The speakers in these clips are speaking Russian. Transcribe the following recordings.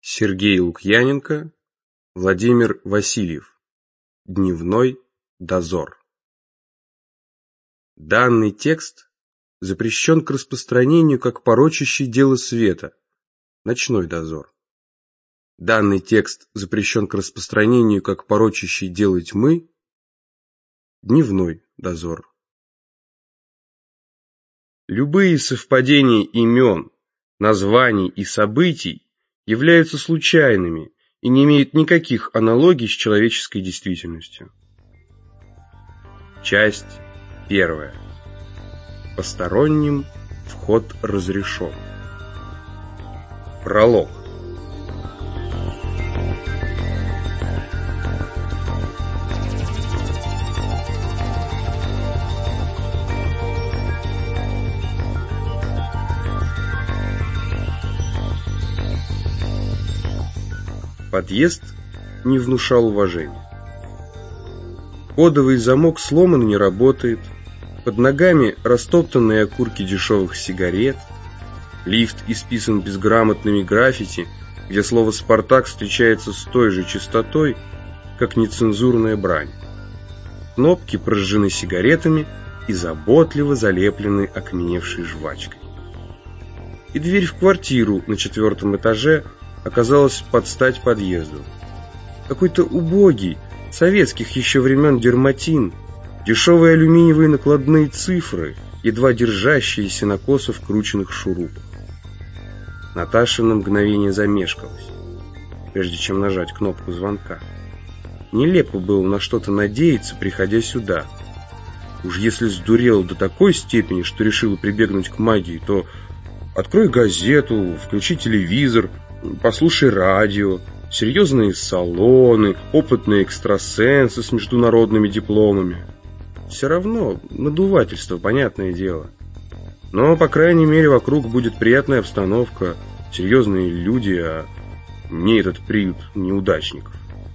Сергей Лукьяненко, Владимир Васильев. Дневной дозор. Данный текст запрещен к распространению как порочащий дело света. Ночной дозор. Данный текст запрещен к распространению как порочащий дело тьмы. Дневной дозор. Любые совпадения имен, названий и событий являются случайными и не имеют никаких аналогий с человеческой действительностью. Часть 1. Посторонним вход разрешен. Пролог. Подъезд не внушал уважения. Кодовый замок сломан и не работает, под ногами растоптанные окурки дешевых сигарет, лифт исписан безграмотными граффити, где слово «Спартак» встречается с той же частотой, как нецензурная брань. Кнопки прожжены сигаретами и заботливо залеплены окаменевшей жвачкой. И дверь в квартиру на 4-м этаже оказалась под стать подъезду. Какой-то убогий, советских еще времен дерматин, дешевые алюминиевые накладные цифры, едва держащиеся на косо вкрученных шурупах. Наташа на мгновение замешкалась, прежде чем нажать кнопку звонка. Нелепо было на что-то надеяться, приходя сюда. Уж если сдурела до такой степени, что решила прибегнуть к магии, то открой газету, включи телевизор, послушай радио, серьезные салоны, опытные экстрасенсы с международными дипломами. Все равно надувательство, понятное дело. Но, по крайней мере, вокруг будет приятная обстановка, серьезные люди, а не этот приют неудачников.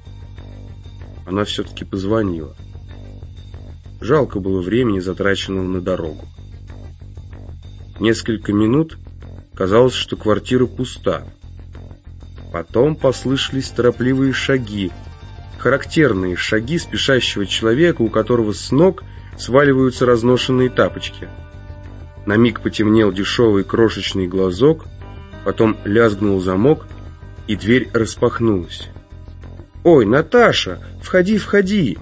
Она все-таки позвонила. Жалко было времени, затраченного на дорогу. Несколько минут казалось, что квартира пуста. Потом послышались торопливые шаги, характерные шаги спешащего человека, у которого с ног сваливаются разношенные тапочки. На миг потемнел дешевый крошечный глазок, потом лязгнул замок, и дверь распахнулась. «Ой, Наташа, входи, входи!»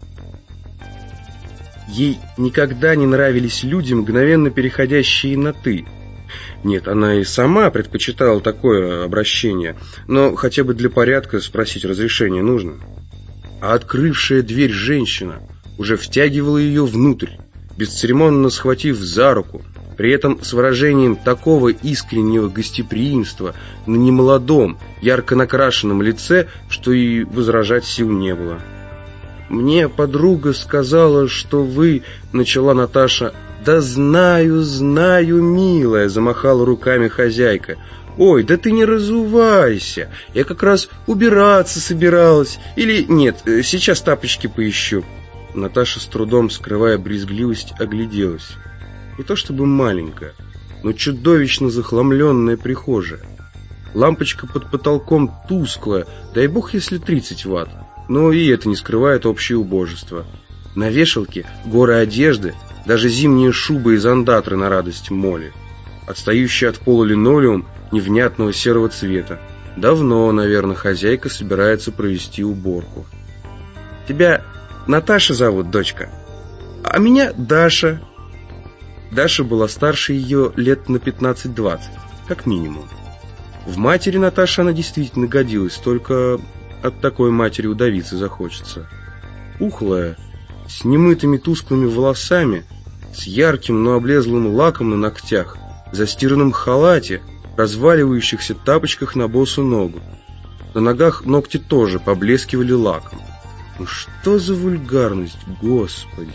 Ей никогда не нравились люди, мгновенно переходящие на «ты». Нет, она и сама предпочитала такое обращение, но хотя бы для порядка спросить разрешение нужно. А открывшая дверь женщина уже втягивала ее внутрь, бесцеремонно схватив за руку, при этом с выражением такого искреннего гостеприимства на немолодом, ярко накрашенном лице, что и возражать сил не было. «Мне подруга сказала, что вы...» — начала Наташа. «Да знаю, знаю, милая!» — замахала руками хозяйка. «Ой, да ты не разувайся! Я как раз убираться собиралась. Или нет, сейчас тапочки поищу». Наташа, с трудом скрывая брезгливость, огляделась. Не то чтобы маленькая, но чудовищно захламленная прихожая. Лампочка под потолком тусклая, дай бог, если 30 ватт. Но и это не скрывает общее убожество. На вешалке горы одежды, даже зимние шубы и зондатры на радость Молли. Отстающий от пола линолеум невнятного серого цвета. Давно, наверное, хозяйка собирается провести уборку. «Тебя Наташа зовут, дочка?» «А меня Даша». Даша была старше ее лет на 15-20, как минимум. В матери Наташи она действительно годилась, только от такой матери удавиться захочется. Пухлая, с немытыми тусклыми волосами, с ярким, но облезлым лаком на ногтях, в застиранном халате, разваливающихся тапочках на босу ногу. На ногах ногти тоже поблескивали лаком. Ну что за вульгарность, господи!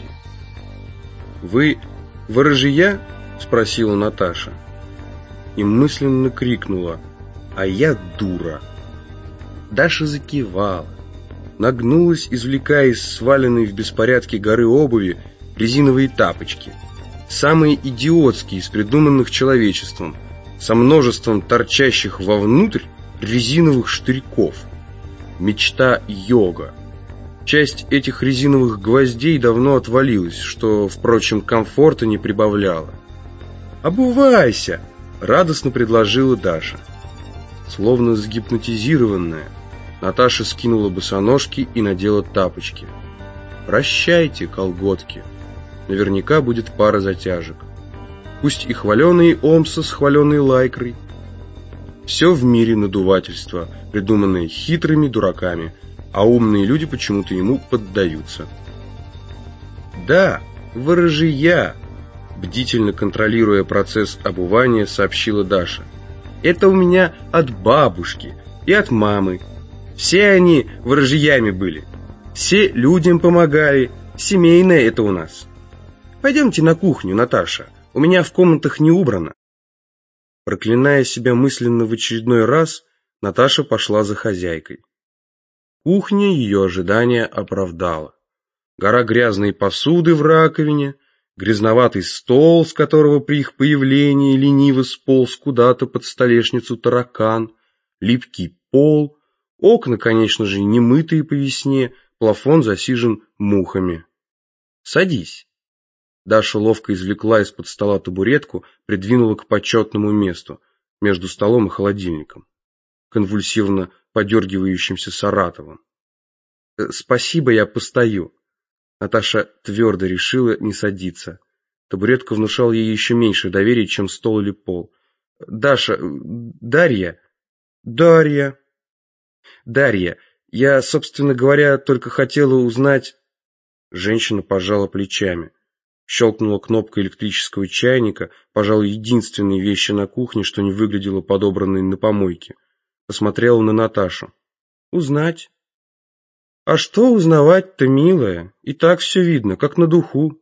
«Вы ворожья?» — спросила Наташа. И мысленно крикнула: «А я дура!» Даша закивала, нагнулась, извлекая из сваленной в беспорядке горы обуви резиновые тапочки, самые идиотские из придуманных человечеством, со множеством торчащих вовнутрь резиновых штырьков. Мечта йога. Часть этих резиновых гвоздей давно отвалилась, что, впрочем, комфорта не прибавляло. «Обувайся!» — радостно предложила Даша. Словно загипнотизированная, Наташа скинула босоножки и надела тапочки. «Прощайте, колготки! Наверняка будет пара затяжек. Пусть и хваленые омса с хваленой лайкрой. Все в мире надувательство, придуманное хитрыми дураками, а умные люди почему-то ему поддаются». «Да, ворожья!» — бдительно контролируя процесс обувания, сообщила Даша. «Это у меня от бабушки и от мамы. Все они ворожьями были. Все людям помогали. Семейное это у нас. Пойдемте на кухню, Наташа. У меня в комнатах не убрано». Проклиная себя мысленно в очередной раз, Наташа пошла за хозяйкой. Кухня ее ожидания оправдала. Гора грязной посуды в раковине, грязноватый стол, с которого при их появлении лениво сполз куда-то под столешницу таракан, липкий пол, окна, конечно же, не мытые по весне, плафон засижен мухами. «Садись». Даша ловко извлекла из-под стола табуретку, придвинула к почетному месту, между столом и холодильником, конвульсивно подергивающимся Саратовым. «Спасибо, я постою». Наташа твердо решила не садиться. Табуретка внушал ей еще меньше доверия, чем стол или пол. «Даша... Дарья...» «Дарья...» «Дарья, я, собственно говоря, только хотела узнать...» Женщина пожала плечами. Щелкнула кнопкой электрического чайника, пожалуй, единственной вещи на кухне, что не выглядело подобранной на помойке. Посмотрела на Наташу. «Узнать?» «А что узнавать-то, милая? И так все видно, как на духу».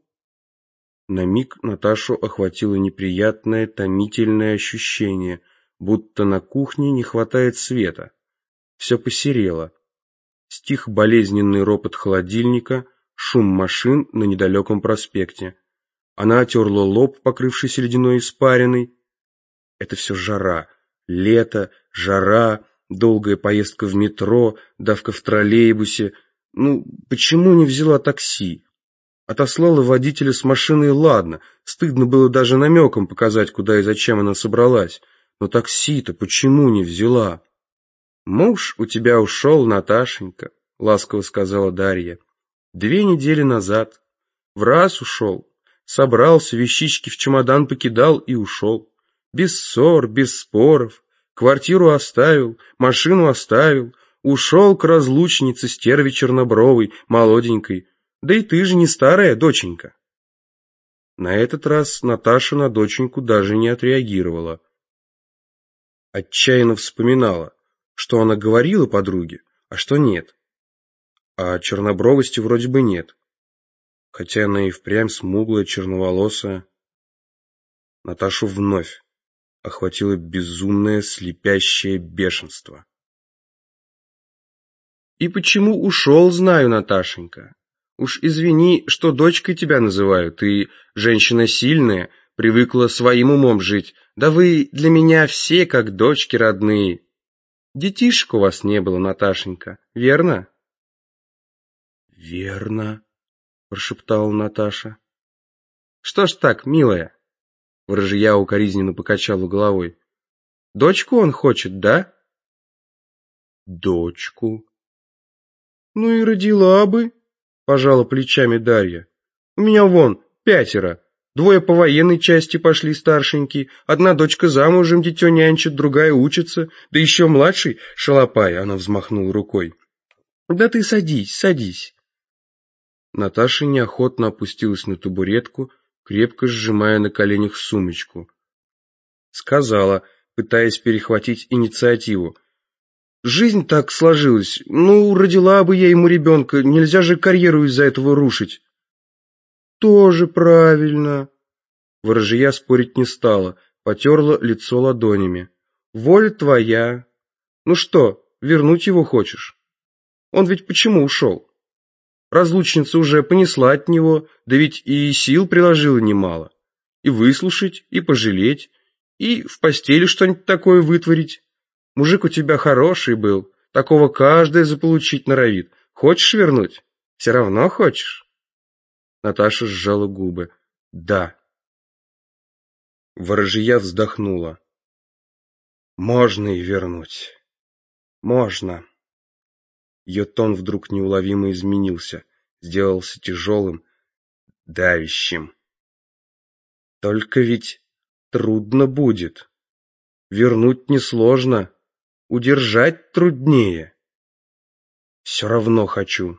На миг Наташу охватило неприятное, томительное ощущение, будто на кухне не хватает света. Все посерело. Стих болезненный ропот холодильника, шум машин на недалеком проспекте. Она отерла лоб, покрывшийся ледяной испариной. Это все жара, лето, жара, долгая поездка в метро, давка в троллейбусе. Ну, почему не взяла такси? Отослала водителя с машиной, ладно, стыдно было даже намеком показать, куда и зачем она собралась. Но такси-то почему не взяла? «Муж у тебя ушел, Наташенька», — ласково сказала Дарья. 2 недели назад. В раз ушел. Собрался, вещички в чемодан покидал и ушел. Без ссор, без споров. Квартиру оставил, машину оставил. Ушел к разлучнице стерве чернобровой, молоденькой. Да и ты же не старая, доченька. На этот раз Наташа на доченьку даже не отреагировала. Отчаянно вспоминала, что она говорила подруге, а что нет. А чернобровости вроде бы нет. Хотя она и впрямь смуглая, черноволосая. Наташу вновь охватило безумное, слепящее бешенство. «И почему ушел, знаю, Наташенька. Уж извини, что дочкой тебя называю. Ты женщина сильная, привыкла своим умом жить. Да вы для меня все как дочки родные. Детишек у вас не было, Наташенька, верно?» «Верно», — прошептала Наташа. «Что ж так, милая?» Ворожья укоризненно покачала головой. «Дочку он хочет, да?» «Дочку». «Ну и родила бы», — пожала плечами Дарья. «У меня вон 5, 2 по военной части пошли старшенькие, 1 дочка замужем дитё нянчит, другая учится, да еще младший шалопай», — она взмахнула рукой. «Да ты садись, садись». Наташа неохотно опустилась на табуретку, крепко сжимая на коленях сумочку. Сказала, пытаясь перехватить инициативу. «Жизнь так сложилась. Ну, родила бы я ему ребенка, нельзя же карьеру из-за этого рушить». «Тоже правильно». Ворожья спорить не стала, потерла лицо ладонями. «Воля твоя. Ну что, вернуть его хочешь? Он ведь почему ушел? Разлучница уже понесла от него, да ведь и сил приложила немало. И выслушать, и пожалеть, и в постели что-нибудь такое вытворить. Мужик у тебя хороший был, такого каждый заполучить норовит. Хочешь вернуть? Все равно хочешь?» Наташа сжала губы. «Да». Ворожья вздохнула. «Можно и вернуть. Можно». Ее тон вдруг неуловимо изменился, сделался тяжелым, давящим. «Только ведь трудно будет. Вернуть несложно, удержать труднее. Все равно хочу.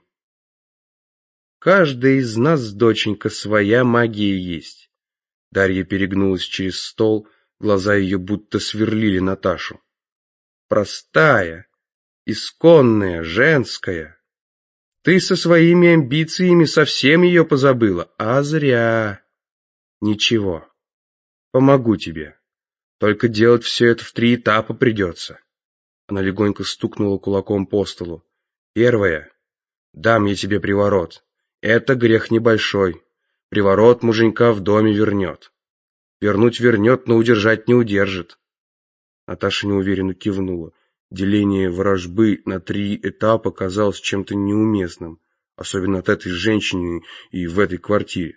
Каждая из нас, доченька, своя магия есть». Дарья перегнулась через стол, глаза ее будто сверлили Наташу. «Простая, исконная, женская. Ты со своими амбициями совсем ее позабыла, а зря. Ничего, помогу тебе. Только делать все это в 3 этапа придется». Она легонько стукнула кулаком по столу. «Первое. Дам я тебе приворот. Это грех небольшой. Приворот муженька в доме вернет. Вернуть вернет, но удержать не удержит». Наташа неуверенно кивнула. Деление ворожбы на 3 этапа казалось чем-то неуместным, особенно от этой женщины и в этой квартире.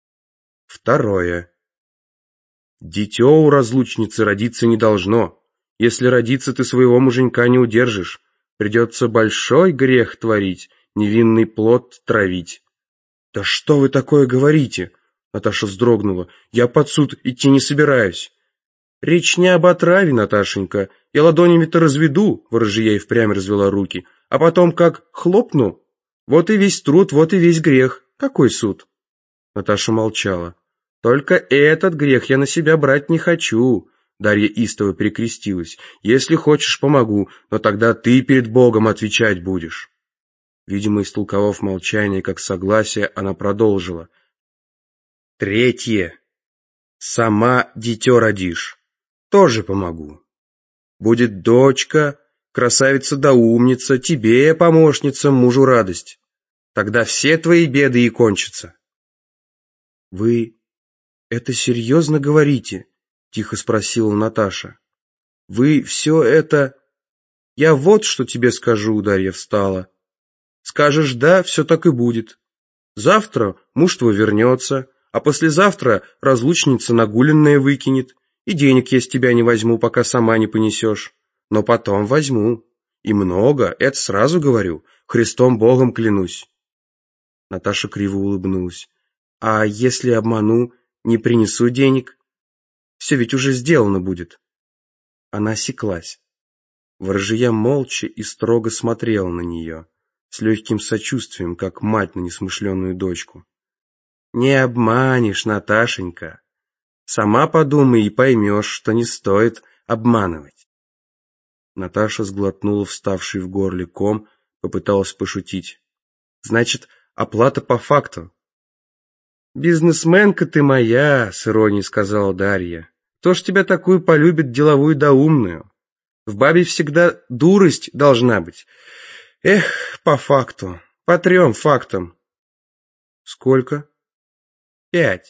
Второе. Дитё у разлучницы родиться не должно. Если родится, ты своего муженька не удержишь. Придется большой грех творить, невинный плод травить. «Да что вы такое говорите?» Наташа вздрогнула. «Я под суд идти не собираюсь». «Речь не об отраве, Наташенька. Я ладонями-то разведу», — ворожья и впрямь развела руки. «А потом как хлопну. Вот и весь труд, вот и весь грех. Какой суд?» Наташа молчала. «Только этот грех я на себя брать не хочу», — Дарья истово перекрестилась. «Если хочешь, помогу, но тогда ты перед Богом отвечать будешь». Видимо, истолковав молчание как согласие, она продолжила. «Третье. Сама дитё родишь. Тоже помогу. Будет дочка, красавица да умница, тебе помощница, мужу радость. Тогда все твои беды и кончатся». «Вы это серьезно говорите?» — тихо спросила Наташа. «Вы все это...» «Я вот что тебе скажу», — Дарья встала. «Скажешь «да», все так и будет. Завтра муж твой вернется, а послезавтра разлучница нагуленная выкинет, и денег я с тебя не возьму, пока сама не понесешь. Но потом возьму. И много, это сразу говорю, Христом Богом клянусь». Наташа криво улыбнулась. «А если обману, не принесу денег? Все ведь уже сделано будет». Она осеклась. Ворожья молча и строго смотрела на нее, с легким сочувствием, как мать на несмышленную дочку. «Не обманешь, Наташенька. Сама подумай и поймешь, что не стоит обманывать». Наташа сглотнула вставший в горле ком, попыталась пошутить. «Значит, оплата по факту?» «Бизнесменка ты моя», — с иронией сказала Дарья. «Кто ж тебя такую полюбит, деловую да умную? В бабе всегда дурость должна быть. Эх, по факту, по 3 фактам». «Сколько?» 5.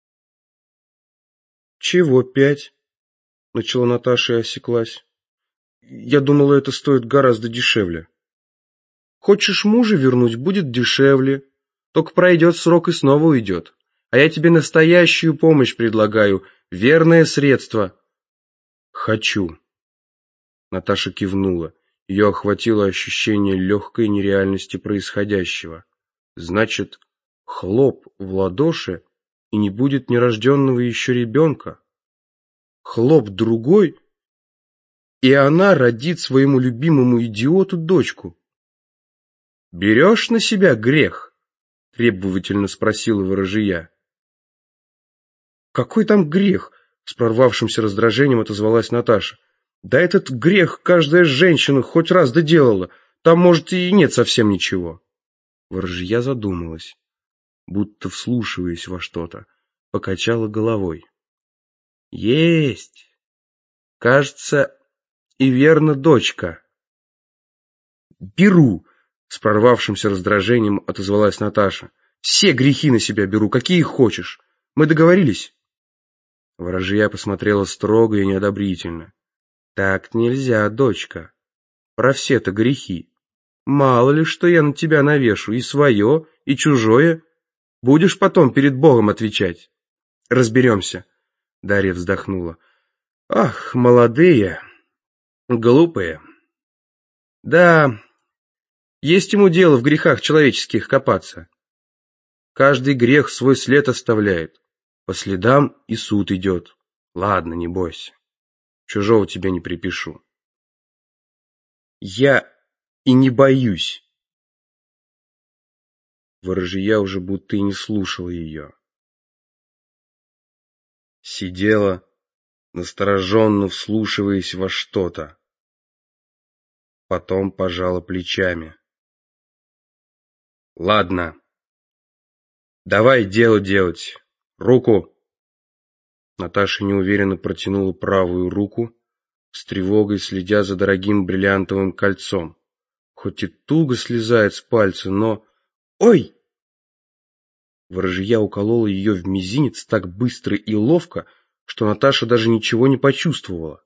«Чего 5?» — начала Наташа и осеклась. «Я думала, это стоит гораздо дешевле». «Хочешь мужа вернуть, будет дешевле. Только пройдет срок и снова уйдет. А я тебе настоящую помощь предлагаю, верное средство». «Хочу». Наташа кивнула. Ее охватило ощущение легкой нереальности происходящего. Значит, хлоп в ладоши, и не будет нерожденного еще ребенка. Хлоп другой, и она родит своему любимому идиоту дочку. «Берешь на себя грех?» — требовательно спросила ворожья. «Какой там грех?» — с прорвавшимся раздражением отозвалась Наташа. «Да этот грех каждая женщина хоть раз доделала. Там, может, и нет совсем ничего». Ворожья задумалась, будто вслушиваясь во что-то, покачала головой. «Есть! Кажется, и верно, дочка». «Беру!» — с прорвавшимся раздражением отозвалась Наташа. «Все грехи на себя беру, какие хочешь. Мы договорились?» Ворожья посмотрела строго и неодобрительно. Так нельзя, дочка. Про все-то грехи. Мало ли, что я на тебя навешу, и свое, и чужое. Будешь потом перед Богом отвечать. Разберемся. Дарья вздохнула. Ах, молодые, глупые. Да, есть ему дело в грехах человеческих копаться. Каждый грех свой след оставляет. По следам и суд идет. Ладно, не бойся. Чужого тебе не припишу. Я и не боюсь. Ворожья уже будто и не слушала ее. Сидела, настороженно вслушиваясь во что-то. Потом пожала плечами. Ладно, давай дело делать. Руку. Наташа неуверенно протянула правую руку, с тревогой следя за дорогим бриллиантовым кольцом. Хоть и туго слезает с пальца, но... Ой! Ворожья уколола ее в мизинец так быстро и ловко, что Наташа даже ничего не почувствовала.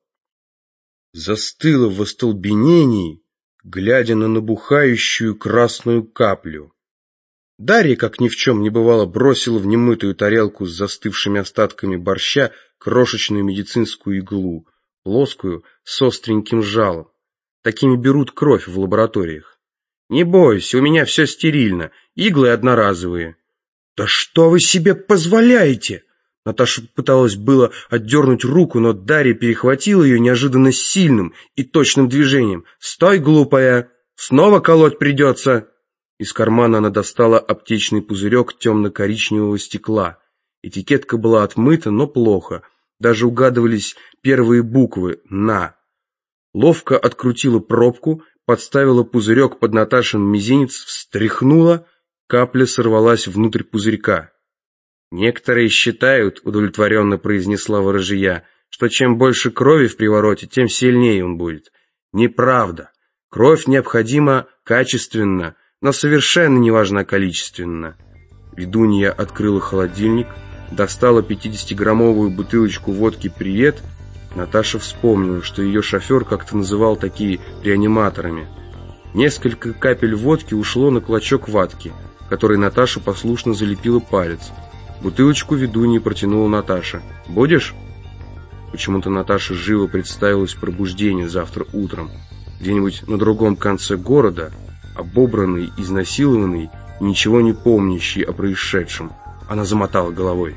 Застыла в остолбенении, глядя на набухающую красную каплю. Дарья, как ни в чем не бывало, бросила в немытую тарелку с застывшими остатками борща крошечную медицинскую иглу, плоскую, с остреньким жалом. Такими берут кровь в лабораториях. Не бойся, у меня все стерильно, иглы одноразовые. Да что вы себе позволяете? Наташа пыталась было отдернуть руку, но Дарья перехватила ее неожиданно сильным и точным движением. Стой, глупая, снова колоть придется. Из кармана она достала аптечный пузырек темно-коричневого стекла. Этикетка была отмыта, но плохо. Даже угадывались первые буквы «На». Ловко открутила пробку, подставила пузырек под Наташин мизинец, встряхнула, капля сорвалась внутрь пузырька. «Некоторые считают, — удовлетворенно произнесла Ворожья, — что чем больше крови в привороте, тем сильнее он будет. Неправда. Кровь необходима качественно, но совершенно не важна количественно». Ведунья открыла холодильник, достала 50-граммовую бутылочку водки «Привет». Наташа вспомнила, что ее шофер как-то называл такие реаниматорами. Несколько капель водки ушло на клочок ватки, который Наташа послушно залепила палец. Бутылочку ведуньи протянула Наташа. «Будешь?» Почему-то Наташа живо представилось пробуждение завтра утром, где-нибудь на другом конце города, обобранный, изнасилованный, ничего не помнящий о происшедшем. Она замотала головой.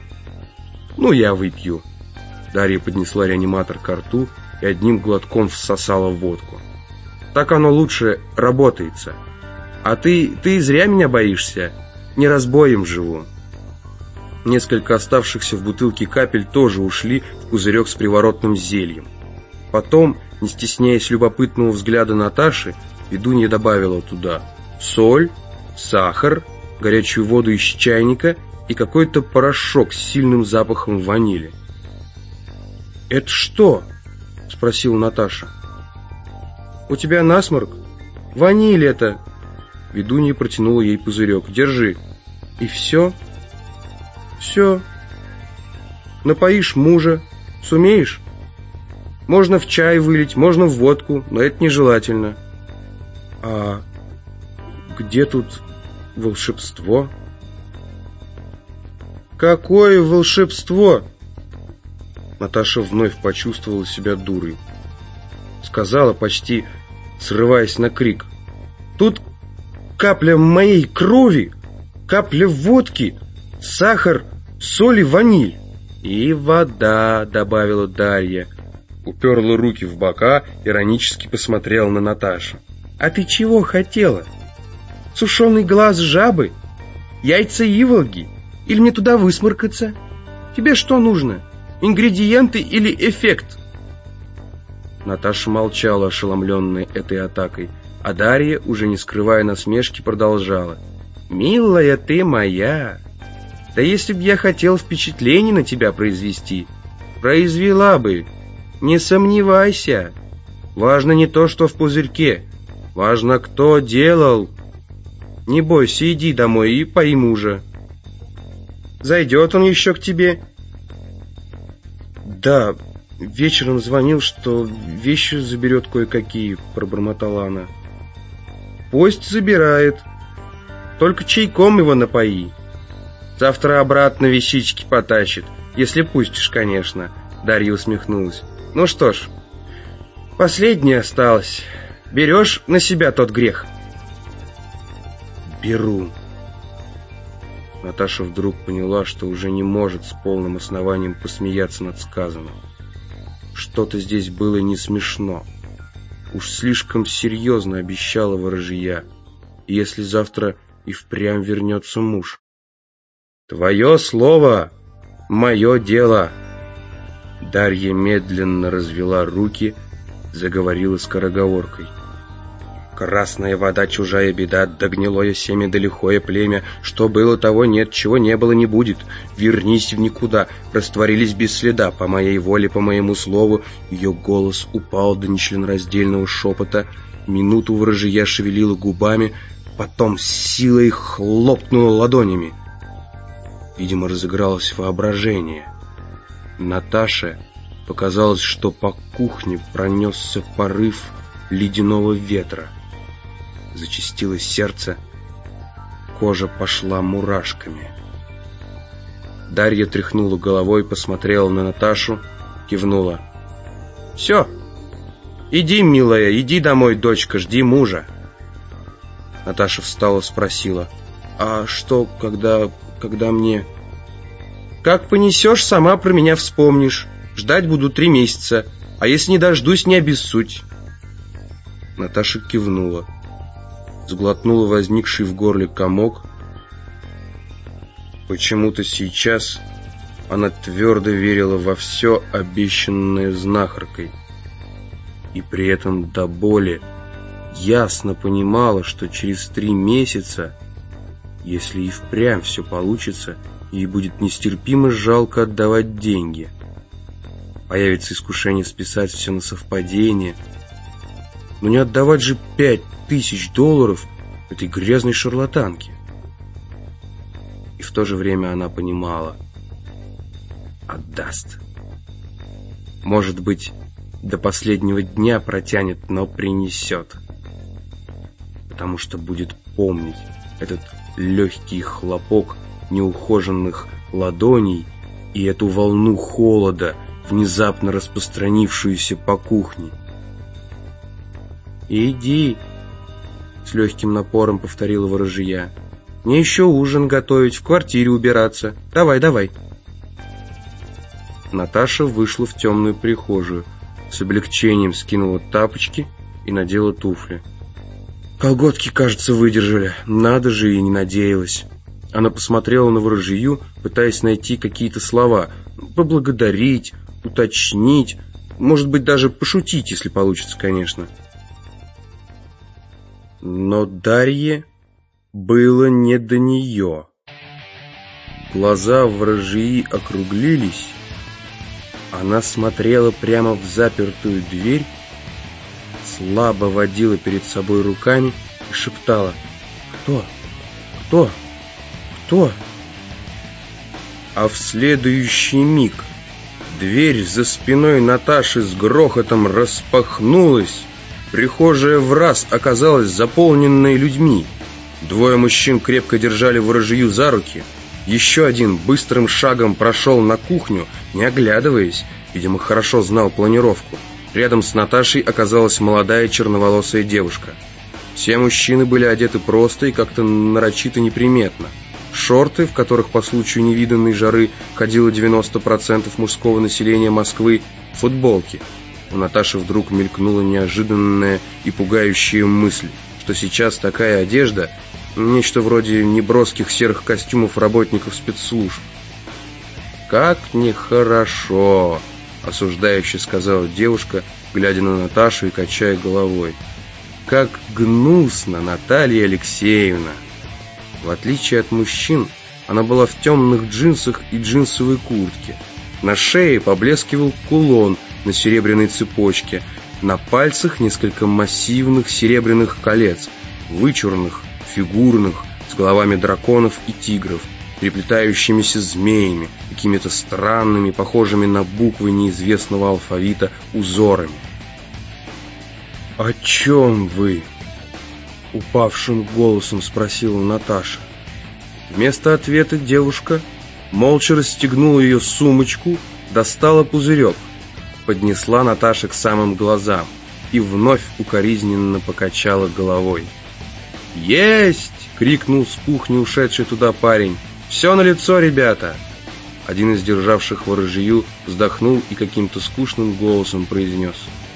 «Ну, я выпью». Дарья поднесла реаниматор ко рту и одним глотком всосала водку. «Так оно лучше работается. А ты зря меня боишься. Не разбоем живу». Несколько оставшихся в бутылке капель тоже ушли в пузырек с приворотным зельем. Потом, не стесняясь любопытного взгляда Наташи, ведунья добавила туда соль, сахар, горячую воду из чайника и какой-то порошок с сильным запахом ванили. «Это что?» — спросила Наташа. «У тебя насморк? Ваниль это!» Ведунья протянула ей пузырек. «Держи». «И все?» «Все. Напоишь мужа. Сумеешь? Можно в чай вылить, можно в водку, но это нежелательно». «А где тут волшебство?» «Какое волшебство?» Наташа вновь почувствовала себя дурой. Сказала, почти срываясь на крик: «Тут капля моей крови, капля водки, сахар, соль и ваниль». «И вода», — добавила Дарья. Уперла руки в бока, иронически посмотрела на Наташу. «А ты чего хотела? Сушеный глаз жабы? Яйца иволги? Или мне туда высморкаться? Тебе что нужно? Ингредиенты или эффект?» Наташа молчала, ошеломленная этой атакой, а Дарья, уже не скрывая насмешки, продолжала. «Милая ты моя, да если б я хотел впечатление на тебя произвести, произвела бы, не сомневайся. Важно не то, что в пузырьке, важно, кто делал. Не бойся, иди домой и пои мужа. Зайдет он еще к тебе?» «Да, вечером звонил, что вещи заберет кое-какие, пробормотала она. Пусть забирает. Только чайком его напои. Завтра обратно вещички потащит, если пустишь, конечно. Дарья усмехнулась. Ну что ж, последнее осталось. Берешь на себя тот грех? Беру. Наташа вдруг поняла, что уже не может с полным основанием посмеяться над сказанным. Что-то здесь было не смешно. Уж слишком серьезно обещала ворожья. И если завтра и впрямь вернется муж. «Твое слово, мое дело!» Дарья медленно развела руки, заговорила скороговоркой. «Красная вода, чужая беда, да гнилое семя, да лихое племя. Что было, того нет, чего не было, не будет. Вернись в никуда, растворились без следа. По моей воле, по моему слову». Ее голос упал до нечленораздельного шепота. Минуту ворожья шевелила губами, потом с силой хлопнула ладонями. Видимо, разыгралось воображение. Наташе показалось, что по кухне пронесся порыв ледяного ветра. Зачастилось сердце, кожа пошла мурашками. Дарья тряхнула головой, посмотрела на Наташу, кивнула. «Все, иди, милая, иди домой, дочка, жди мужа». Наташа встала, спросила. «А что, когда мне...» «Как понесешь, сама про меня вспомнишь. Ждать буду 3 месяца, а если не дождусь, не обессудь». Наташа кивнула, сглотнула возникший в горле комок. Почему-то сейчас она твердо верила во все обещанное знахаркой, и при этом до боли ясно понимала, что через 3 месяца, если и впрямь все получится, ей будет нестерпимо жалко отдавать деньги. Появится искушение списать все на совпадение. Но не отдавать же $5000 этой грязной шарлатанке. И в то же время она понимала: отдаст. Может быть, до последнего дня протянет, но принесет. Потому что будет помнить этот легкий хлопок неухоженных ладоней и эту волну холода, внезапно распространившуюся по кухне. «Иди», — с легким напором повторила ворожья. «Мне еще ужин готовить, в квартире убираться. Давай, давай». Наташа вышла в темную прихожую, с облегчением скинула тапочки и надела туфли. Колготки, кажется, выдержали. Надо же, и не надеялась. Она посмотрела на ворожью, пытаясь найти какие-то слова. Поблагодарить, уточнить, может быть, даже пошутить, если получится, конечно. Но Дарье было не до нее. Глаза ворожьи округлились. Она смотрела прямо в запертую дверь, слабо водила перед собой руками и шептала: «Кто? Кто? Кто?» А в следующий миг дверь за спиной Наташи с грохотом распахнулась. Прихожая враз оказалась заполненной людьми. 2 мужчин крепко держали ворожью за руки. Еще один быстрым шагом прошел на кухню, не оглядываясь, видимо, хорошо знал планировку. Рядом с Наташей оказалась молодая черноволосая девушка. Все мужчины были одеты просто и как-то нарочито неприметно. Шорты, в которых по случаю невиданной жары ходило 90% мужского населения Москвы, футболки. У Наташи вдруг мелькнула неожиданная и пугающая мысль, что сейчас такая одежда — нечто вроде неброских серых костюмов работников спецслужб. «Как нехорошо!» — осуждающе сказала девушка, глядя на Наташу и качая головой. «Как гнусно, Наталья Алексеевна!» В отличие от мужчин, она была в темных джинсах и джинсовой куртке. На шее поблескивал кулон на серебряной цепочке, на пальцах несколько массивных серебряных колец, вычурных, фигурных, с головами драконов и тигров. переплетающимися змеями, какими-то странными, похожими на буквы неизвестного алфавита, узорами. «О чем вы?» — упавшим голосом спросила Наташа. Вместо ответа девушка молча расстегнула ее сумочку, достала пузырек, поднесла Наташе к самым глазам и вновь укоризненно покачала головой. «Есть!» — крикнул с кухни ушедший туда парень. «Все налицо, ребята!» Один из державших ворожью вздохнул и каким-то скучным голосом произнес: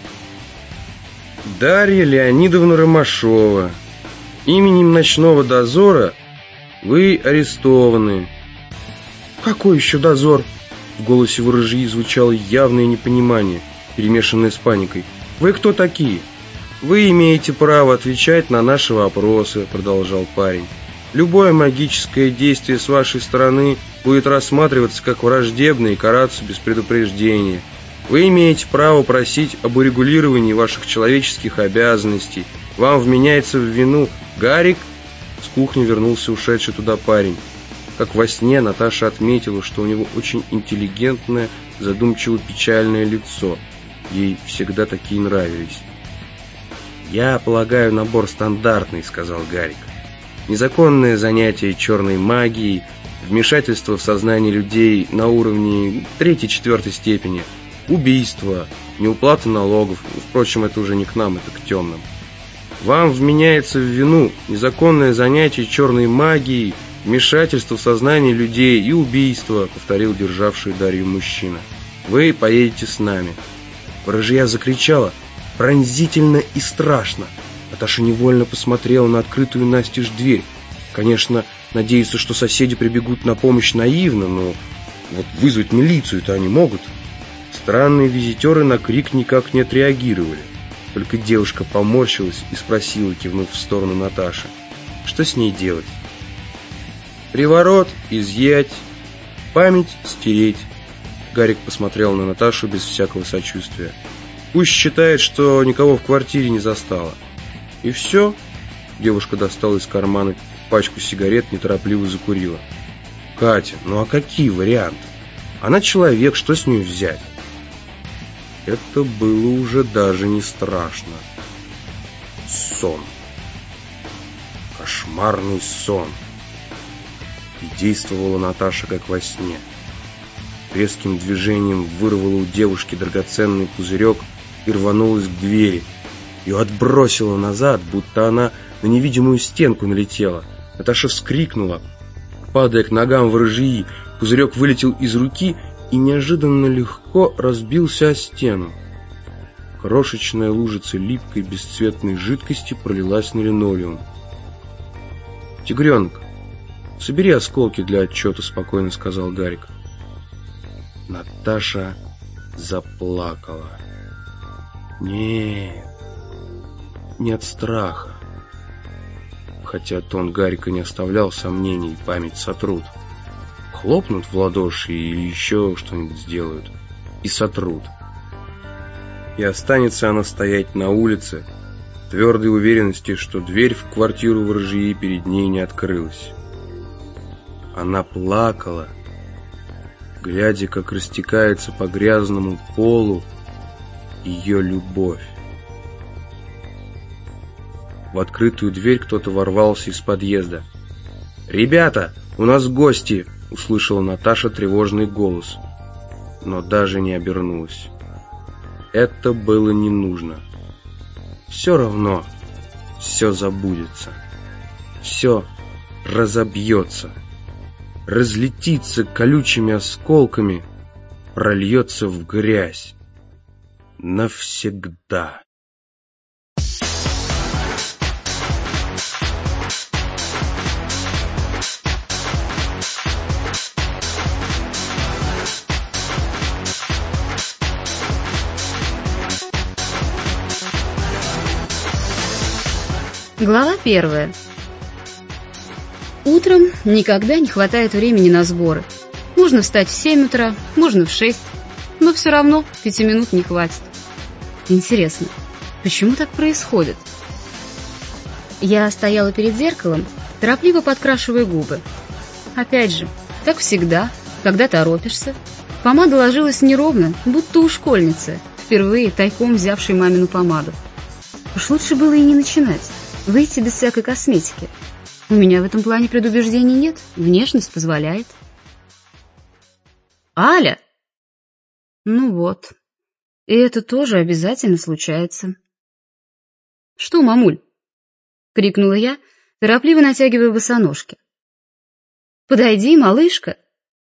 «Дарья Леонидовна Ромашова, именем ночного дозора вы арестованы». «Какой еще дозор?» В голосе ворожьи звучало явное непонимание, перемешанное с паникой. «Вы кто такие?» «Вы имеете право отвечать на наши вопросы», — продолжал парень. «Любое магическое действие с вашей стороны будет рассматриваться как враждебное и караться без предупреждения. Вы имеете право просить об урегулировании ваших человеческих обязанностей. Вам вменяется в вину Гарик». С кухни вернулся ушедший туда парень. Как во сне, Наташа отметила, что у него очень интеллигентное, задумчиво-печальное лицо. Ей всегда такие нравились. «Я полагаю, набор стандартный», — сказал Гарик. «Незаконное занятие черной магией, вмешательство в сознание людей на уровне 3-4 степени, убийство, неуплата налогов, впрочем, это уже не к нам, это к темным. Вам вменяется в вину незаконное занятие черной магией, вмешательство в сознание людей и убийство», — повторил державший Дарью мужчина. «Вы поедете с нами». Ворожья закричала пронзительно и страшно. Наташа невольно посмотрела на открытую настежь дверь. Конечно, надеяться, что соседи прибегут на помощь, наивно, но вот вызвать милицию-то они могут. Странные визитеры на крик никак не отреагировали. Только девушка поморщилась и спросила, кивнув в сторону Наташи: «Что с ней делать?» «Приворот изъять, память стереть». Гарик посмотрел на Наташу без всякого сочувствия. «Пусть считает, что никого в квартире не застала». «И все?» Девушка достала из кармана пачку сигарет, неторопливо закурила. «Катя, ну а какие варианты? Она человек, что с нее взять?» Это было уже даже не страшно. Сон. Кошмарный сон. И действовала Наташа как во сне. Резким движением вырвала у девушки драгоценный пузырек и рванулась к двери. Ее отбросило назад, будто она на невидимую стенку налетела. Наташа вскрикнула. Падая к ногам ворожьи, пузырек вылетел из руки и неожиданно легко разбился о стену. Крошечная лужица липкой бесцветной жидкости пролилась на линолеум. «Тигренок, собери осколки для отчета», — спокойно сказал Гарик. Наташа заплакала. Нет, не от страха. Хотя тон Гарика не оставлял сомнений, память сотрут. Хлопнут в ладоши или еще что-нибудь сделают, и сотрут. И останется она стоять на улице, в твердой уверенности, что дверь в квартиру ворожьи перед ней не открылась. Она плакала, глядя, как растекается по грязному полу ее любовь. В открытую дверь кто-то ворвался из подъезда. «Ребята, у нас гости!» — услышала Наташа тревожный голос, но даже не обернулась. Это было не нужно. Все равно все забудется, все разобьется, разлетится колючими осколками, прольется в грязь навсегда. Глава 1. Утром никогда не хватает времени на сборы. Можно встать в 7 утра, можно в 6, но все равно 5 минут не хватит. Интересно, почему так происходит? Я стояла перед зеркалом, торопливо подкрашивая губы. Опять же, как всегда, когда торопишься, помада ложилась неровно, будто у школьницы, впервые тайком взявшей мамину помаду. Уж лучше было и не начинать, выйти без всякой косметики. У меня в этом плане предубеждений нет, внешность позволяет. Аля! Ну вот, и это тоже обязательно случается. Что, мамуль? Крикнула я, торопливо натягивая босоножки. Подойди, малышка.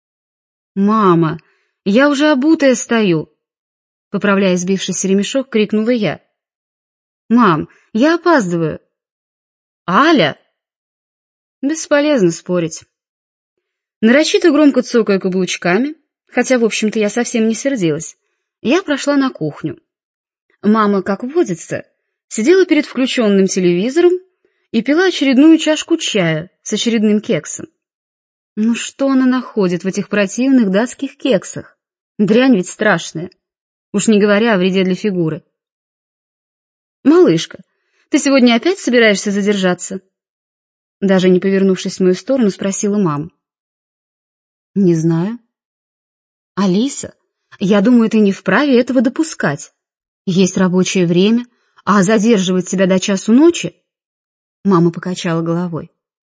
Мама, я уже обутая стою. Поправляя сбившийся ремешок, крикнула я. Мам, я опаздываю. Аля! Бесполезно спорить. Нарочито громко цокая каблучками, хотя, в общем-то, я совсем не сердилась, я прошла на кухню. Мама, как водится, сидела перед включенным телевизором и пила очередную чашку чая с очередным кексом. Ну что она находит в этих противных датских кексах? Дрянь ведь страшная, уж не говоря о вреде для фигуры. «Малышка, ты сегодня опять собираешься задержаться?» Даже не повернувшись в мою сторону, спросила мама. «Не знаю». «Алиса, я думаю, ты не вправе этого допускать. Есть рабочее время, а задерживать тебя до часу ночи...» Мама покачала головой.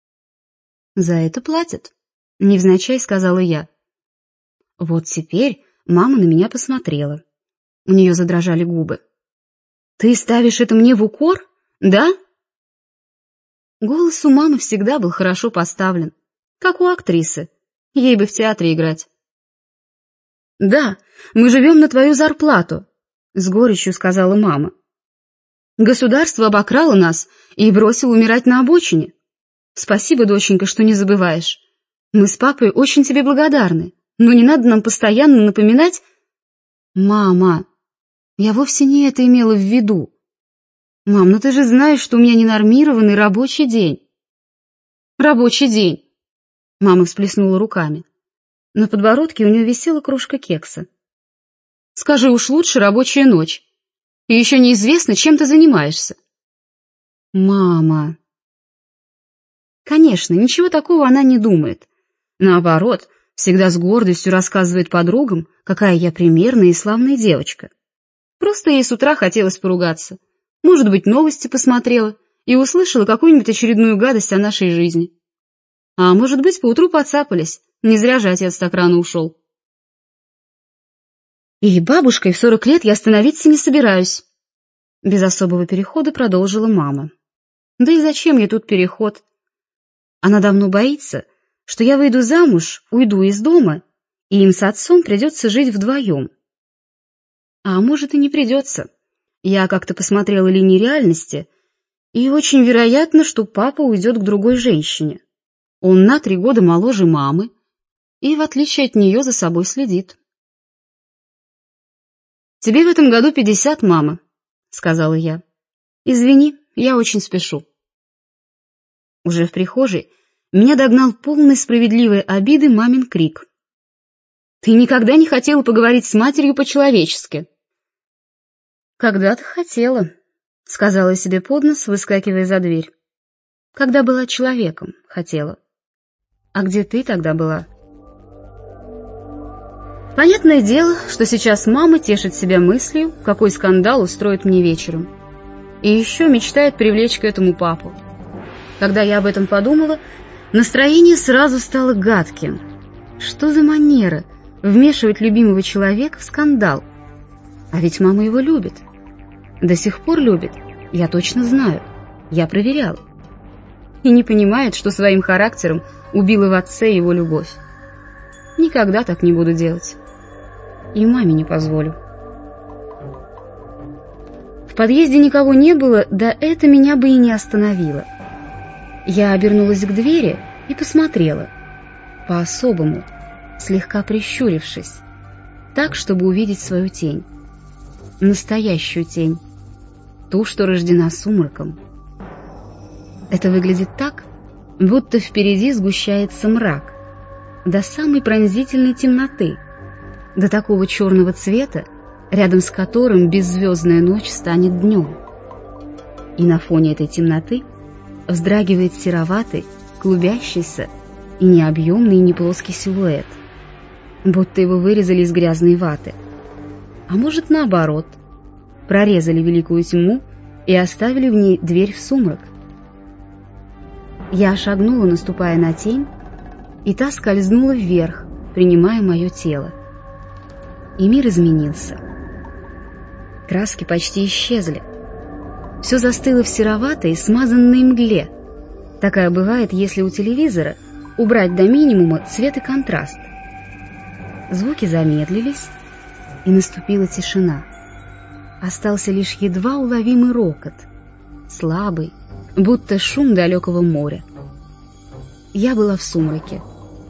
«За это платят», — невзначай сказала я. Вот теперь мама на меня посмотрела. У нее задрожали губы. «Ты ставишь это мне в укор, да?» Голос у мамы всегда был хорошо поставлен, как у актрисы. Ей бы в театре играть. «Да, мы живем на твою зарплату», — с горечью сказала мама. «Государство обокрало нас и бросило умирать на обочине. Спасибо, доченька, что не забываешь. Мы с папой очень тебе благодарны, но не надо нам постоянно напоминать...» «Мама, я вовсе не это имела в виду. Мам, ну ты же знаешь, что у меня ненормированный рабочий день». «Рабочий день!» Мама всплеснула руками. На подбородке у нее висела кружка кекса. «Скажи уж лучше рабочая ночь. И еще неизвестно, чем ты занимаешься». «Мама...» Конечно, ничего такого она не думает. Наоборот, всегда с гордостью рассказывает подругам, какая я примерная и славная девочка. Просто ей с утра хотелось поругаться. Может быть, новости посмотрела и услышала какую-нибудь очередную гадость о нашей жизни. А может быть, поутру подцапались, не зря же отец так рано ушел. И бабушкой в 40 лет я становиться не собираюсь. Без особого перехода продолжила мама. Да и зачем ей тут переход? Она давно боится, что я выйду замуж, уйду из дома, и им с отцом придется жить вдвоем. А может и не придется. Я как-то посмотрела линии реальности, и очень вероятно, что папа уйдет к другой женщине. Он на 3 года моложе мамы, и, в отличие от нее, за собой следит. «Тебе в этом году 50, мама», — сказала я. «Извини, я очень спешу». Уже в прихожей меня догнал полный справедливой обиды мамин крик. «Ты никогда не хотела поговорить с матерью по-человечески?» «Когда-то хотела», — сказала себе под нос, выскакивая за дверь. «Когда была человеком, хотела. А где ты тогда была?» Понятное дело, что сейчас мама тешит себя мыслью, какой скандал устроит мне вечером. И еще мечтает привлечь к этому папу. Когда я об этом подумала, настроение сразу стало гадким. Что за манера вмешивать любимого человека в скандал? А ведь мама его любит. До сих пор любит, я точно знаю. Я проверяла. И не понимает, что своим характером убила в отце его любовь. Никогда так не буду делать. И маме не позволю. В подъезде никого не было, да это меня бы и не остановило. Я обернулась к двери и посмотрела. По-особому, слегка прищурившись, так, чтобы увидеть свою тень. Настоящую тень. Ту, что рождена сумраком. Это выглядит так, будто впереди сгущается мрак. До самой пронзительной темноты. До такого черного цвета, рядом с которым беззвездная ночь станет днем. И на фоне этой темноты вздрагивает сероватый, клубящийся, и не объемный, и не плоский силуэт, будто его вырезали из грязной ваты. А может, наоборот, прорезали великую тьму и оставили в ней дверь в сумрак. Я шагнула, наступая на тень, и та скользнула вверх, принимая мое тело. И мир изменился. Краски почти исчезли. Все застыло в сероватой, смазанной мгле. Такая бывает, если у телевизора убрать до минимума цвет и контраст. Звуки замедлились, и наступила тишина. Остался лишь едва уловимый рокот, слабый, будто шум далекого моря. Я была в сумраке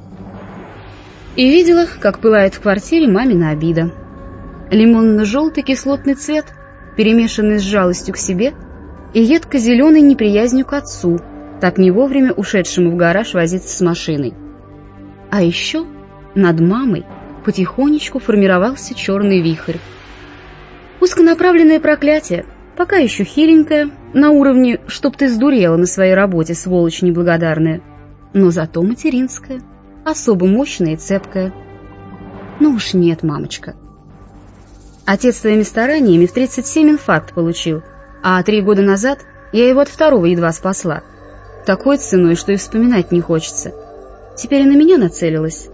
и видела, как пылает в квартире мамина обида. Лимонно-желтый кислотный цвет, перемешанный с жалостью к себе, и едко-зеленой неприязнью к отцу, так не вовремя ушедшему в гараж возиться с машиной. А еще над мамой потихонечку формировался черный вихрь. Узконаправленное проклятие, пока еще хиленькое, на уровне «чтоб ты сдурела на своей работе, сволочь неблагодарная», но зато материнское, особо мощное и цепкое. Ну уж нет, мамочка. Отец своими стараниями в 37 инфаркт получил, а 3 года назад я его от второго едва спасла. Такой ценой, что и вспоминать не хочется. Теперь и на меня нацелилась.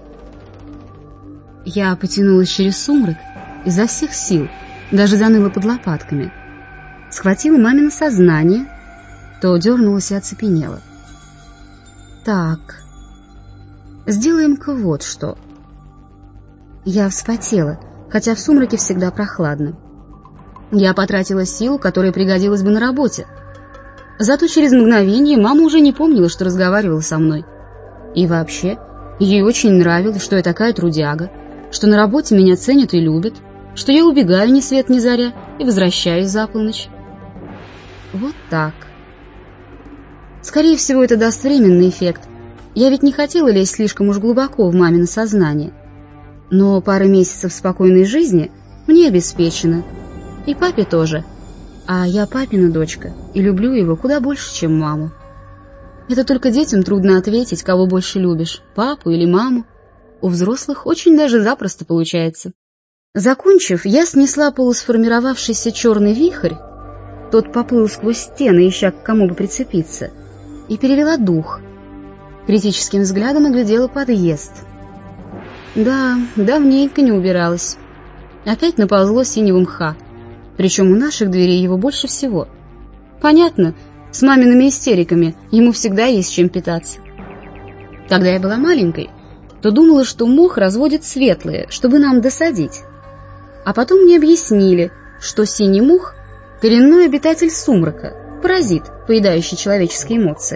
Я потянулась через сумрак изо всех сил, даже заныла под лопатками. Схватила мамино сознание, то дернулась и оцепенела. Так, сделаем-ка вот что. Я вспотела, хотя в сумраке всегда прохладно. Я потратила силу, которая пригодилась бы на работе. Зато через мгновение мама уже не помнила, что разговаривала со мной. И вообще, ей очень нравилось, что я такая трудяга, что на работе меня ценят и любят, что я убегаю ни свет ни заря и возвращаюсь за полночь. Вот так. Скорее всего, это даст временный эффект. Я ведь не хотела лезть слишком уж глубоко в мамино сознание. Но пара месяцев спокойной жизни мне обеспечена. И папе тоже. А я папина дочка, и люблю его куда больше, чем маму. Это только детям трудно ответить, кого больше любишь, папу или маму. У взрослых очень даже запросто получается. Закончив, я снесла полусформировавшийся черный вихрь, тот поплыл сквозь стены, ища к кому бы прицепиться, и перевела дух. Критическим взглядом оглядела подъезд. Да, давненько не убиралась. Опять наползло синего мха, причем у наших дверей его больше всего. Понятно, с мамиными истериками ему всегда есть чем питаться. Когда я была маленькой, то думала, что мох разводит светлые, чтобы нам досадить. А потом мне объяснили, что синий мох — коренной обитатель сумрака, паразит, поедающий человеческие эмоции.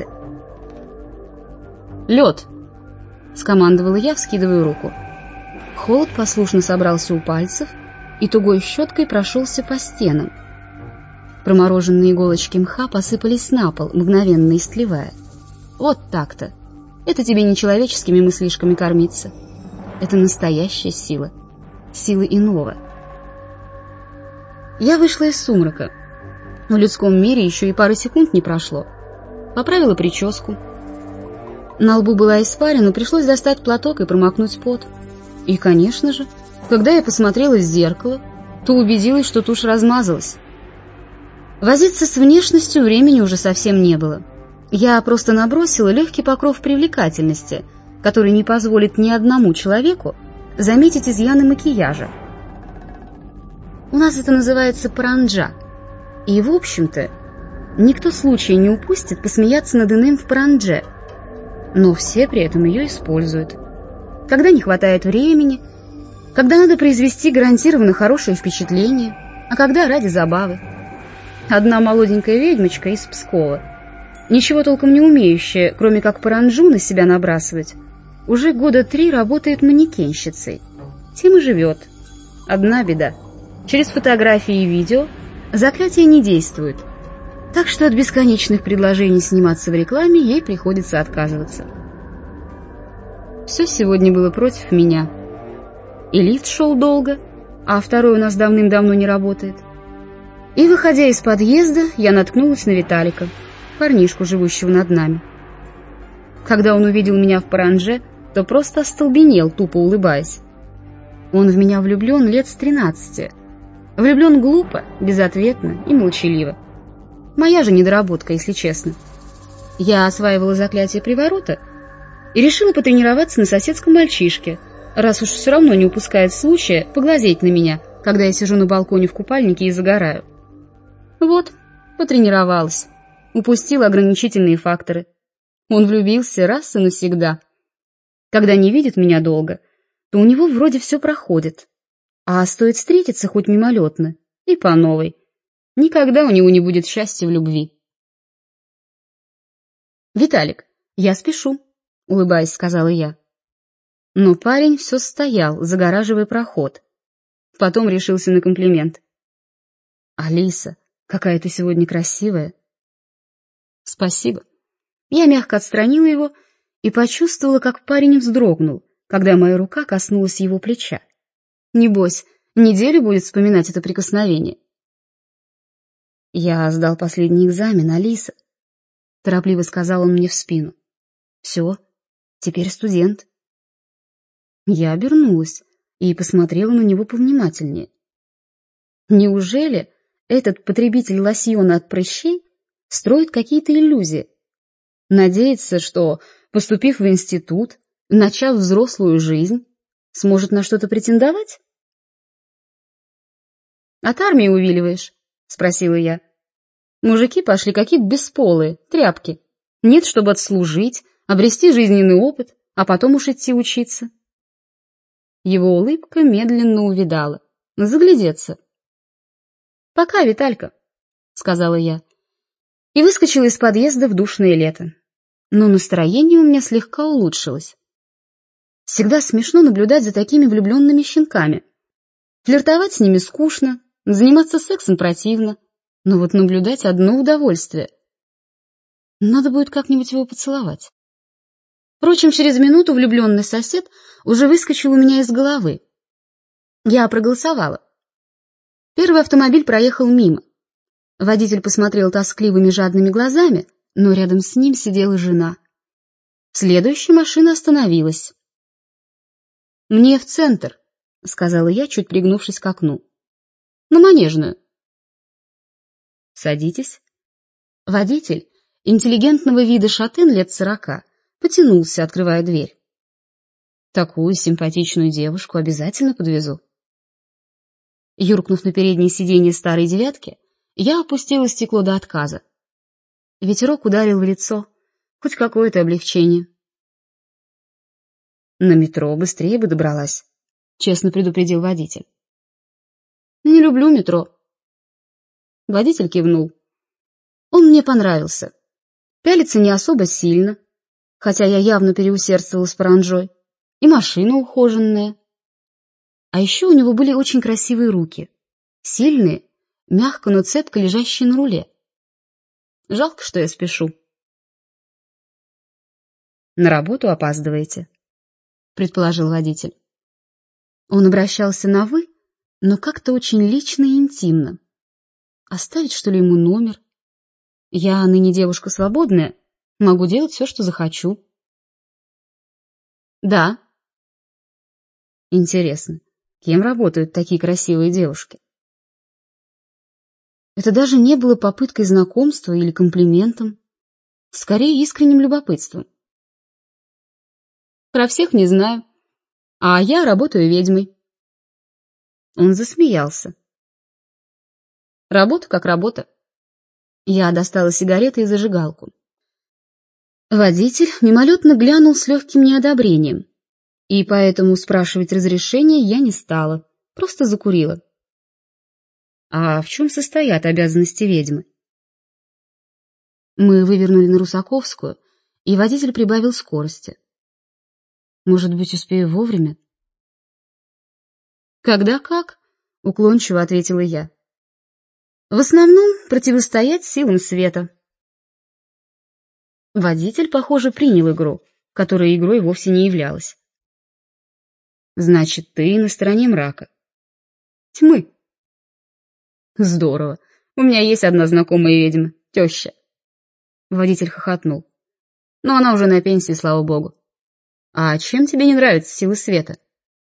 «Лед!» — скомандовала я, вскидывая руку. Холод послушно собрался у пальцев и тугой щеткой прошелся по стенам. Промороженные иголочки мха посыпались на пол, мгновенно истлевая. Вот так-то. Это тебе не человеческими мыслишками кормиться. Это настоящая сила. Сила иного. Я вышла из сумрака. В людском мире еще и пары секунд не прошло. Поправила прическу. На лбу была испарина, пришлось достать платок и промокнуть пот. И, конечно же, когда я посмотрела в зеркало, то убедилась, что тушь размазалась. Возиться с внешностью времени уже совсем не было. Я просто набросила легкий покров привлекательности, который не позволит ни одному человеку заметить изъяны макияжа. У нас это называется паранджа. И, в общем-то, никто случая не упустит посмеяться над иным в парандже. Но все при этом ее используют. Когда не хватает времени, когда надо произвести гарантированно хорошее впечатление, а когда ради забавы. Одна молоденькая ведьмочка из Пскова, ничего толком не умеющая, кроме как паранджу на себя набрасывать, уже года 3 работает манекенщицей. Тем и живет. Одна беда. Через фотографии и видео заклятие не действует, так что от бесконечных предложений сниматься в рекламе ей приходится отказываться. Все сегодня было против меня. И лифт шел долго, а второй у нас давным-давно не работает. И, выходя из подъезда, я наткнулась на Виталика, парнишку, живущего над нами. Когда он увидел меня в паранже, то просто остолбенел, тупо улыбаясь. Он в меня влюблен лет с 13. Влюблен глупо, безответно и молчаливо. Моя же недоработка, если честно. Я осваивала заклятие приворота и решила потренироваться на соседском мальчишке, раз уж все равно не упускает случая поглазеть на меня, когда я сижу на балконе в купальнике и загораю. Вот, потренировалась. Упустила ограничительные факторы. Он влюбился раз и навсегда. Когда не видит меня долго, то у него вроде все проходит. А стоит встретиться хоть мимолетно, и по новой. Никогда у него не будет счастья в любви. «Виталик, я спешу», — улыбаясь, сказала я. Но парень все стоял, загораживая проход. Потом решился на комплимент. «Алиса, какая ты сегодня красивая». «Спасибо». Я мягко отстранила его и почувствовала, как парень вздрогнул, когда моя рука коснулась его плеча. Небось, неделю будет вспоминать это прикосновение. «Я сдал последний экзамен, Алиса», — торопливо сказал он мне в спину. «Все, теперь студент». Я обернулась и посмотрела на него повнимательнее. Неужели этот потребитель лосьона от прыщей строит какие-то иллюзии? Надеется, что, поступив в институт, начав взрослую жизнь, сможет на что-то претендовать? «От армии увиливаешь?» — спросила я. «Мужики пошли какие-то бесполые, тряпки. Нет, чтобы отслужить, обрести жизненный опыт, а потом уж идти учиться». Его улыбка медленно увядала. Заглядеться. «Пока, Виталька», — сказала я, и выскочила из подъезда в душное лето. Но настроение у меня слегка улучшилось. Всегда смешно наблюдать за такими влюбленными щенками. Флиртовать с ними скучно, заниматься сексом противно, но вот наблюдать одно удовольствие. Надо будет как-нибудь его поцеловать. Впрочем, через минуту влюбленный сосед уже выскочил у меня из головы. Я проголосовала. Первый автомобиль проехал мимо. Водитель посмотрел тоскливыми жадными глазами, но рядом с ним сидела жена. Следующая машина остановилась. «Мне в центр», — сказала я, чуть пригнувшись к окну. «На Манежную». «Садитесь». Водитель, интеллигентного вида шатен лет 40, потянулся, открывая дверь. «Такую симпатичную девушку обязательно подвезу». Юркнув на переднее сиденье старой девятки, я опустила стекло до отказа. Ветерок ударил в лицо, хоть какое-то облегчение. «На метро быстрее бы добралась», — честно предупредил водитель. «Не люблю метро». Водитель кивнул. Он мне понравился. Пялится не особо сильно, хотя я явно переусердствовала с паранджой, и машина ухоженная. А еще у него были очень красивые руки, сильные, мягко, но цепко лежащие на руле. Жалко, что я спешу. «На работу опаздываете», — предположил водитель. Он обращался на «вы», но как-то очень лично и интимно. Оставить, что ли, ему номер? Я ныне девушка свободная, могу делать все, что захочу. «Да». Интересно, кем работают такие красивые девушки? Это даже не было попыткой знакомства или комплиментом, скорее искренним любопытством. «Про всех не знаю, а я работаю ведьмой». Он засмеялся. «Работа как работа». Я достала сигареты и зажигалку. Водитель мимолетно глянул с легким неодобрением, и поэтому спрашивать разрешения я не стала, просто закурила. А в чем состоят обязанности ведьмы? Мы вывернули на Русаковскую, и водитель прибавил скорости. Может быть, успею вовремя? «Когда как?» — уклончиво ответила я. «В основном противостоять силам света». Водитель, похоже, принял игру, которая игрой вовсе не являлась. «Значит, ты на стороне мрака». «Тьмы». «Здорово. У меня есть одна знакомая ведьма, теща». Водитель хохотнул. Но она уже на пенсии, слава богу. А чем тебе не нравятся силы света?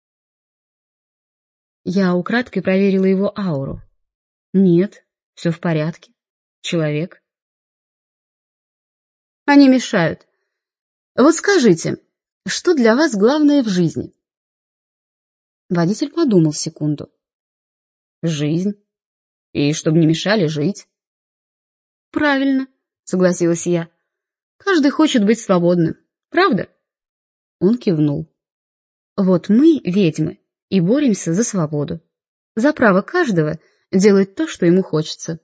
Я украдкой проверила его ауру. Нет, все в порядке. Человек. Они мешают. Вот скажите, что для вас главное в жизни? Водитель подумал секунду. Жизнь. И чтобы не мешали жить. Правильно, согласилась я. Каждый хочет быть свободным, правда? Он кивнул. Вот мы, ведьмы, и боремся за свободу. За право каждого делать то, что ему хочется.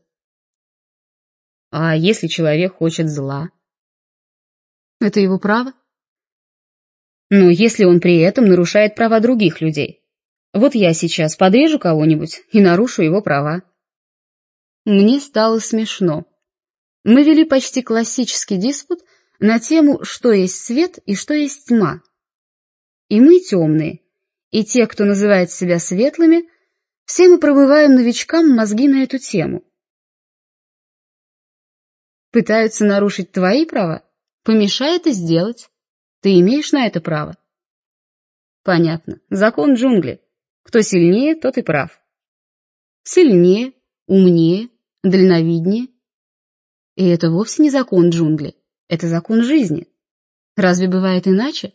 А если человек хочет зла? Это его право. Но если он при этом нарушает права других людей. Вот я сейчас подрежу кого-нибудь и нарушу его права. Мне стало смешно. Мы вели почти классический диспут на тему, что есть свет и что есть тьма. И мы темные, и те, кто называет себя светлыми, все мы промываем новичкам мозги на эту тему. Пытаются нарушить твои права? Помешай это сделать. Ты имеешь на это право. Понятно. Закон джунглей. Кто сильнее, тот и прав. Сильнее, умнее, дальновиднее. И это вовсе не закон джунглей. Это закон жизни. Разве бывает иначе?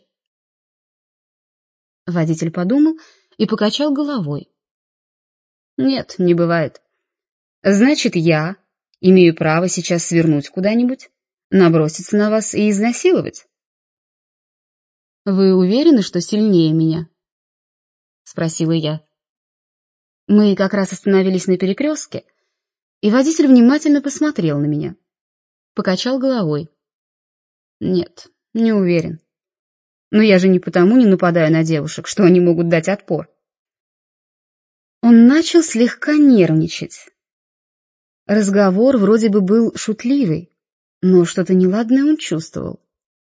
Водитель подумал и покачал головой. Нет, не бывает. Значит, я имею право сейчас свернуть куда-нибудь, наброситься на вас и изнасиловать. Вы уверены, что сильнее меня? Спросила я. Мы как раз остановились на перекрестке, и водитель внимательно посмотрел на меня. Покачал головой. Нет, не уверен. Но я же не потому не нападаю на девушек, что они могут дать отпор. Он начал слегка нервничать. Разговор вроде бы был шутливый, но что-то неладное он чувствовал.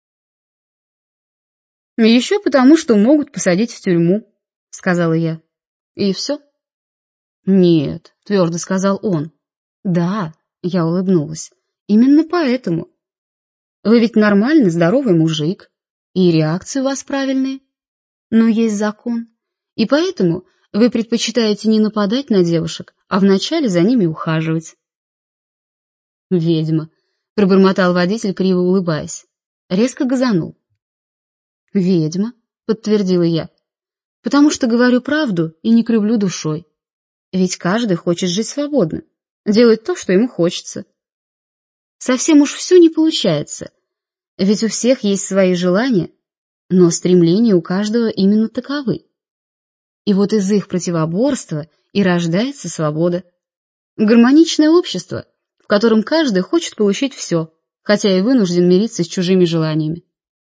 «Еще потому, что могут посадить в тюрьму», — сказала я. «И все?» «Нет», — твердо сказал он. «Да», — я улыбнулась, — «именно поэтому. Вы ведь нормальный, здоровый мужик, и реакции у вас правильные. Но есть закон, и поэтому вы предпочитаете не нападать на девушек, а вначале за ними ухаживать». «Ведьма», — пробормотал водитель, криво улыбаясь. Резко газанул. «Ведьма», — подтвердила я, — «потому что говорю правду и не кривлю душой. Ведь каждый хочет жить свободно, делать то, что ему хочется. Совсем уж все не получается, ведь у всех есть свои желания, но стремления у каждого именно таковы. И вот из их противоборства и рождается свобода. Гармоничное общество, в котором каждый хочет получить все, хотя и вынужден мириться с чужими желаниями».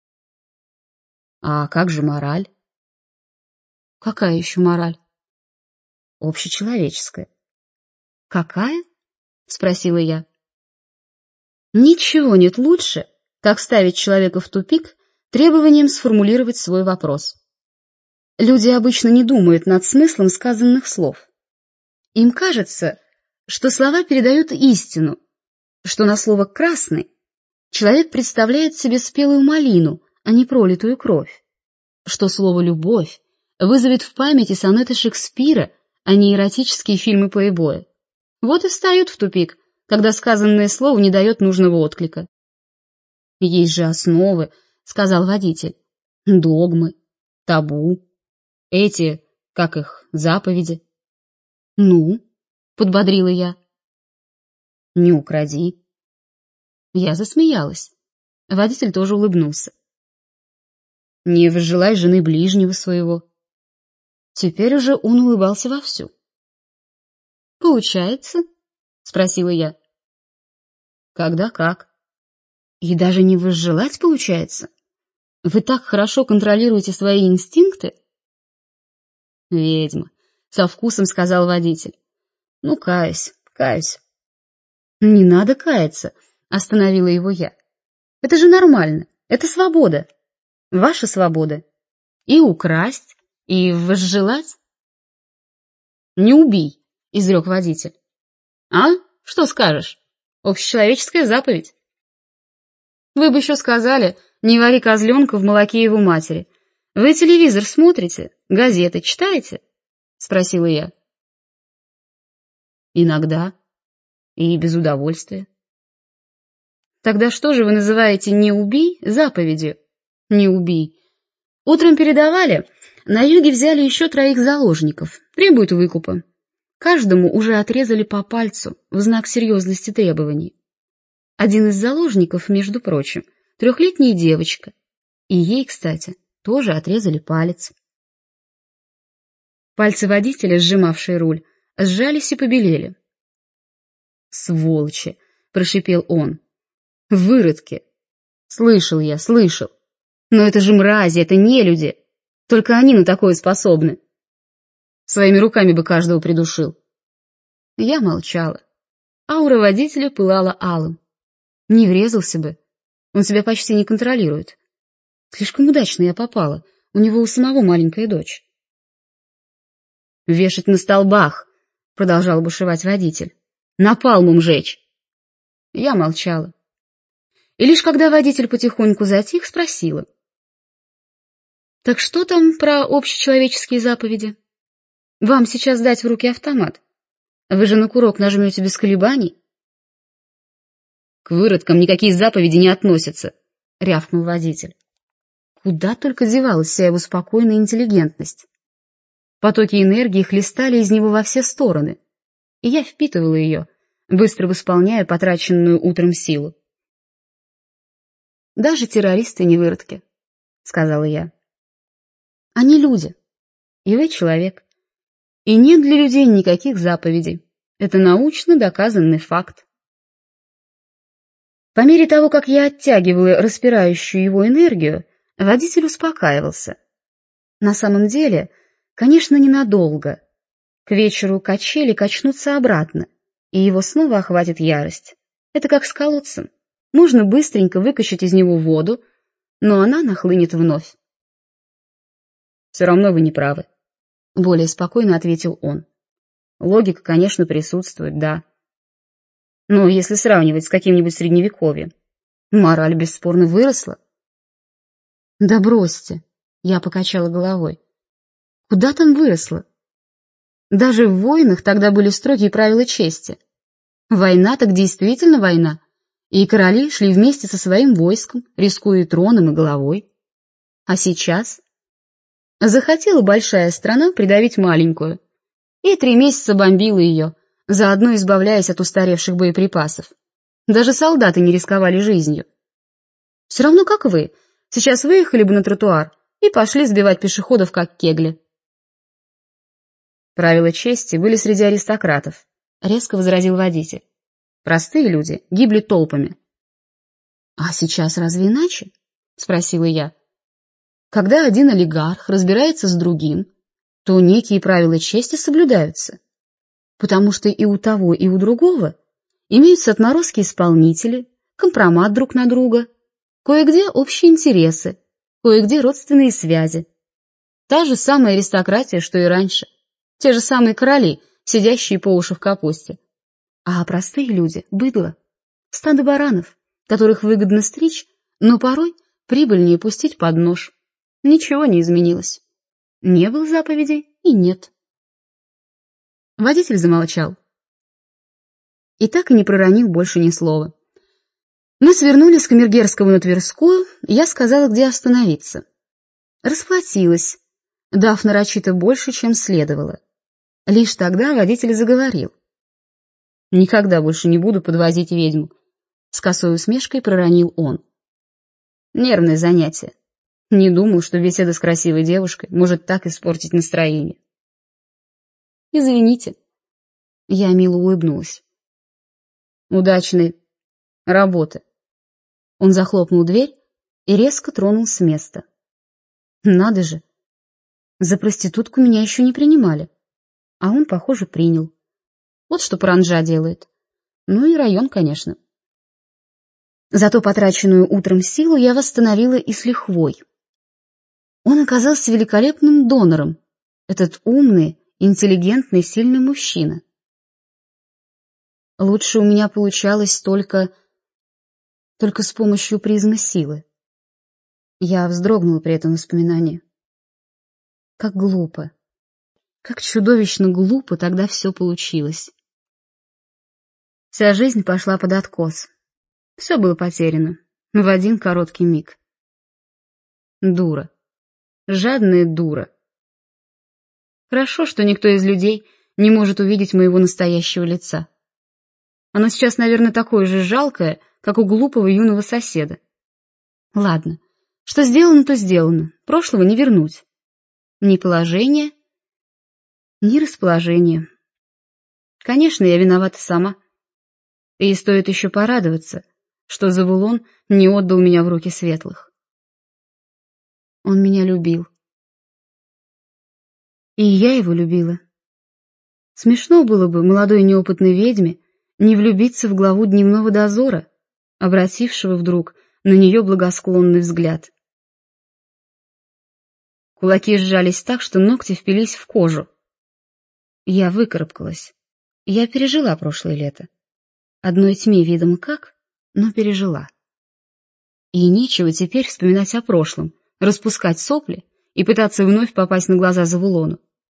А как же мораль? Какая еще мораль? Общечеловеческая. Какая? Спросила я. Ничего нет лучше, как ставить человека в тупик требованием сформулировать свой вопрос. Люди обычно не думают над смыслом сказанных слов. Им кажется, что слова передают истину, что на слово «красный» человек представляет себе спелую малину, а не пролитую кровь, что слово «любовь» вызовет в памяти сонеты Шекспира, а не эротические фильмы плейбоя. Вот и встают в тупик, когда сказанное слово не дает нужного отклика. «Есть же основы», — сказал водитель, — «догмы, табу, эти, как их, заповеди». «Ну?» — подбодрила я. «Не укради». Я засмеялась. Водитель тоже улыбнулся. «Не возжелай жены ближнего своего». Теперь уже он улыбался вовсю. «Получается?» — спросила я. «Когда как. И даже не возжелать получается? Вы так хорошо контролируете свои инстинкты?» «Ведьма», — со вкусом сказал водитель. «Ну, каюсь. «Не надо каяться», — остановила его я. «Это же нормально, это свобода. Ваша свобода. И украсть, и возжелать». «Не убий», — изрек водитель. «А? Что скажешь? Общечеловеческая заповедь». Вы бы еще сказали, не вари козленка в молоке его матери. Вы телевизор смотрите, газеты читаете? — спросила я. — Иногда. И без удовольствия. — Тогда что же вы называете «не убий» заповедью? — Не убий. Утром передавали, на юге взяли еще 3 заложников, требуют выкупа. Каждому уже отрезали по пальцу в знак серьезности требований. Один из заложников, между прочим, 3-летняя девочка, и ей, кстати, тоже отрезали палец. Пальцы водителя, сжимавшие руль, сжались и побелели. «Сволочи!» — прошипел он. «Выродки!» «Слышал я, слышал. Но это же мрази, это нелюди. Только они на такое способны. Своими руками бы каждого придушил». Я молчала. Аура водителя пылала алым. Не врезался бы. Он себя почти не контролирует. Слишком удачно я попала. У него у самого маленькая дочь. «Вешать на столбах!» — продолжал бушевать водитель. «Напалмом жечь!» Я молчала. И лишь когда водитель потихоньку затих, спросила. «Так что там про общечеловеческие заповеди? Вам сейчас дать в руки автомат? Вы же на курок нажмете без колебаний?» «К выродкам никакие заповеди не относятся», — рявкнул водитель. Куда только девалась вся его спокойная интеллигентность. Потоки энергии хлестали из него во все стороны, и я впитывала ее, быстро восполняя потраченную утром силу. «Даже террористы не выродки», — сказала я. «Они люди, и вы человек. И нет для людей никаких заповедей. Это научно доказанный факт». По мере того, как я оттягивала распирающую его энергию, водитель успокаивался. На самом деле, конечно, ненадолго. К вечеру качели качнутся обратно, и его снова охватит ярость. Это как с колодцем. Можно быстренько выкачать из него воду, но она нахлынет вновь. «Все равно вы не правы», — более спокойно ответил он. «Логика, конечно, присутствует, да. Но если сравнивать с каким-нибудь средневековьем, мораль бесспорно выросла». «Да бросьте», — я покачала головой. «Куда там выросла? Даже в войнах тогда были строгие правила чести. Война так действительно война, и короли шли вместе со своим войском, рискуя троном и головой. А сейчас? Захотела большая страна придавить маленькую, и 3 месяца бомбила ее, заодно избавляясь от устаревших боеприпасов. Даже солдаты не рисковали жизнью. Все равно как вы, сейчас выехали бы на тротуар и пошли сбивать пешеходов, как кегли». «Правила чести были среди аристократов», — резко возразил водитель. «Простые люди гибли толпами». «А сейчас разве иначе?» — спросила я. «Когда один олигарх разбирается с другим, то некие правила чести соблюдаются, потому что и у того, и у другого имеются отморозки исполнители, компромат друг на друга, кое-где общие интересы, кое-где родственные связи. Та же самая аристократия, что и раньше, те же самые короли, сидящие по уши в капусте. А простые люди — быдло, стадо баранов, которых выгодно стричь, но порой прибыльнее пустить под нож. Ничего не изменилось. Не было заповедей и нет». Водитель замолчал. И так и не проронил больше ни слова. Мы свернули с Камергерского на Тверскую, и я сказала, где остановиться. Расплатилась, дав нарочито больше, чем следовало. Лишь тогда водитель заговорил. «Никогда больше не буду подвозить ведьму», — с косой усмешкой проронил он. «Нервное занятие. Не думал, что беседа с красивой девушкой может так испортить настроение». «Извините». Я мило улыбнулась. «Удачной работы». Он захлопнул дверь и резко тронул с места. Надо же, за проститутку меня еще не принимали, а он, похоже, принял. Вот что паранджа делает. Ну и район, конечно. Зато потраченную утром силу я восстановила и с лихвой. Он оказался великолепным донором, этот умный, интеллигентный, сильный мужчина. Лучше у меня получалось только... только с помощью призмы силы. Я вздрогнула при этом воспоминании. Как глупо, как чудовищно глупо тогда все получилось. Вся жизнь пошла под откос. Все было потеряно в один короткий миг. Дура. Жадная дура. Хорошо, что никто из людей не может увидеть моего настоящего лица. Оно сейчас, наверное, такое же жалкое, как у глупого юного соседа. Ладно, что сделано, то сделано. Прошлого не вернуть. Ни положение, ни расположение. Конечно, я виновата сама. И стоит еще порадоваться, что Завулон не отдал меня в руки светлых. Он меня любил. И я его любила. Смешно было бы молодой неопытной ведьме не влюбиться в главу дневного дозора, обратившего вдруг на нее благосклонный взгляд. Кулаки сжались так, что ногти впились в кожу. Я выкарабкалась. Я пережила прошлое лето. Одной тьме видимо как, но пережила. И нечего теперь вспоминать о прошлом, распускать сопли и пытаться вновь попасть на глаза Завулону.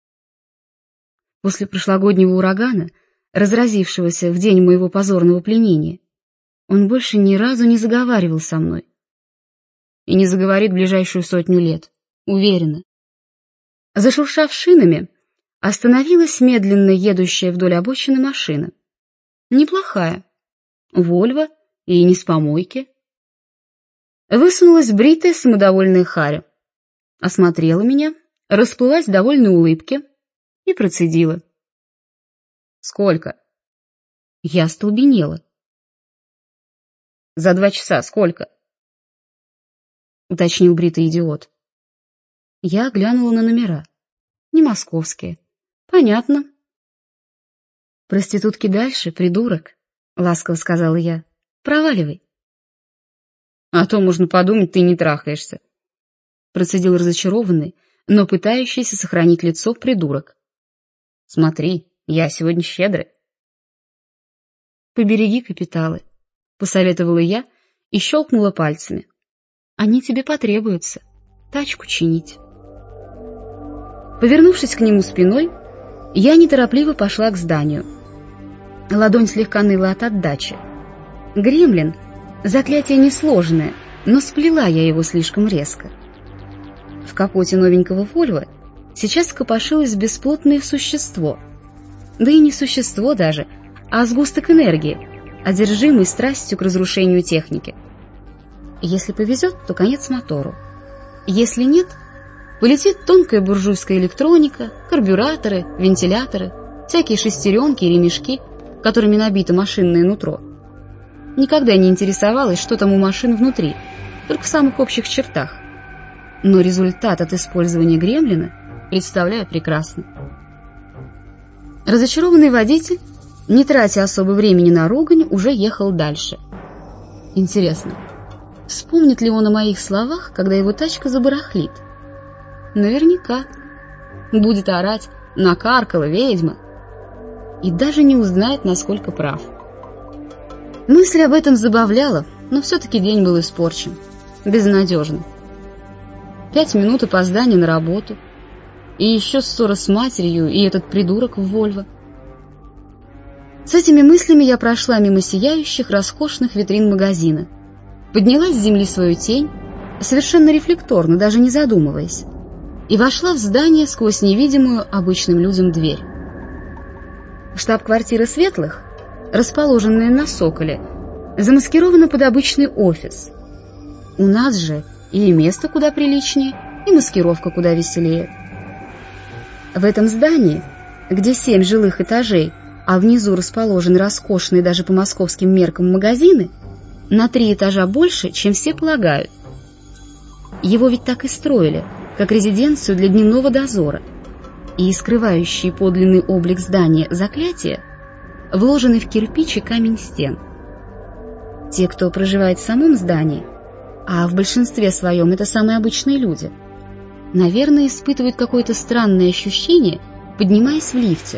После прошлогоднего урагана, разразившегося в день моего позорного пленения, он больше ни разу не заговаривал со мной. И не заговорит ближайшую 100 лет, уверена. Зашуршав шинами, остановилась медленно едущая вдоль обочины машина. Неплохая. Вольво и не с помойки. Высунулась бритая самодовольная Харя. Осмотрела меня, расплылась в довольной улыбке и процедила. «Сколько?» Я остолбенела. «За 2 часа сколько?» — уточнил бритый идиот. Я глянула на номера. Не московские. Понятно. «Проститутки дальше, придурок», — ласково сказала я. «Проваливай». «А то, можно подумать, ты не трахаешься», — процедил разочарованный, но пытающийся сохранить лицо придурок. «Смотри, я сегодня щедрый». «Побереги капиталы», — посоветовала я и щелкнула пальцами. «Они тебе потребуются. Тачку чинить». Повернувшись к нему спиной, я неторопливо пошла к зданию. Ладонь слегка ныла от отдачи. Гремлин — заклятие несложное, но сплела я его слишком резко. В капоте новенького Вольво сейчас копошилось бесплотное существо. Да и не существо даже, а сгусток энергии, одержимый страстью к разрушению техники. Если повезет, то конец мотору. Если нет, полетит тонкая буржуйская электроника, карбюраторы, вентиляторы, всякие шестеренки и ремешки, которыми набито машинное нутро. Никогда не интересовалась, что там у машин внутри, только в самых общих чертах. Но результат от использования гремлина представляю прекрасно. Разочарованный водитель, не тратя особо времени на ругань, уже ехал дальше. Интересно, вспомнит ли он о моих словах, когда его тачка забарахлит? Наверняка. Будет орать: «Накаркала ведьма!» И даже не узнает, насколько прав. Мысль об этом забавляла, но все-таки день был испорчен. Безнадежно. 5 минут опоздания на работу. И еще ссора с матерью и этот придурок в Вольво. С этими мыслями я прошла мимо сияющих, роскошных витрин магазина. Подняла с земли свою тень, совершенно рефлекторно, даже не задумываясь, и вошла в здание сквозь невидимую обычным людям дверь. Штаб-квартира Светлых, расположенная на Соколе, замаскирована под обычный офис. У нас же и место куда приличнее, и маскировка куда веселее. В этом здании, где 7 жилых этажей, а внизу расположены роскошные даже по московским меркам магазины, на 3 этажа больше, чем все полагают. Его ведь так и строили, как резиденцию для дневного дозора, и скрывающие подлинный облик здания заклятия вложены в кирпич и камень стен. Те, кто проживает в самом здании, а в большинстве своем это самые обычные люди, наверное, испытывают какое-то странное ощущение, поднимаясь в лифте,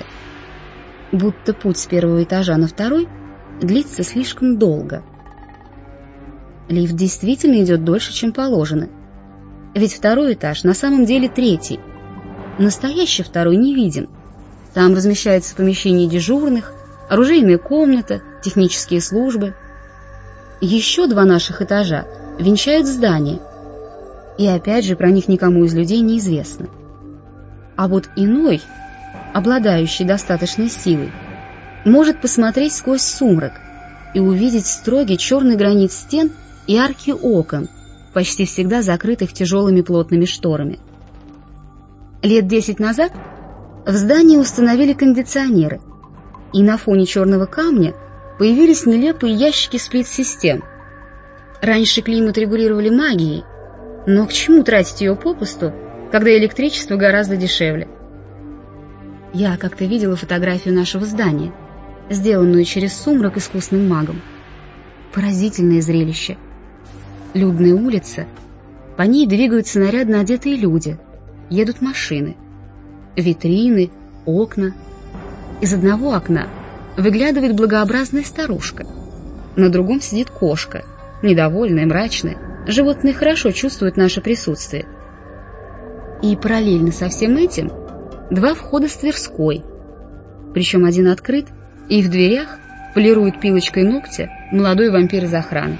будто путь с 1-го этажа на 2-й длится слишком долго. Лифт действительно идет дольше, чем положено. Ведь второй этаж на самом деле третий. Настоящий второй не видим. Там размещается помещение дежурных, оружейная комната, технические службы. Еще 2 наших этажа венчают здание. И опять же про них никому из людей неизвестно. А вот иной, обладающий достаточной силой, может посмотреть сквозь сумрак и увидеть строгий черный гранит стен и арки окон, почти всегда закрытых тяжелыми плотными шторами. Лет 10 назад в здании установили кондиционеры, и на фоне черного камня появились нелепые ящики сплит-систем. Раньше климат регулировали магией, но к чему тратить ее попусту, когда электричество гораздо дешевле? Я как-то видела фотографию нашего здания, сделанную через сумрак искусным магом. Поразительное зрелище. Людная улица, по ней двигаются нарядно одетые люди, едут машины, витрины, окна. Из одного окна выглядывает благообразная старушка, на другом сидит кошка, недовольная, мрачная. Животные хорошо чувствуют наше присутствие. И параллельно со всем этим 2 входа с Тверской, причем один открыт, и в дверях полирует пилочкой ногтя молодой вампир из охраны.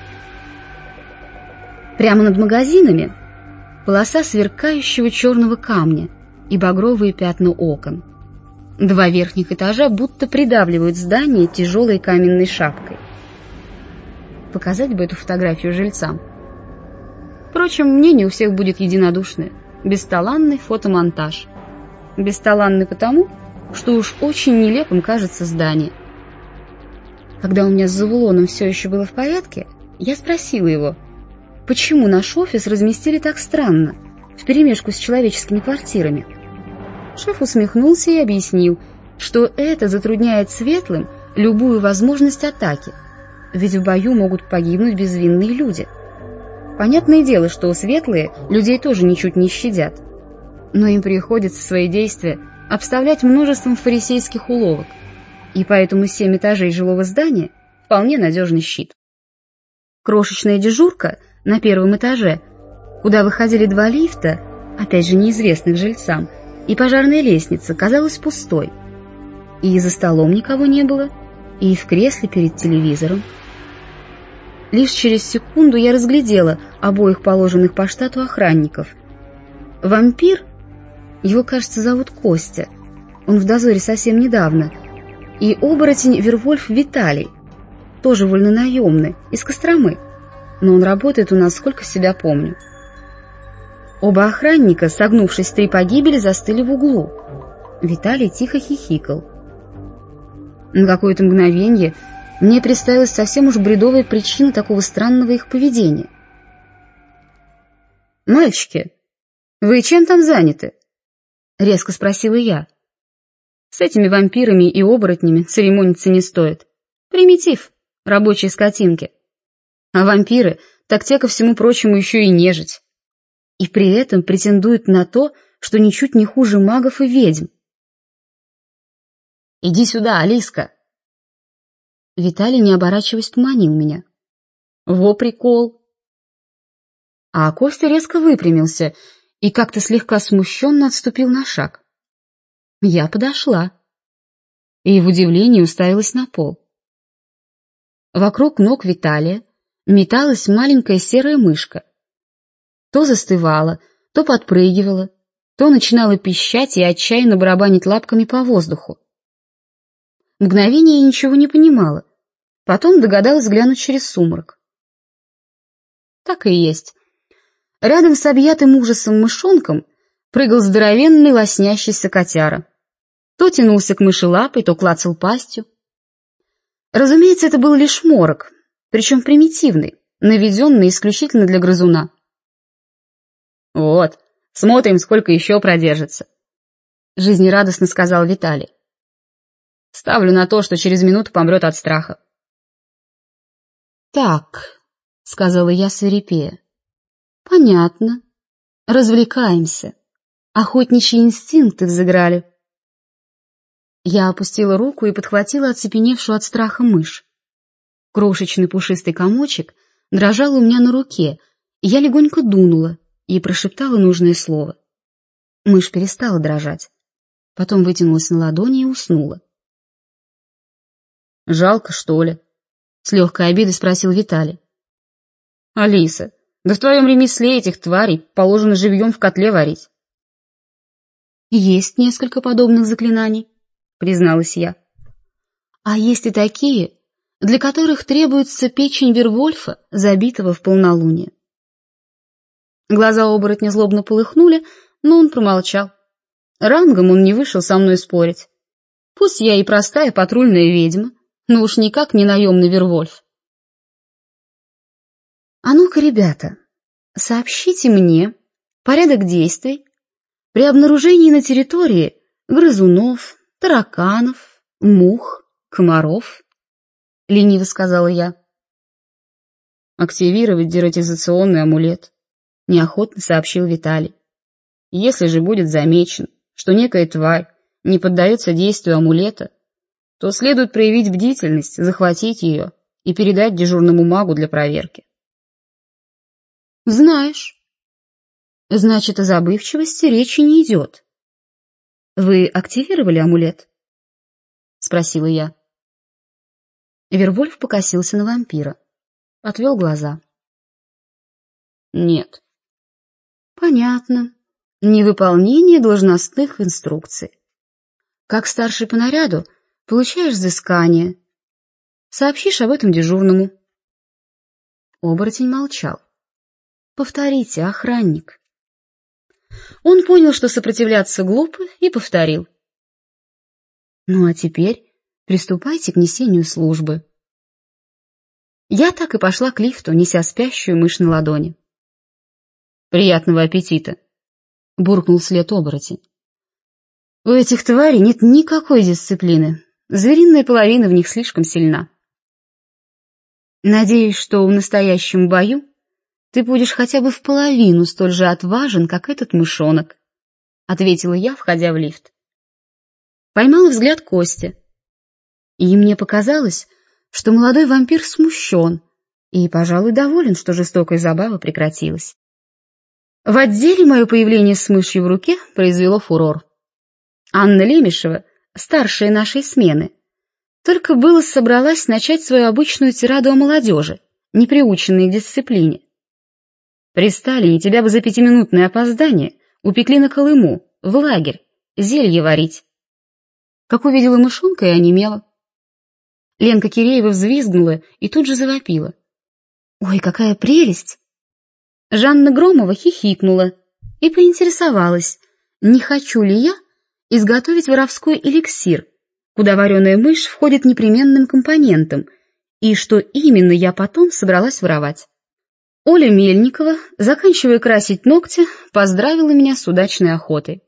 Прямо над магазинами полоса сверкающего черного камня и багровые пятна окон. 2 верхних этажа будто придавливают здание тяжелой каменной шапкой. Показать бы эту фотографию жильцам. Впрочем, мнение у всех будет единодушное. Бесталанный фотомонтаж. Бесталанный потому, что уж очень нелепым кажется здание. Когда у меня с Завулоном все еще было в порядке, я спросила его, почему наш офис разместили так странно, вперемешку с человеческими квартирами. Шеф усмехнулся и объяснил, что это затрудняет светлым любую возможность атаки, ведь в бою могут погибнуть безвинные люди. Понятное дело, что светлые людей тоже ничуть не щадят, но им приходится свои действия обставлять множеством фарисейских уловок, и поэтому 7 этажей жилого здания вполне надежный щит. Крошечная дежурка на 1-м этаже, куда выходили 2 лифта, опять же неизвестных жильцам, и пожарная лестница, казалась пустой. И за столом никого не было, и в кресле перед телевизором. Лишь через секунду я разглядела обоих положенных по штату охранников. Вампир, его, кажется, зовут Костя, он в дозоре совсем недавно, и оборотень Вервольф Виталий, тоже вольнонаемный, из Костромы, но он работает у нас, сколько себя помню. Оба охранника, согнувшись в 3 погибели, застыли в углу. Виталий тихо хихикал. На какое-то мгновение мне представилась совсем уж бредовая причина такого странного их поведения. «Мальчики, вы чем там заняты?» — резко спросила я. «С этими вампирами и оборотнями церемониться не стоит. Примитив, рабочие скотинки. А вампиры, так те, ко всему прочему, еще и нежить. И при этом претендуют на то, что ничуть не хуже магов и ведьм». «Иди сюда, Алиска!» Виталий, не оборачиваясь, поманил меня. «Во прикол!» А Костя резко выпрямился и как-то слегка смущенно отступил на шаг. Я подошла и в удивлении уставилась на пол. Вокруг ног Виталия металась маленькая серая мышка. То застывала, то подпрыгивала, то начинала пищать и отчаянно барабанить лапками по воздуху. Мгновение я ничего не понимала, потом догадалась глянуть через сумрак. Так и есть. Рядом с объятым ужасом мышонком прыгал здоровенный лоснящийся котяра. То тянулся к мыши лапой, то клацал пастью. Разумеется, это был лишь морок, причем примитивный, наведенный исключительно для грызуна. «Вот, смотрим, сколько еще продержится», — жизнерадостно сказал Виталий. «Ставлю на то, что через минуту помрет от страха». «Так», — сказала я свирепея, — «понятно. Развлекаемся. Охотничьи инстинкты взыграли». Я опустила руку и подхватила оцепеневшую от страха мышь. Крошечный пушистый комочек дрожала у меня на руке, и я легонько дунула и прошептала нужное слово. Мышь перестала дрожать, потом вытянулась на ладони и уснула. «Жалко, что ли?» — с легкой обидой спросил Виталий. «Алиса, да в твоем ремесле этих тварей положено живьем в котле варить». «Есть несколько подобных заклинаний», — призналась я. «А есть и такие, для которых требуется печень Вервольфа, забитого в полнолуние». Глаза оборотня злобно полыхнули, но он промолчал. Рангом он не вышел со мной спорить. Пусть я и простая патрульная ведьма, но уж никак не наемный Вервольф. А ну-ка, ребята, сообщите мне порядок действий при обнаружении на территории грызунов, тараканов, мух, комаров, — лениво сказала я. Активировать дератизационный амулет, — неохотно сообщил Виталий. Если же будет замечено, что некая тварь не поддается действию амулета, то следует проявить бдительность, захватить ее и передать дежурному магу для проверки. Знаешь, значит, о забывчивости речи не идет. Вы активировали амулет? Спросила я. Вервольф покосился на вампира, отвел глаза. Нет. Понятно. Невыполнение должностных инструкций. Как старший по наряду получаешь взыскание. Сообщишь об этом дежурному. Оборотень молчал. Повторите, охранник. Он понял, что сопротивляться глупо, и повторил. Ну а теперь приступайте к несению службы. Я так и пошла к лифту, неся спящую мышь на ладони. Приятного аппетита, буркнул вслед оборотень. У этих тварей нет никакой дисциплины. Звериная половина в них слишком сильна. Надеюсь, что в настоящем бою ты будешь хотя бы в половину столь же отважен, как этот мышонок, — ответила я, входя в лифт. Поймала взгляд Кости, и мне показалось, что молодой вампир смущен и, пожалуй, доволен, что жестокая забава прекратилась. В отделе мое появление с мышью в руке произвело фурор. Анна Лемешева, старшая нашей смены, только было собралась начать свою обычную тираду о молодежи, не приученной к дисциплине. При Сталине тебя бы за 5-минутное опоздание упекли на Колыму, в лагерь, зелье варить. Как увидела мышонка, и онемела. Ленка Киреева взвизгнула и тут же завопила. «Ой, какая прелесть!» Жанна Громова хихикнула и поинтересовалась, не хочу ли я изготовить воровской эликсир, куда вареная мышь входит непременным компонентом, и что именно я потом собралась воровать. Оля Мельникова, заканчивая красить ногти, поздравила меня с удачной охотой.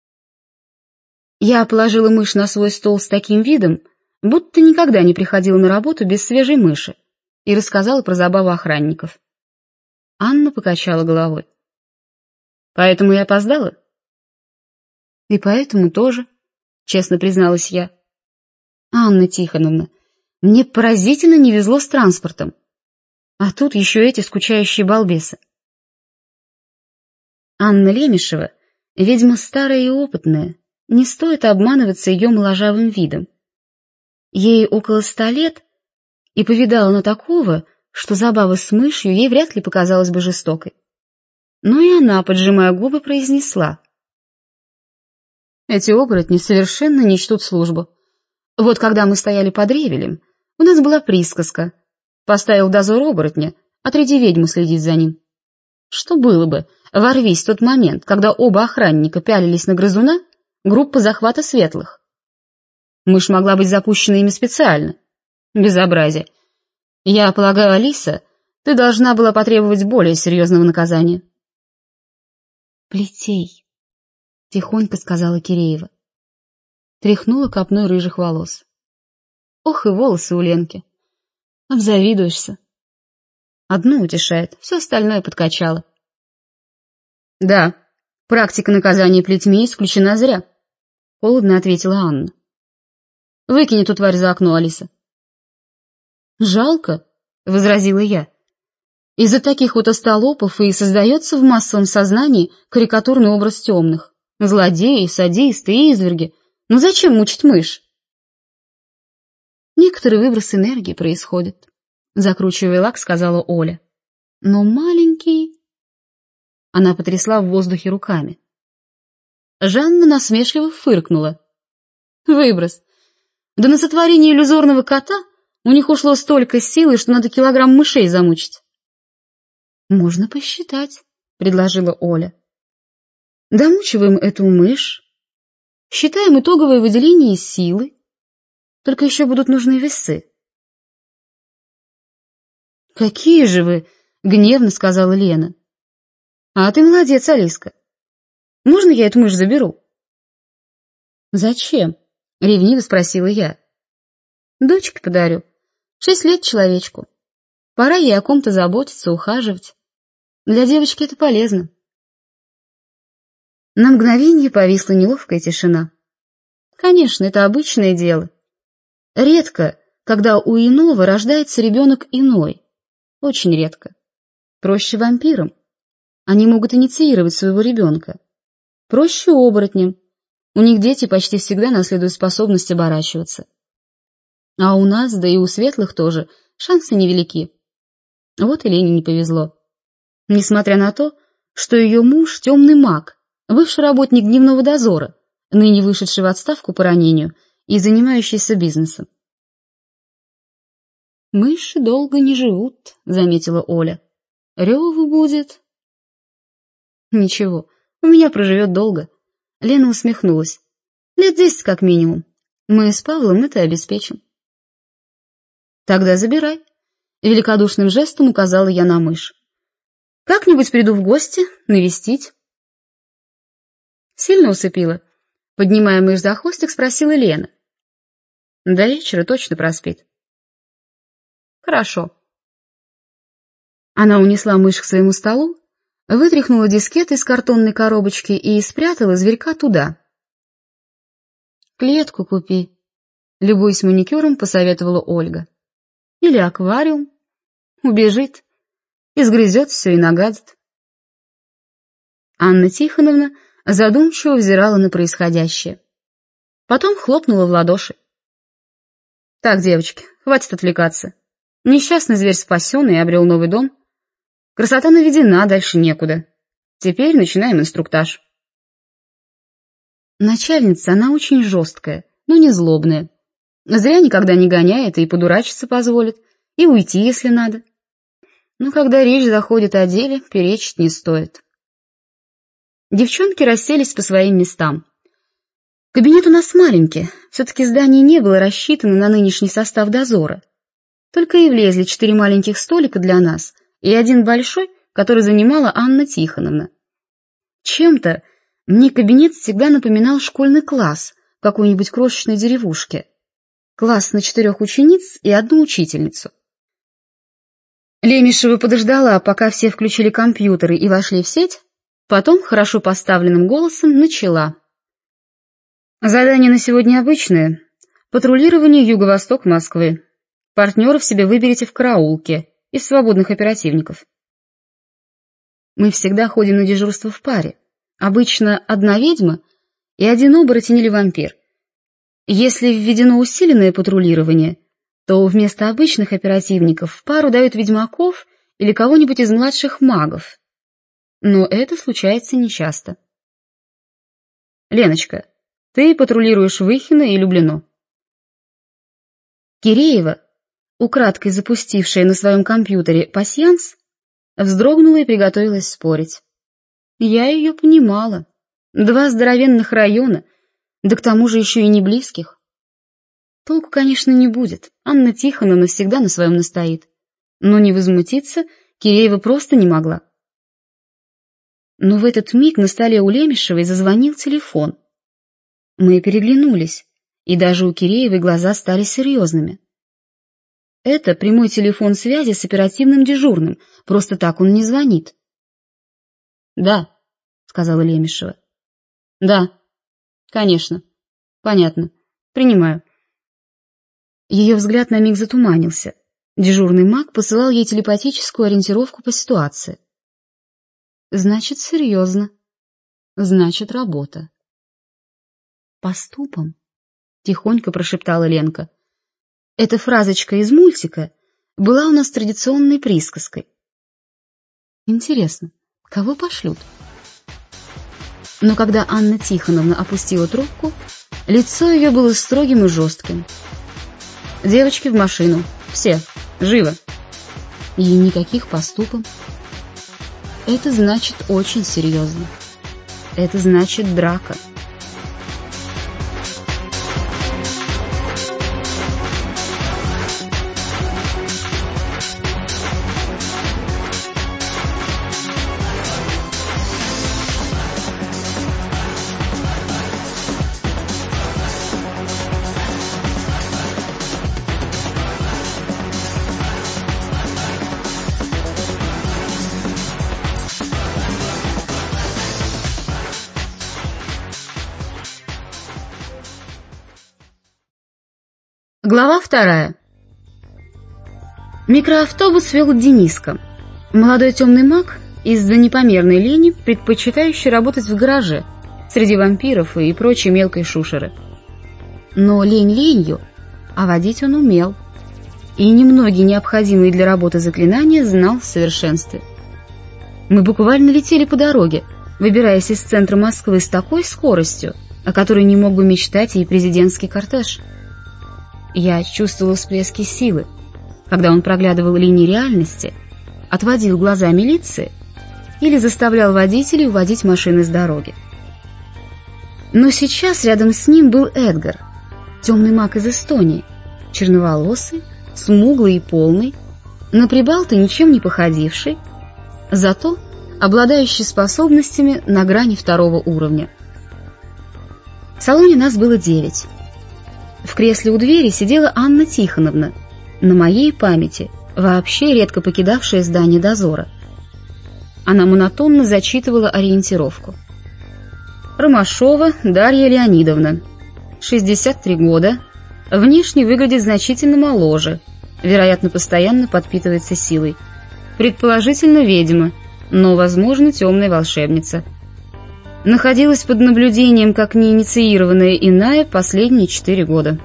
Я положила мышь на свой стол с таким видом, будто никогда не приходила на работу без свежей мыши, и рассказала про забаву охранников. Анна покачала головой. Поэтому я опоздала? И поэтому тоже, честно призналась я. Анна Тихоновна, мне поразительно не везло с транспортом. А тут еще эти скучающие балбесы. Анна Лемешева, ведьма старая и опытная, не стоит обманываться ее моложавым видом. Ей около 100 лет, и повидала она такого, что забава с мышью ей вряд ли показалась бы жестокой. Но и она, поджимая губы, произнесла. Эти оборотни совершенно не чтут службу. Вот когда мы стояли под Ревелем, у нас была присказка. Поставил дозор оборотня, отряди ведьму следить за ним. Что было бы, ворвись в тот момент, когда оба охранника пялились на грызуна, группа захвата светлых. Мышь могла быть запущена ими специально. Безобразие. Я полагаю, Алиса, ты должна была потребовать более серьезного наказания. Плетей, тихонько сказала Киреева. Тряхнула копной рыжих волос. Ох и волосы у Ленки. Обзавидуешься. Одно утешает, все остальное подкачало. Да, практика наказания плетьми исключена зря, холодно ответила Анна. Выкинь эту тварь за окно, Алиса. Жалко, возразила я. Из-за таких вот остолопов и создается в массовом сознании карикатурный образ темных. Злодеи, садисты и изверги. Ну зачем мучить мышь? Некоторый выброс энергии происходит, закручивая лак, сказала Оля. Но маленький... Она потрясла в воздухе руками. Жанна насмешливо фыркнула. Выброс. Да на сотворение иллюзорного кота у них ушло столько силы, что надо килограмм мышей замучить. Можно посчитать, предложила Оля. Домучиваем эту мышь, считаем итоговое выделение силы, только еще будут нужны весы. Какие же вы, гневно сказала Лена. А ты молодец, Алиска. Можно я эту мышь заберу? Зачем? Ревниво спросила я. Дочке подарю. 6 лет человечку. Пора ей о ком-то заботиться, ухаживать. Для девочки это полезно. На мгновение повисла неловкая тишина. Конечно, это обычное дело. Редко, когда у иного рождается ребенок иной. Очень редко. Проще вампирам. Они могут инициировать своего ребенка. Проще оборотням. У них дети почти всегда наследуют способность оборачиваться. А у нас, да и у светлых тоже, шансы невелики. Вот и Лене не повезло. Несмотря на то, что ее муж темный маг, бывший работник дневного дозора, ныне вышедший в отставку по ранению и занимающийся бизнесом. «Мыши долго не живут», — заметила Оля. «Реву будет». «Ничего, у меня проживет долго». Лена усмехнулась. «Лет 10 как минимум. Мы с Павлом это обеспечим». «Тогда забирай», — великодушным жестом указала я на мышь. «Как-нибудь приду в гости, навестить». «Сильно усыпила?» — поднимая мышь за хвостик, спросила Лена. «До вечера точно проспит». «Хорошо». Она унесла мышь к своему столу, вытряхнула дискеты из картонной коробочки и спрятала зверька туда. «Клетку купи», — любуясь маникюром, посоветовала Ольга. «Или аквариум. Убежит, изгрызет все и нагадит». Анна Тихоновна задумчиво взирала на происходящее. Потом хлопнула в ладоши. «Так, девочки, хватит отвлекаться. Несчастный зверь спасен и обрел новый дом. Красота наведена, дальше некуда. Теперь начинаем инструктаж». Начальница, она очень жесткая, но не злобная. Зря никогда не гоняет и подурачиться позволит, и уйти, если надо. Но когда речь заходит о деле, перечить не стоит. Девчонки расселись по своим местам. Кабинет у нас маленький, все-таки здание не было рассчитано на нынешний состав дозора. Только и влезли 4 маленьких столика для нас и один большой, который занимала Анна Тихоновна. Чем-то мне кабинет всегда напоминал школьный класс в какой-нибудь крошечной деревушке. Класс на 4 учениц и 1 учительницу. Лемешева подождала, пока все включили компьютеры и вошли в сеть, потом хорошо поставленным голосом начала. Задание на сегодня обычное. Патрулирование юго-восток Москвы. Партнеров себе выберите в караулке из свободных оперативников. Мы всегда ходим на дежурство в паре. Обычно 1 ведьма и 1 оборотень или вампир. Если введено усиленное патрулирование, то вместо обычных оперативников в пару дают ведьмаков или кого-нибудь из младших магов. Но это случается нечасто. Леночка, ты патрулируешь Выхино и Люблино. Киреева, украдкой запустившая на своем компьютере пасьянс, вздрогнула и приготовилась спорить. Я ее понимала. 2 здоровенных района, да к тому же еще и не близких. Толку, конечно, не будет. Анна Тихоновна всегда на своем настоит. Но не возмутиться Киреева просто не могла. Но в этот миг на столе у Лемешевой зазвонил телефон. Мы переглянулись, и даже у Киреевой глаза стали серьезными. Это прямой телефон связи с оперативным дежурным, просто так он не звонит. «Да», — сказала Лемешева. «Да, конечно, понятно, принимаю». Ее взгляд на миг затуманился. Дежурный маг посылал ей телепатическую ориентировку по ситуации. Значит, серьезно. Значит, работа. Поступом, тихонько прошептала Ленка. Эта фразочка из мультика была у нас традиционной присказкой. Интересно, кого пошлют? Но когда Анна Тихоновна опустила трубку, лицо ее было строгим и жестким. «Девочки, в машину! Все! Живо!» И никаких поступок. Это значит очень серьезно. Это значит драка. Глава 2. Микроавтобус вел Дениска, молодой темный маг, из-за непомерной лени, предпочитающий работать в гараже, среди вампиров и прочей мелкой шушеры. Но лень ленью, а водить он умел, и немногие необходимые для работы заклинания знал в совершенстве. Мы буквально летели по дороге, выбираясь из центра Москвы с такой скоростью, о которой не мог бы мечтать и президентский кортеж. Я чувствовала всплески силы, когда он проглядывал линии реальности, отводил глаза милиции или заставлял водителей уводить машины с дороги. Но сейчас рядом с ним был Эдгар, темный маг из Эстонии, черноволосый, смуглый и полный, на прибалта ничем не походивший, зато обладающий способностями на грани 2-го уровня. В салоне нас было 9. В кресле у двери сидела Анна Тихоновна, на моей памяти вообще редко покидавшая здание дозора. Она монотонно зачитывала ориентировку. Ромашова Дарья Леонидовна, 63 года, внешне выглядит значительно моложе, вероятно, постоянно подпитывается силой. Предположительно, ведьма, но, возможно, темная волшебница. Находилась под наблюдением как неинициированная иная последние 4 года.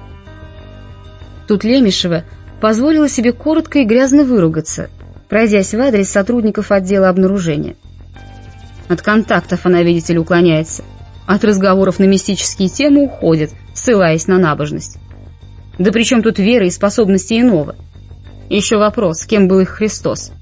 Тут Лемешева позволила себе коротко и грязно выругаться, пройдясь в адрес сотрудников отдела обнаружения. От контактов она, видите ли, уклоняется, от разговоров на мистические темы уходит, ссылаясь на набожность. Да при чем тут вера и способности иного? Еще вопрос, кем был их Христос?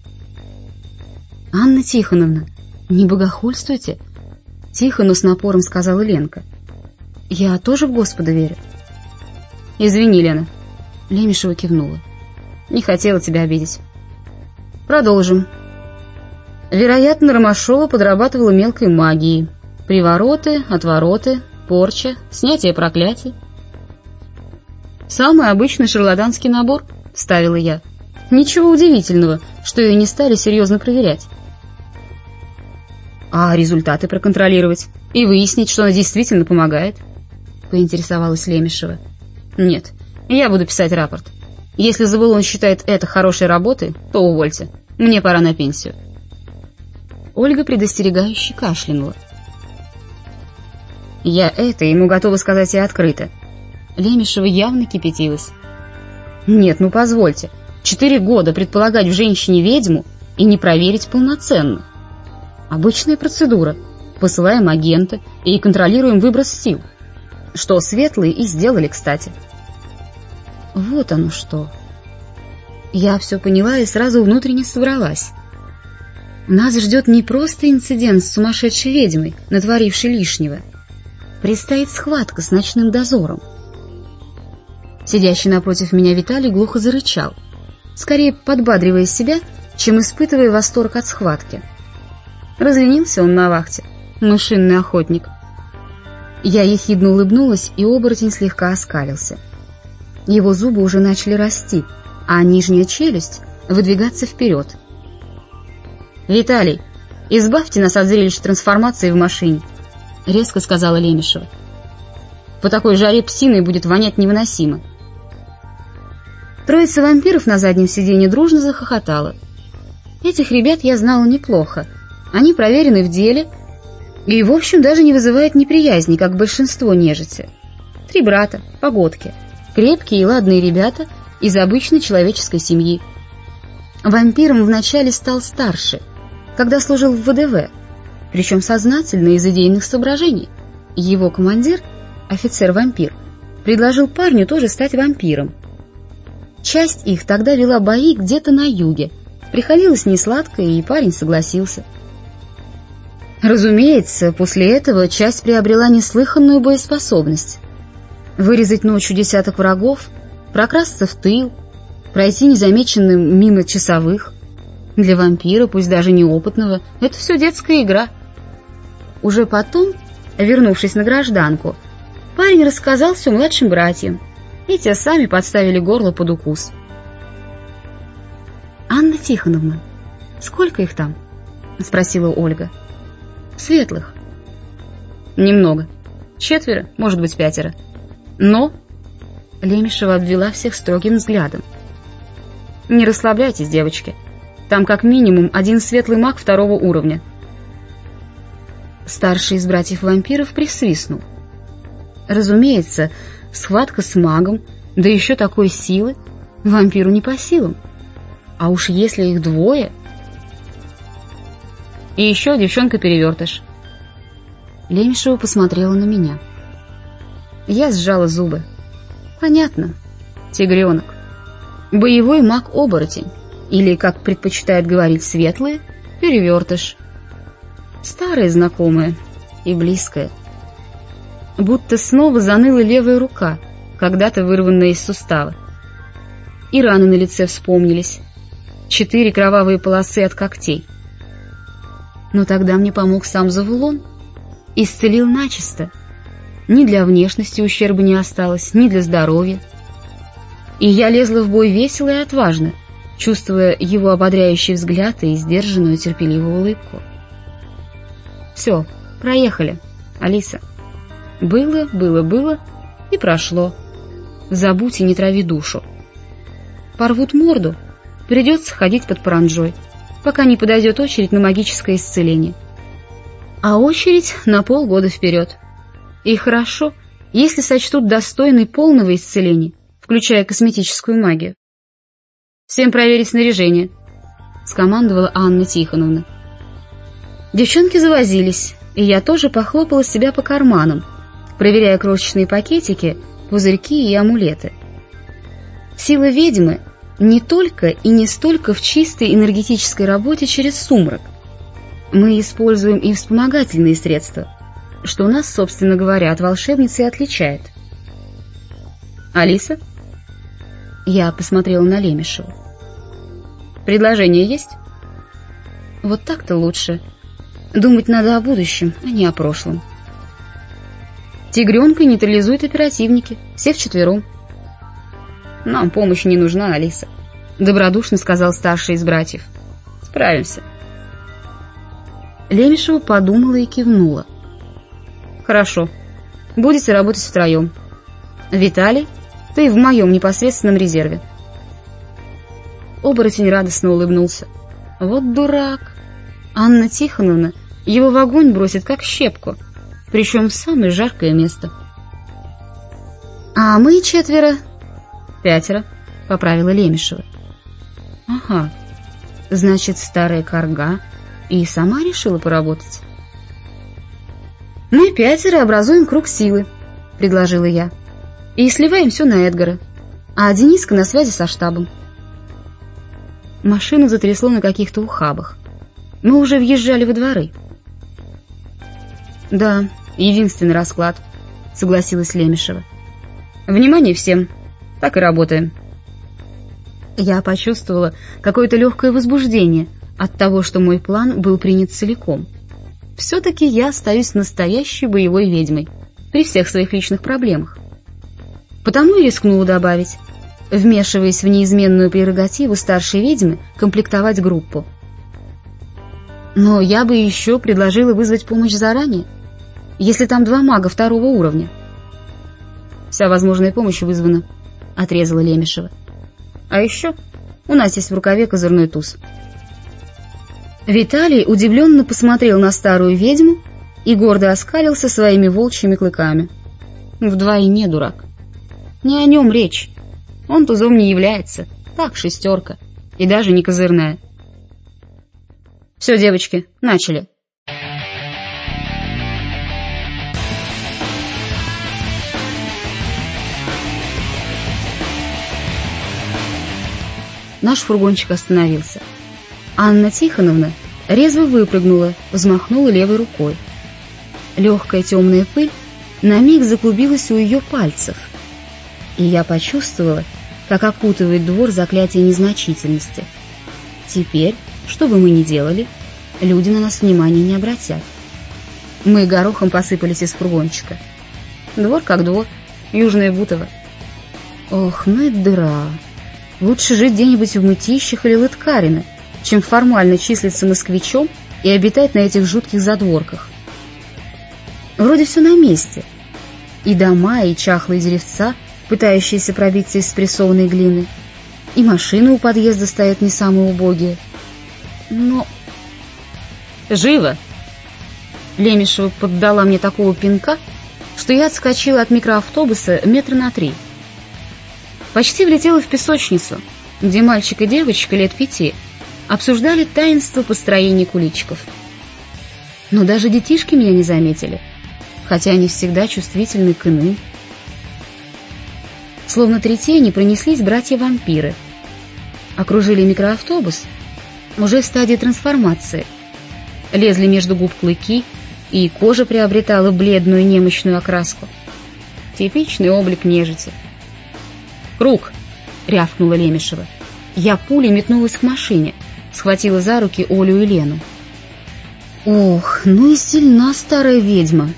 «Анна Тихоновна, не богохульствуйте», — тихо, но с напором сказала Ленка. «Я тоже в Господа верю». «Извини, Лена», — Лемешева кивнула. «Не хотела тебя обидеть. Продолжим. Вероятно, Ромашова подрабатывала мелкой магией. Привороты, отвороты, порча, снятие проклятий». «Самый обычный шарлатанский набор», — вставила я. «Ничего удивительного, что ее не стали серьезно проверять». «А результаты проконтролировать и выяснить, что она действительно помогает?» — поинтересовалась Лемешева. «Нет, я буду писать рапорт. Если Завулон считает это хорошей работой, то увольте. Мне пора на пенсию». Ольга предостерегающе кашлянула. «Я это ему готова сказать и открыто». Лемешева явно кипятилась. «Нет, ну позвольте, 4 года предполагать в женщине ведьму и не проверить полноценно. Обычная процедура. Посылаем агента и контролируем выброс сил. Что светлые и сделали, кстати». Вот оно что. Я все поняла и сразу внутренне собралась. Нас ждет не просто инцидент с сумасшедшей ведьмой, натворившей лишнего. Предстоит схватка с ночным дозором. Сидящий напротив меня Виталий глухо зарычал, скорее подбадривая себя, чем испытывая восторг от схватки. Разленился он на вахте, мышиный охотник. Я ехидно улыбнулась, и оборотень слегка оскалился. Его зубы уже начали расти, а нижняя челюсть выдвигаться вперед. «Виталий, избавьте нас от зрелища трансформации в машине», — резко сказала Лемешева. «По такой жаре псиной будет вонять невыносимо». Троица вампиров на заднем сиденье дружно захохотала. Этих ребят я знала неплохо. Они проверены в деле и, в общем, даже не вызывают неприязни, как большинство нежити. 3 брата, погодки, крепкие и ладные ребята из обычной человеческой семьи. Вампиром вначале стал старший, когда служил в ВДВ, причем сознательно из идейных соображений. Его командир, офицер-вампир, предложил парню тоже стать вампиром. Часть их тогда вела бои где-то на юге. Приходилось несладко, и парень согласился. Разумеется, после этого часть приобрела неслыханную боеспособность. Вырезать ночью десяток врагов, прокрасться в тыл, пройти незамеченным мимо часовых. Для вампира, пусть даже неопытного, это все детская игра. Уже потом, вернувшись на гражданку, парень рассказал все младшим братьям, и те сами подставили горло под укус. «Анна Тихоновна, сколько их там?» — спросила Ольга. «Светлых». «Немного. 4, может быть, 5. Но...» — Лемешева обвела всех строгим взглядом. «Не расслабляйтесь, девочки. Там как минимум 1 светлый маг 2-го уровня». Старший из братьев-вампиров присвистнул. Разумеется, схватка с магом, да еще такой силы, вампиру не по силам. А уж если их 2... И еще девчонка-перевертыш. Лемешева посмотрела на меня. Я сжала зубы. Понятно. Тигренок. Боевой маг-оборотень. Или, как предпочитают говорить светлые, перевертыш. Старая знакомая и близкая. Будто снова заныла левая рука, когда-то вырванная из сустава. И раны на лице вспомнились. 4 кровавые полосы от когтей. Но тогда мне помог сам Завулон. Исцелил начисто. Ни для внешности ущерба не осталось, ни для здоровья. И я лезла в бой весело и отважно, чувствуя его ободряющий взгляд и сдержанную терпеливую улыбку. Все, проехали, Алиса. Было и прошло. Забудь и не трави душу. Порвут морду, придется ходить под паранджой, пока не подойдет очередь на магическое исцеление. А очередь на полгода вперед. И хорошо, если сочтут достойной полного исцеления, включая косметическую магию. «Всем проверить снаряжение», — скомандовала Анна Тихоновна. Девчонки завозились, и я тоже похлопала себя по карманам, проверяя крошечные пакетики, пузырьки и амулеты. Сила ведьмы не только и не столько в чистой энергетической работе через сумрак. Мы используем и вспомогательные средства, что нас, собственно говоря, от волшебницы и отличает. «Алиса?» Я посмотрела на Лемешеву. «Предложение есть?» «Вот так-то лучше. Думать надо о будущем, а не о прошлом». «Тигренка нейтрализует оперативники, все вчетвером». «Нам помощь не нужна, Алиса», — добродушно сказал старший из братьев. «Справимся». Лемешева подумала и кивнула. «Хорошо, будете работать втроем. Виталий, ты в моем непосредственном резерве». Оборотень радостно улыбнулся. «Вот дурак! Анна Тихоновна его в огонь бросит, как щепку, причем в самое жаркое место». «А мы 4. 5, — поправила Лемешева. «Ага, значит, старая карга и сама решила поработать». «Мы 5 образуем круг силы», — предложила я, «и сливаем все на Эдгара, а Дениска на связи со штабом». Машину затрясло на каких-то ухабах. Мы уже въезжали во дворы. «Да, единственный расклад», — согласилась Лемешева. «Внимание всем, так и работаем». Я почувствовала какое-то легкое возбуждение от того, что мой план был принят целиком. Все-таки я остаюсь настоящей боевой ведьмой при всех своих личных проблемах. Потому и рискнула добавить, вмешиваясь в неизменную прерогативу старшей ведьмы комплектовать группу. Но я бы еще предложила вызвать помощь заранее, если там 2 мага 2-го уровня. «Вся возможная помощь вызвана», — отрезала Лемешева. А еще у нас есть в рукаве козырной туз. Виталий удивленно посмотрел на старую ведьму и гордо оскалился своими волчьими клыками. Вдвойне дурак. Не о нем речь. Он тузом не является. Так, шестерка. И даже не козырная. Все, девочки, начали. Наш фургончик остановился. Анна Тихоновна резво выпрыгнула, взмахнула левой рукой. Легкая темная пыль на миг заклубилась у ее пальцев, и я почувствовала, как окутывает двор заклятие незначительности. Теперь, что бы мы ни делали, люди на нас внимания не обратят. Мы горохом посыпались из фургончика. Двор как двор, Южное Бутово. Ох, ну это дыра. Лучше жить где-нибудь в Мытищах или Лыткарино, чем формально числиться москвичом и обитать на этих жутких задворках. Вроде все на месте. И дома, и чахлые деревца, пытающиеся пробиться из спрессованной глины, и машины у подъезда стоят не самые убогие. Но... «Живо!» Лемешева поддала мне такого пинка, что я отскочила от микроавтобуса метра на 3. Почти влетела в песочницу, где мальчик и девочка лет 5 обсуждали таинство построения куличиков. Но даже детишки меня не заметили, хотя они всегда чувствительны к иным. Словно 3 тени пронеслись братья-вампиры. Окружили микроавтобус уже в стадии трансформации. Лезли между губ клыки, и кожа приобретала бледную немощную окраску. Типичный облик нежити. «Круг!» — рявкнула Лемешева. Я пулей метнулась к машине, схватила за руки Олю и Лену. Ох, ну и сильна старая ведьма.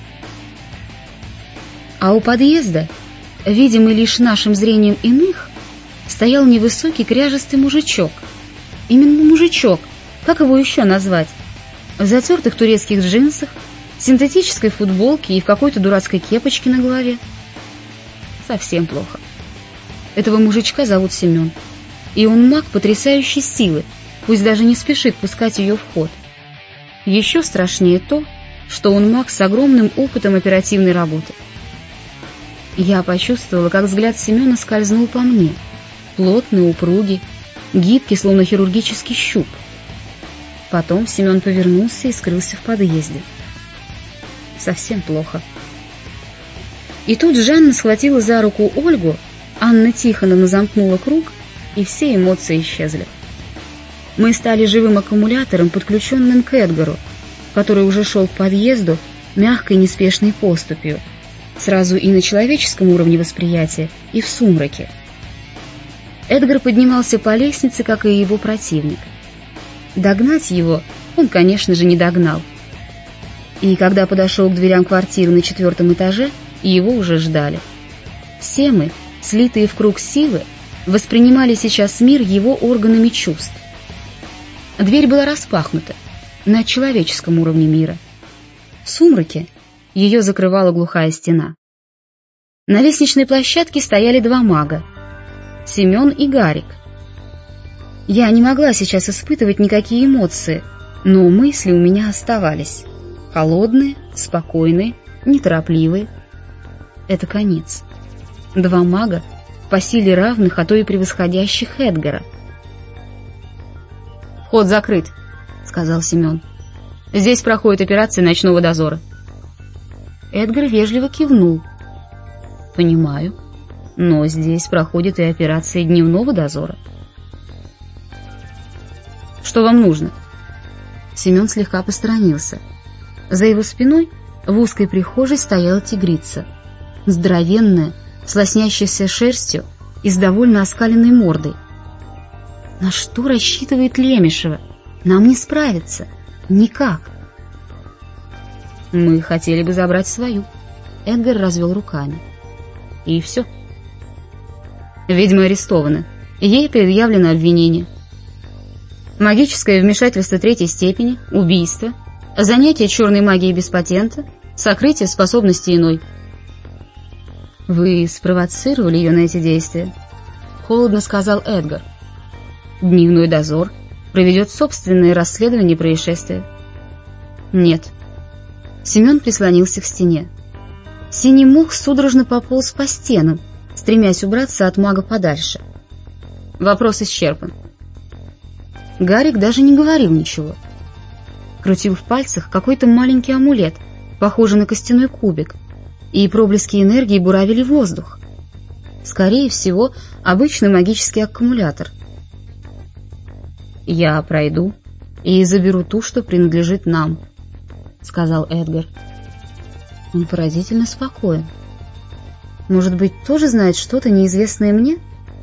А у подъезда, видимый лишь нашим зрением иных, стоял невысокий кряжестый мужичок. Именно мужичок, как его еще назвать? В затертых турецких джинсах, синтетической футболке и в какой-то дурацкой кепочке на голове. Совсем плохо. Этого мужичка зовут Семен, и он маг потрясающей силы, пусть даже не спешит пускать ее в ход. Еще страшнее то, что он маг с огромным опытом оперативной работы. Я почувствовала, как взгляд Семена скользнул по мне, плотный, упругий, гибкий, словно хирургический щуп. Потом Семен повернулся и скрылся в подъезде. Совсем плохо. И тут Жанна схватила за руку Ольгу, Анна Тихоновна замкнула круг, и все эмоции исчезли. Мы стали живым аккумулятором, подключенным к Эдгару, который уже шел к подъезду мягкой неспешной поступью, сразу и на человеческом уровне восприятия, и в сумраке. Эдгар поднимался по лестнице, как и его противник. Догнать его он, конечно же, не догнал. И когда подошел к дверям квартиры на 4 этаже, его уже ждали. Все мы, слитые в круг силы, воспринимали сейчас мир его органами чувств. Дверь была распахнута на человеческом уровне мира. В сумраке ее закрывала глухая стена. На лестничной площадке стояли 2 мага — Семен и Гарик. Я не могла сейчас испытывать никакие эмоции, но мысли у меня оставались. Холодные, спокойные, неторопливые. Это конец. 2 мага по силе равных, а то и превосходящих Эдгара. «Вход закрыт», — сказал Семен. «Здесь проходит операция ночного дозора». Эдгар вежливо кивнул. «Понимаю, но здесь проходит и операция дневного дозора». «Что вам нужно?» Семен слегка посторонился. За его спиной в узкой прихожей стояла тигрица, здоровенная, с лоснящейся шерстью и с довольно оскаленной мордой. На что рассчитывает Лемешева? Нам не справиться. Никак. Мы хотели бы забрать свою. Эдгар развел руками. И все. Ведьма арестована. Ей предъявлено обвинение. Магическое вмешательство 3-й степени, убийство, занятие черной магией без патента, сокрытие способности иной. Вы спровоцировали ее на эти действия? холодно сказал Эдгар. Дневной дозор проведет собственное расследование происшествия. Нет. Семен прислонился к стене. Синий мух судорожно пополз по стенам, стремясь убраться от мага подальше. Вопрос исчерпан. Гарик даже не говорил ничего. Крутил в пальцах какой-то маленький амулет, похожий на костяной кубик, и проблески энергии буравили воздух. Скорее всего, обычный магический аккумулятор. «Я пройду и заберу ту, что принадлежит нам», — сказал Эдгар. Он поразительно спокоен. Может быть, тоже знает что-то неизвестное мне?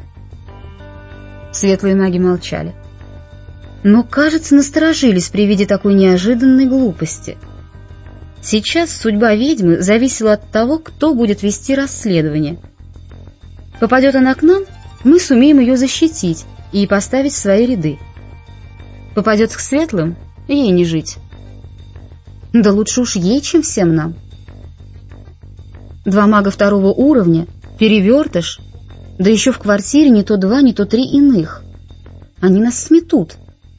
Светлые маги молчали. Но, кажется, насторожились при виде такой неожиданной глупости. Сейчас судьба ведьмы зависела от того, кто будет вести расследование. Попадет она к нам, мы сумеем ее защитить и поставить в свои ряды. Попадет к светлым, ей не жить. Да лучше уж ей, чем всем нам. 2 мага 2-го уровня, перевертыш, да еще в квартире не то 2, не то 3 иных. Они нас сметут.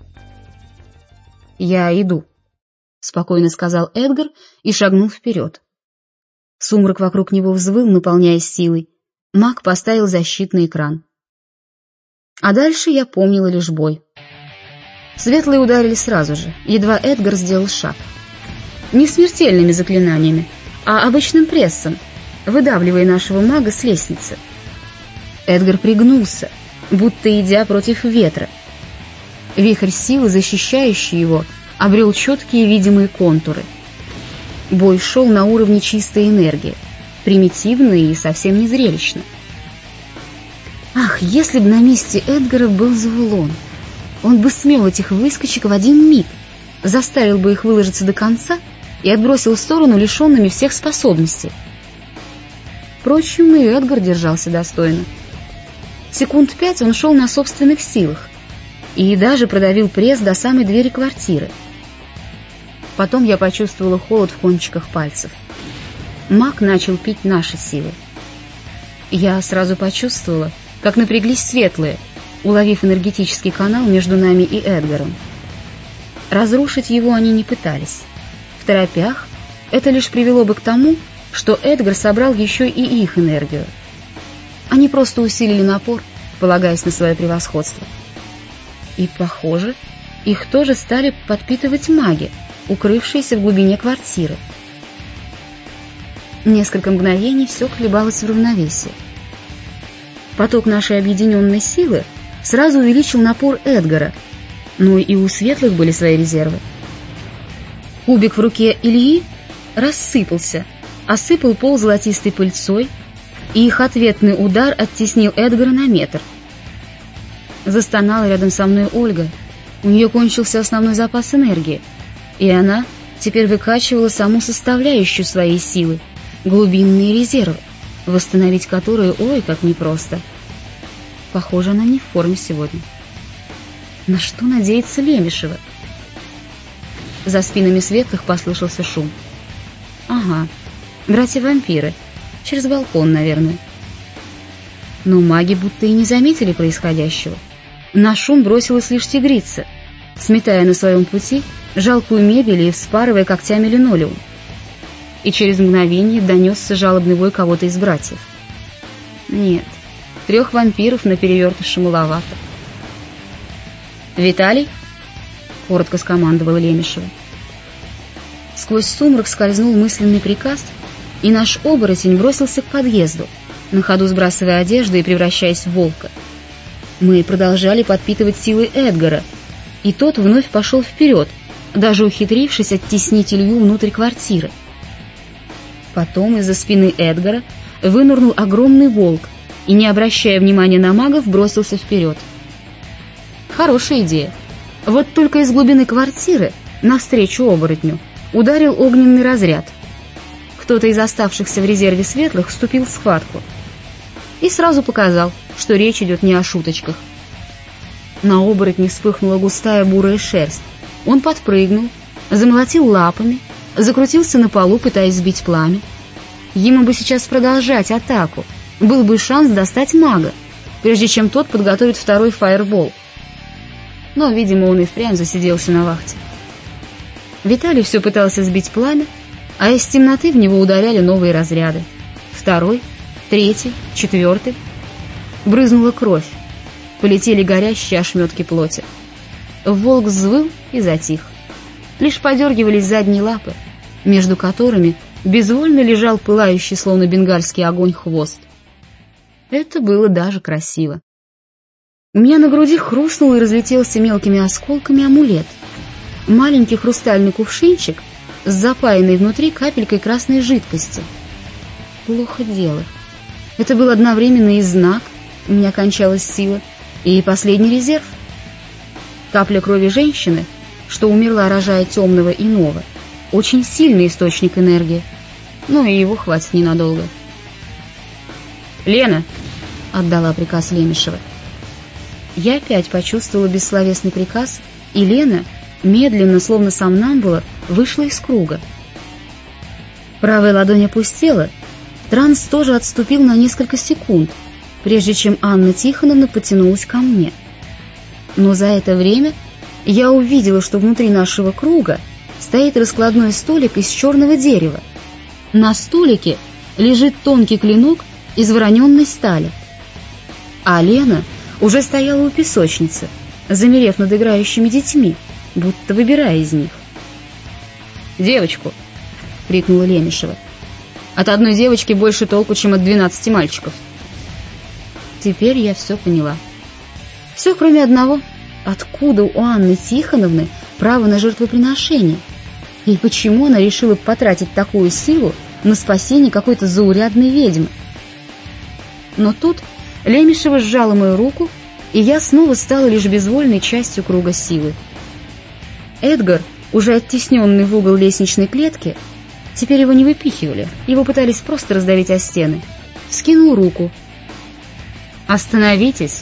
«Я иду», — спокойно сказал Эдгар и шагнул вперед. Сумрак вокруг него взвыл, наполняясь силой. Маг поставил защитный экран. А дальше я помнила лишь бой. Светлые ударили сразу же, едва Эдгар сделал шаг. Не смертельными заклинаниями, а обычным прессом, выдавливая нашего мага с лестницы. Эдгар пригнулся, будто идя против ветра. Вихрь силы, защищающий его, обрел четкие видимые контуры. Бой шел на уровне чистой энергии, примитивно и совсем не зрелищно. Ах, если бы на месте Эдгара был Завулон! Он бы смел этих выскочек в один миг, заставил бы их выложиться до конца и отбросил в сторону лишенными всех способностей. Впрочем, и Эдгар держался достойно. Секунд 5 он шел на собственных силах и даже продавил пресс до самой двери квартиры. Потом я почувствовала холод в кончиках пальцев. Маг начал пить наши силы. Я сразу почувствовала, как напряглись светлые, уловив энергетический канал между нами и Эдгаром. Разрушить его они не пытались. Второпях это лишь привело бы к тому, что Эдгар собрал еще и их энергию. Они просто усилили напор, полагаясь на свое превосходство. И, похоже, их тоже стали подпитывать маги, укрывшиеся в глубине квартиры. Несколько мгновений все колебалось в равновесии. Поток нашей объединенной силы сразу увеличил напор Эдгара, но и у светлых были свои резервы. Кубик в руке Ильи рассыпался, осыпал пол золотистой пыльцой, и их ответный удар оттеснил Эдгара на метр. Застонала рядом со мной Ольга. У нее кончился основной запас энергии, и она теперь выкачивала саму составляющую своей силы, глубинные резервы, восстановить которые, ой, как непросто. Похоже, она не в форме сегодня. На что надеется Лемешева? За спинами светлых послышался шум. Ага, братья-вампиры. Через балкон, наверное. Но маги будто и не заметили происходящего. На шум бросилась лишь тигрица, сметая на своем пути жалкую мебель и вспарывая когтями линолеум. И через мгновение донесся жалобный вой кого-то из братьев. Нет, 3 вампиров на перевертыше маловато. «Виталий?» — коротко скомандовала Лемешева. Сквозь сумрак скользнул мысленный приказ, и наш оборотень бросился к подъезду, на ходу сбрасывая одежду и превращаясь в волка. Мы продолжали подпитывать силы Эдгара, и тот вновь пошел вперед, даже ухитрившись оттеснить Илью внутрь квартиры. Потом из-за спины Эдгара вынырнул огромный волк и, не обращая внимания на магов, бросился вперед. Хорошая идея. Вот только из глубины квартиры, навстречу оборотню, ударил огненный разряд. Кто-то из оставшихся в резерве светлых вступил в схватку и сразу показал, что речь идет не о шуточках. На оборотне вспыхнула густая бурая шерсть. Он подпрыгнул, замолотил лапами, закрутился на полу, пытаясь сбить пламя. Ему бы сейчас продолжать атаку, был бы шанс достать мага, прежде чем тот подготовит второй фаербол. Но, видимо, он и впрямь засиделся на вахте. Виталий все пытался сбить пламя, а из темноты в него ударяли новые разряды. Второй, третий, четвертый. Брызнула кровь. Полетели горящие ошметки плоти. Волк взвыл и затих. Лишь подергивались задние лапы, между которыми безвольно лежал пылающий, словно бенгальский огонь, хвост. Это было даже красиво. У меня на груди хрустнул и разлетелся мелкими осколками амулет. Маленький хрустальный кувшинчик с запаянной внутри капелькой красной жидкости. Плохо дело. Это был одновременно и знак, у меня кончалась сила, и последний резерв. Капля крови женщины, что умерла, рожая темного иного, очень сильный источник энергии, но и его хватит ненадолго. «Лена!» — отдала приказ Лемешева. Я опять почувствовала бессловесный приказ, и Лена, медленно, словно сомнамбула, вышла из круга. Правая ладонь опустела, транс тоже отступил на несколько секунд, прежде чем Анна Тихоновна потянулась ко мне. Но за это время я увидела, что внутри нашего круга стоит раскладной столик из черного дерева. На столике лежит тонкий клинок из вороненной стали. А Лена уже стояла у песочницы, замерев над играющими детьми, будто выбирая из них. «Девочку!» — крикнула Лемешева. «От одной девочки больше толку, чем от 12 мальчиков». Теперь я все поняла. Все, кроме одного. Откуда у Анны Тихоновны право на жертвоприношение? И почему она решила потратить такую силу на спасение какой-то заурядной ведьмы? Но тут Лемешева сжала мою руку, и я снова стала лишь безвольной частью круга силы. Эдгар, уже оттесненный в угол лестничной клетки, теперь его не выпихивали, его пытались просто раздавить о стены, вскинул руку. «Остановитесь!»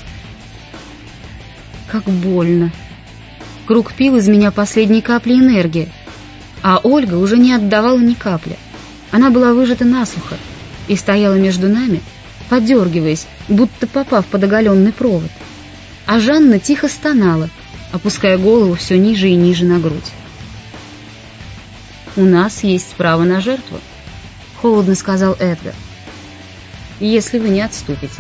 Как больно. Круг пил из меня последней капли энергии, а Ольга уже не отдавала ни капли. Она была выжата насухо и стояла между нами, подергиваясь, будто попав под оголенный провод. А Жанна тихо стонала, опуская голову все ниже и ниже на грудь. «У нас есть право на жертву», — холодно сказал Эдгар, — «если вы не отступите».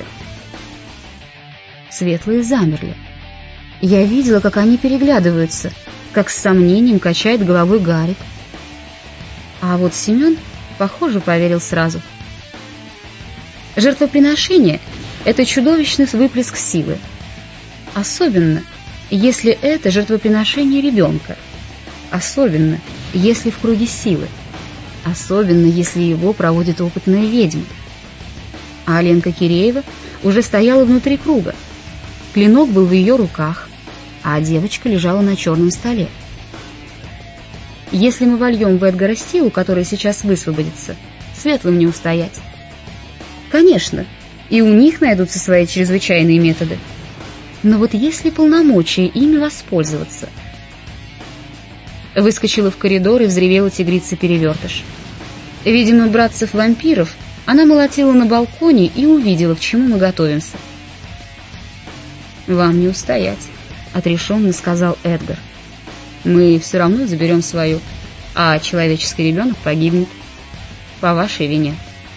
Светлые замерли. Я видела, как они переглядываются, как с сомнением качает головой Гарик. А вот Семен, похоже, поверил сразу. Жертвоприношение — это чудовищный выплеск силы. Особенно, если это жертвоприношение ребенка. Особенно, если в круге силы. Особенно, если его проводит опытная ведьма. А Ленка Киреева уже стояла внутри круга. Клинок был в ее руках, а девочка лежала на черном столе. Если мы вольем в Эдгара силу, которая сейчас высвободится, светлым не устоять. Конечно, и у них найдутся свои чрезвычайные методы. Но вот если полномочия ими воспользоваться... Выскочила в коридор и взревела тигрица-перевертыш. Видимо, братцев-вампиров она молотила на балконе и увидела, к чему мы готовимся. «Вам не устоять», — отрешенно сказал Эдгар. «Мы все равно заберем свою, а человеческий ребенок погибнет. По вашей вине».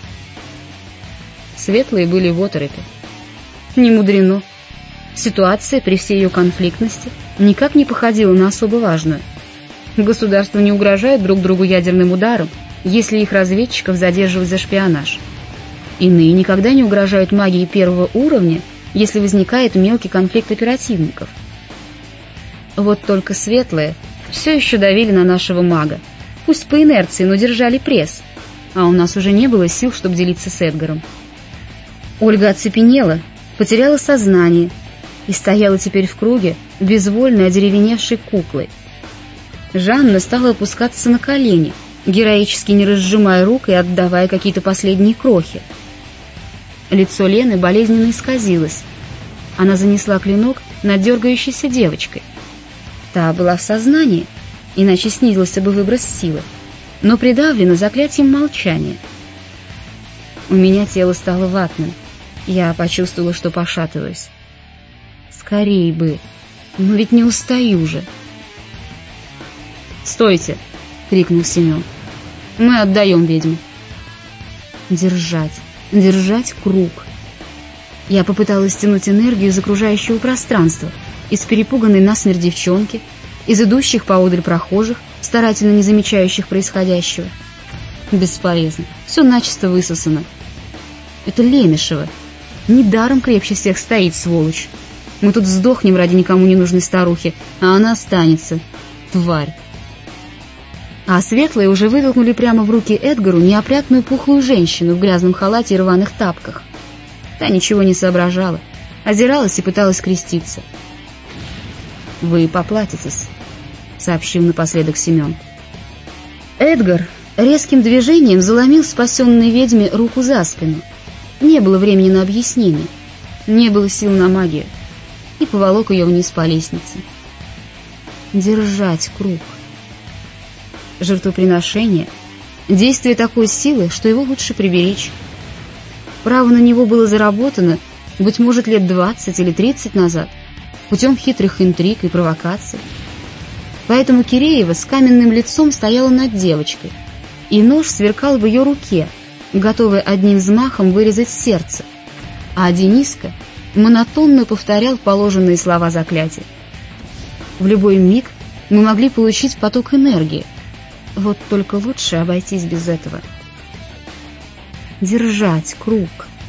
Светлые были в оторопи. Не мудрено. Ситуация при всей ее конфликтности никак не походила на особо важную. Государства не угрожают друг другу ядерным ударом, если их разведчиков задерживать за шпионаж. Иные никогда не угрожают магии первого уровня, если возникает мелкий конфликт оперативников. Вот только светлые все еще давили на нашего мага, пусть по инерции, но держали пресс, а у нас уже не было сил, чтобы делиться с Эдгаром. Ольга оцепенела, потеряла сознание и стояла теперь в круге безвольной одеревеневшей куклой. Жанна стала опускаться на колени, героически не разжимая рук и отдавая какие-то последние крохи. Лицо Лены болезненно исказилось. Она занесла клинок над дергающейся девочкой. Та была в сознании, иначе снизился бы выброс силы, но придавлена заклятием молчания. У меня тело стало ватным. Я почувствовала, что пошатываюсь. Скорей бы, но ведь не устаю же. «Стойте!» — крикнул Семен. «Мы отдаем ведьму». Держать круг. Я попыталась стянуть энергию из окружающего пространства, из перепуганной насмерть девчонки, из идущих поодаль прохожих, старательно не замечающих происходящего. Бесполезно, все начисто высосано. Это Лемешева. Недаром крепче всех стоит, сволочь. Мы тут сдохнем ради никому не нужной старухи, а она останется. Тварь. А светлые уже вытолкнули прямо в руки Эдгару неопрятную пухлую женщину в грязном халате и рваных тапках. Та ничего не соображала, озиралась и пыталась креститься. «Вы поплатитесь», — сообщил напоследок Семен. Эдгар резким движением заломил спасенной ведьме руку за спину. Не было времени на объяснение, не было сил на магию, и поволок ее вниз по лестнице. Держать круг. Жертвоприношение — действие такой силы, что его лучше приберечь. Право на него было заработано, быть может, лет 20 или 30 назад, путем хитрых интриг и провокаций. Поэтому Киреева с каменным лицом стояла над девочкой, и нож сверкал в ее руке, готовый одним взмахом вырезать сердце, а Дениска монотонно повторял положенные слова заклятия. В любой миг мы могли получить поток энергии, вот только лучше обойтись без этого. Держать круг.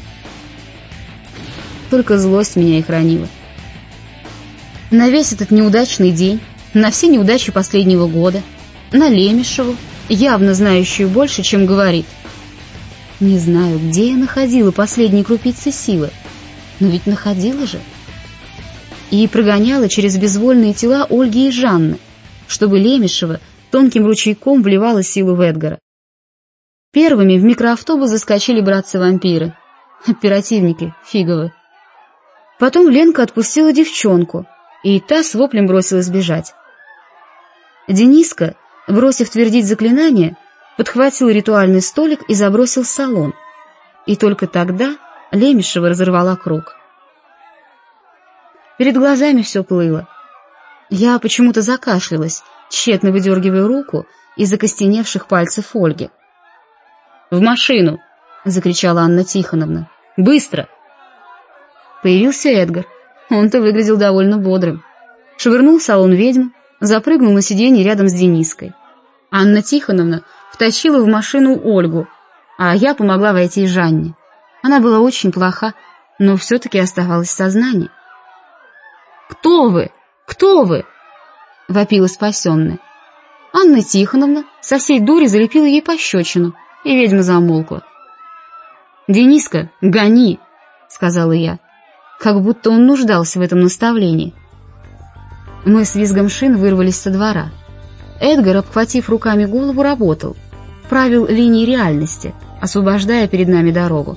Только злость меня и хранила. На весь этот неудачный день, на все неудачи последнего года, на Лемешеву, явно знающую больше, чем говорит. Не знаю, где я находила последние крупицы силы, но ведь находила же. И прогоняла через безвольные тела Ольги и Жанны, чтобы Лемешева тонким ручейком вливала силу в Эдгара. Первыми в микроавтобус заскочили братцы-вампиры, оперативники фиговы. Потом Ленка отпустила девчонку, и та с воплем бросилась бежать. Дениска, бросив твердить заклинание, подхватил ритуальный столик и забросил в салон. И только тогда Лемешева разорвала круг. Перед глазами все плыло. Я почему-то закашлялась, тщетно выдергивая руку из окостеневших пальцев Ольги. «В машину!» — закричала Анна Тихоновна. «Быстро!» Появился Эдгар. Он-то выглядел довольно бодрым. Швырнул в салон ведьму, запрыгнул на сиденье рядом с Дениской. Анна Тихоновна втащила в машину Ольгу, а я помогла войти Жанне. Она была очень плоха, но все-таки оставалась в сознании. «Кто вы? Кто вы?» — вопила спасенная. Анна Тихоновна со всей дури залепила ей пощечину, и ведьма замолкла. «Дениска, гони!» — сказала я, как будто он нуждался в этом наставлении. Мы с визгом шин вырвались со двора. Эдгар, обхватив руками голову, работал, правил линии реальности, освобождая перед нами дорогу.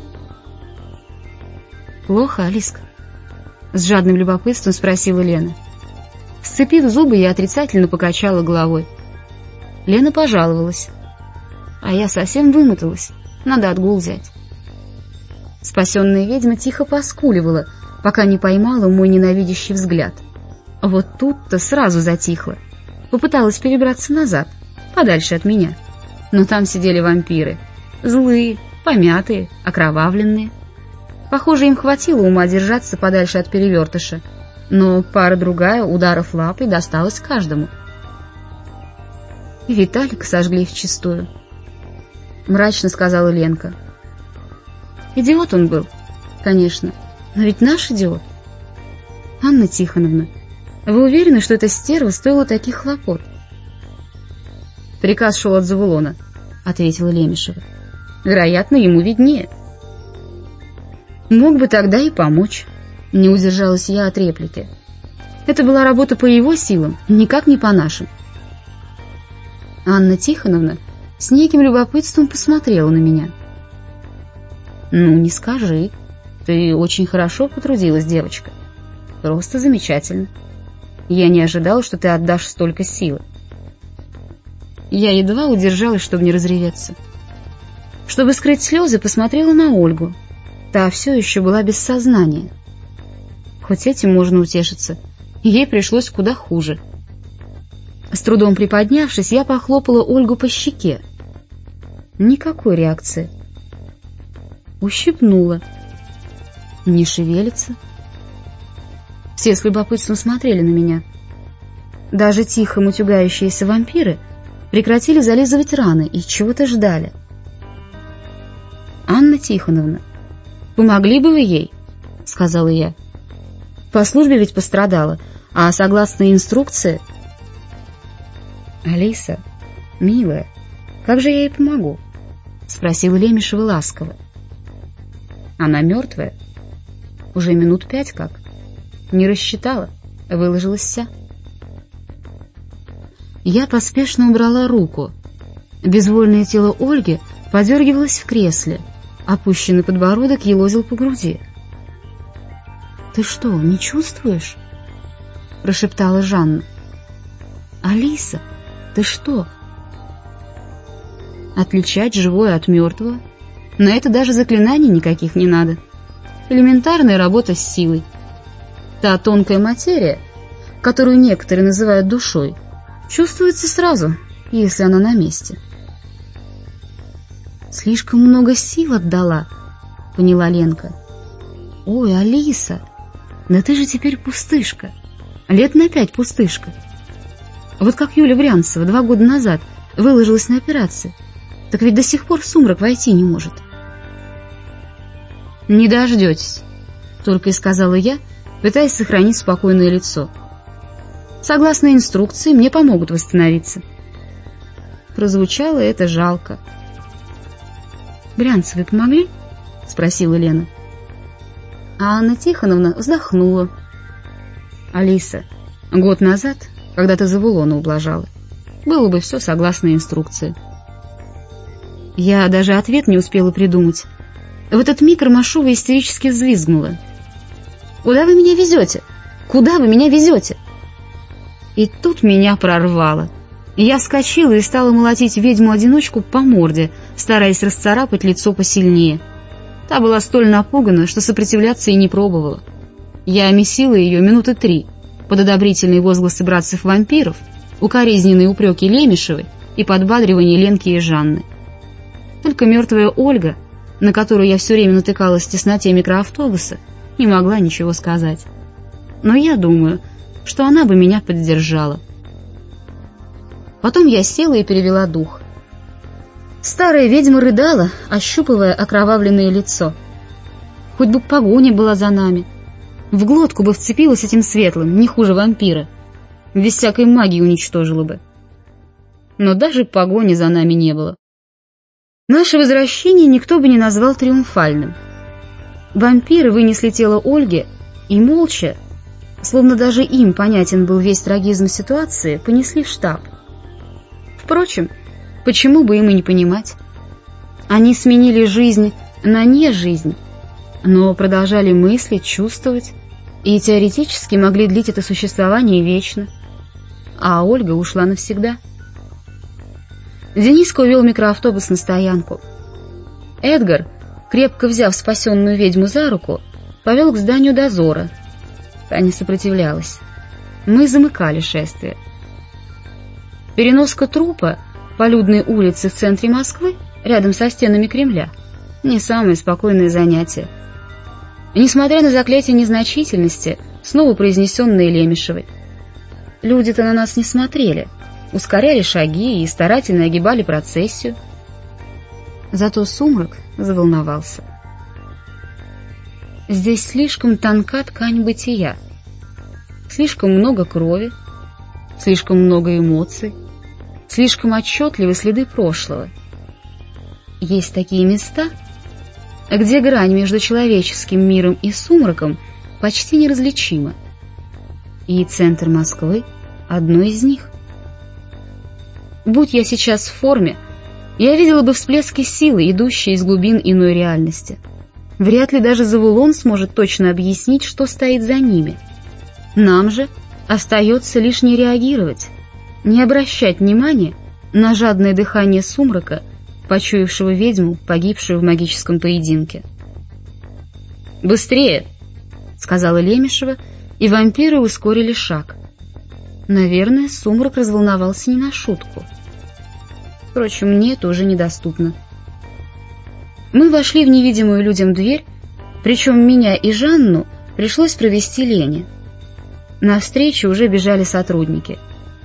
«Плохо, Алиска?» — с жадным любопытством спросила Лена. Сцепив зубы, я отрицательно покачала головой. Лена пожаловалась. А я совсем вымоталась, надо отгул взять. Спасенная ведьма тихо поскуливала, пока не поймала мой ненавидящий взгляд. Вот тут-то сразу затихла. Попыталась перебраться назад, подальше от меня. Но там сидели вампиры. Злые, помятые, окровавленные. Похоже, им хватило ума держаться подальше от перевертыша. Но пара-другая ударов лапой досталась каждому. И Виталика сожгли вчистую. Мрачно сказала Ленка. Идиот он был, конечно, но ведь наш идиот. Анна Тихоновна, вы уверены, что эта стерва стоила таких хлопот? Приказ шел от Завулона, ответила Лемешева. Вероятно, ему виднее. Мог бы тогда и помочь. Не удержалась я от реплики. Это была работа по его силам, никак не по нашим. Анна Тихоновна с неким любопытством посмотрела на меня. «Ну, не скажи. Ты очень хорошо потрудилась, девочка. Просто замечательно. Я не ожидала, что ты отдашь столько силы». Я едва удержалась, чтобы не разреветься. Чтобы скрыть слезы, посмотрела на Ольгу. Та все еще была без сознания. Хоть этим можно утешиться, ей пришлось куда хуже. С трудом приподнявшись, я похлопала Ольгу по щеке. Никакой реакции. Ущипнула. Не шевелится. Все с любопытством смотрели на меня. Даже тихо мутюгающиеся вампиры прекратили зализывать раны и чего-то ждали. «Анна Тихоновна, помогли бы вы ей?» — сказала я. «По службе ведь пострадала, а согласно инструкции...» «Алиса, милая, как же я ей помогу?» — спросила Лемешева ласково. «Она мертвая. Уже минут 5 как. Не рассчитала, выложилась вся». Я поспешно убрала руку. Безвольное тело Ольги подергивалось в кресле, опущенный подбородок елозил по груди. «Ты что, не чувствуешь?» — прошептала Жанна. «Алиса, ты что?» Отличать живое от мертвого? На это даже заклинаний никаких не надо. Элементарная работа с силой. Та тонкая материя, которую некоторые называют душой, чувствуется сразу, если она на месте. «Слишком много сил отдала», — поняла Ленка. «Ой, Алиса, да ты же теперь пустышка. Лет на 5 пустышка. Вот как Юля Брянцева 2 года назад выложилась на операцию, так ведь до сих пор в сумрак войти не может». «Не дождетесь», — только и сказала я, пытаясь сохранить спокойное лицо. «Согласно инструкции, мне помогут восстановиться». Прозвучало это жалко. «Брянцевой помогли?» — спросила Лена. А Анна Тихоновна вздохнула. «Алиса, год назад, когда ты Завулона ублажала, было бы все согласно инструкции». Я даже ответ не успела придумать. В этот миг Ромашова истерически взвизгнула. «Куда вы меня везете? Куда вы меня везете?» И тут меня прорвало. Я вскочила и стала молотить ведьму-одиночку по морде, стараясь расцарапать лицо посильнее. Та была столь напугана, что сопротивляться и не пробовала. Я месила ее минуты 3, под одобрительные возгласы братцев-вампиров, укоризненные упреки Лемешевой и подбадривание Ленки и Жанны. Только мертвая Ольга, на которую я все время натыкалась в тесноте микроавтобуса, не могла ничего сказать. Но я думаю, что она бы меня поддержала. Потом я села и перевела дух. Старая ведьма рыдала, ощупывая окровавленное лицо. Хоть бы погоня была за нами. В глотку бы вцепилась этим светлым, не хуже вампира. Без всякой магии уничтожила бы. Но даже погони за нами не было. Наше возвращение никто бы не назвал триумфальным. Вампиры вынесли тело Ольги и молча, словно даже им понятен был весь трагизм ситуации, понесли в штаб. Впрочем, почему бы им и не понимать? Они сменили жизнь на не жизнь, но продолжали мыслить, чувствовать, и теоретически могли длить это существование вечно. А Ольга ушла навсегда. Дениска увел микроавтобус на стоянку. Эдгар, крепко взяв спасенную ведьму за руку, повел к зданию дозора. Та не сопротивлялась. Мы замыкали шествие. Переноска трупа по людной улице в центре Москвы, рядом со стенами Кремля, не самое спокойное занятие. Несмотря на заклятие незначительности, снова произнесенное Лемешевой. Люди-то на нас не смотрели, ускоряли шаги и старательно огибали процессию. Зато сумрак заволновался. Здесь слишком тонка ткань бытия, слишком много крови, слишком много эмоций, слишком отчетливы следы прошлого. Есть такие места, где грань между человеческим миром и сумраком почти неразличима. И центр Москвы — одно из них. Будь я сейчас в форме, я видела бы всплески силы, идущие из глубин иной реальности. Вряд ли даже Завулон сможет точно объяснить, что стоит за ними. Нам же остается лишь не реагировать, не обращать внимания на жадное дыхание сумрака, почуявшего ведьму, погибшую в магическом поединке. «Быстрее!» — сказала Лемешева, и вампиры ускорили шаг. Наверное, Сумрак разволновался не на шутку. Впрочем, мне это уже недоступно. Мы вошли в невидимую людям дверь, причем меня и Жанну пришлось провести Лене. Навстречу уже бежали сотрудники.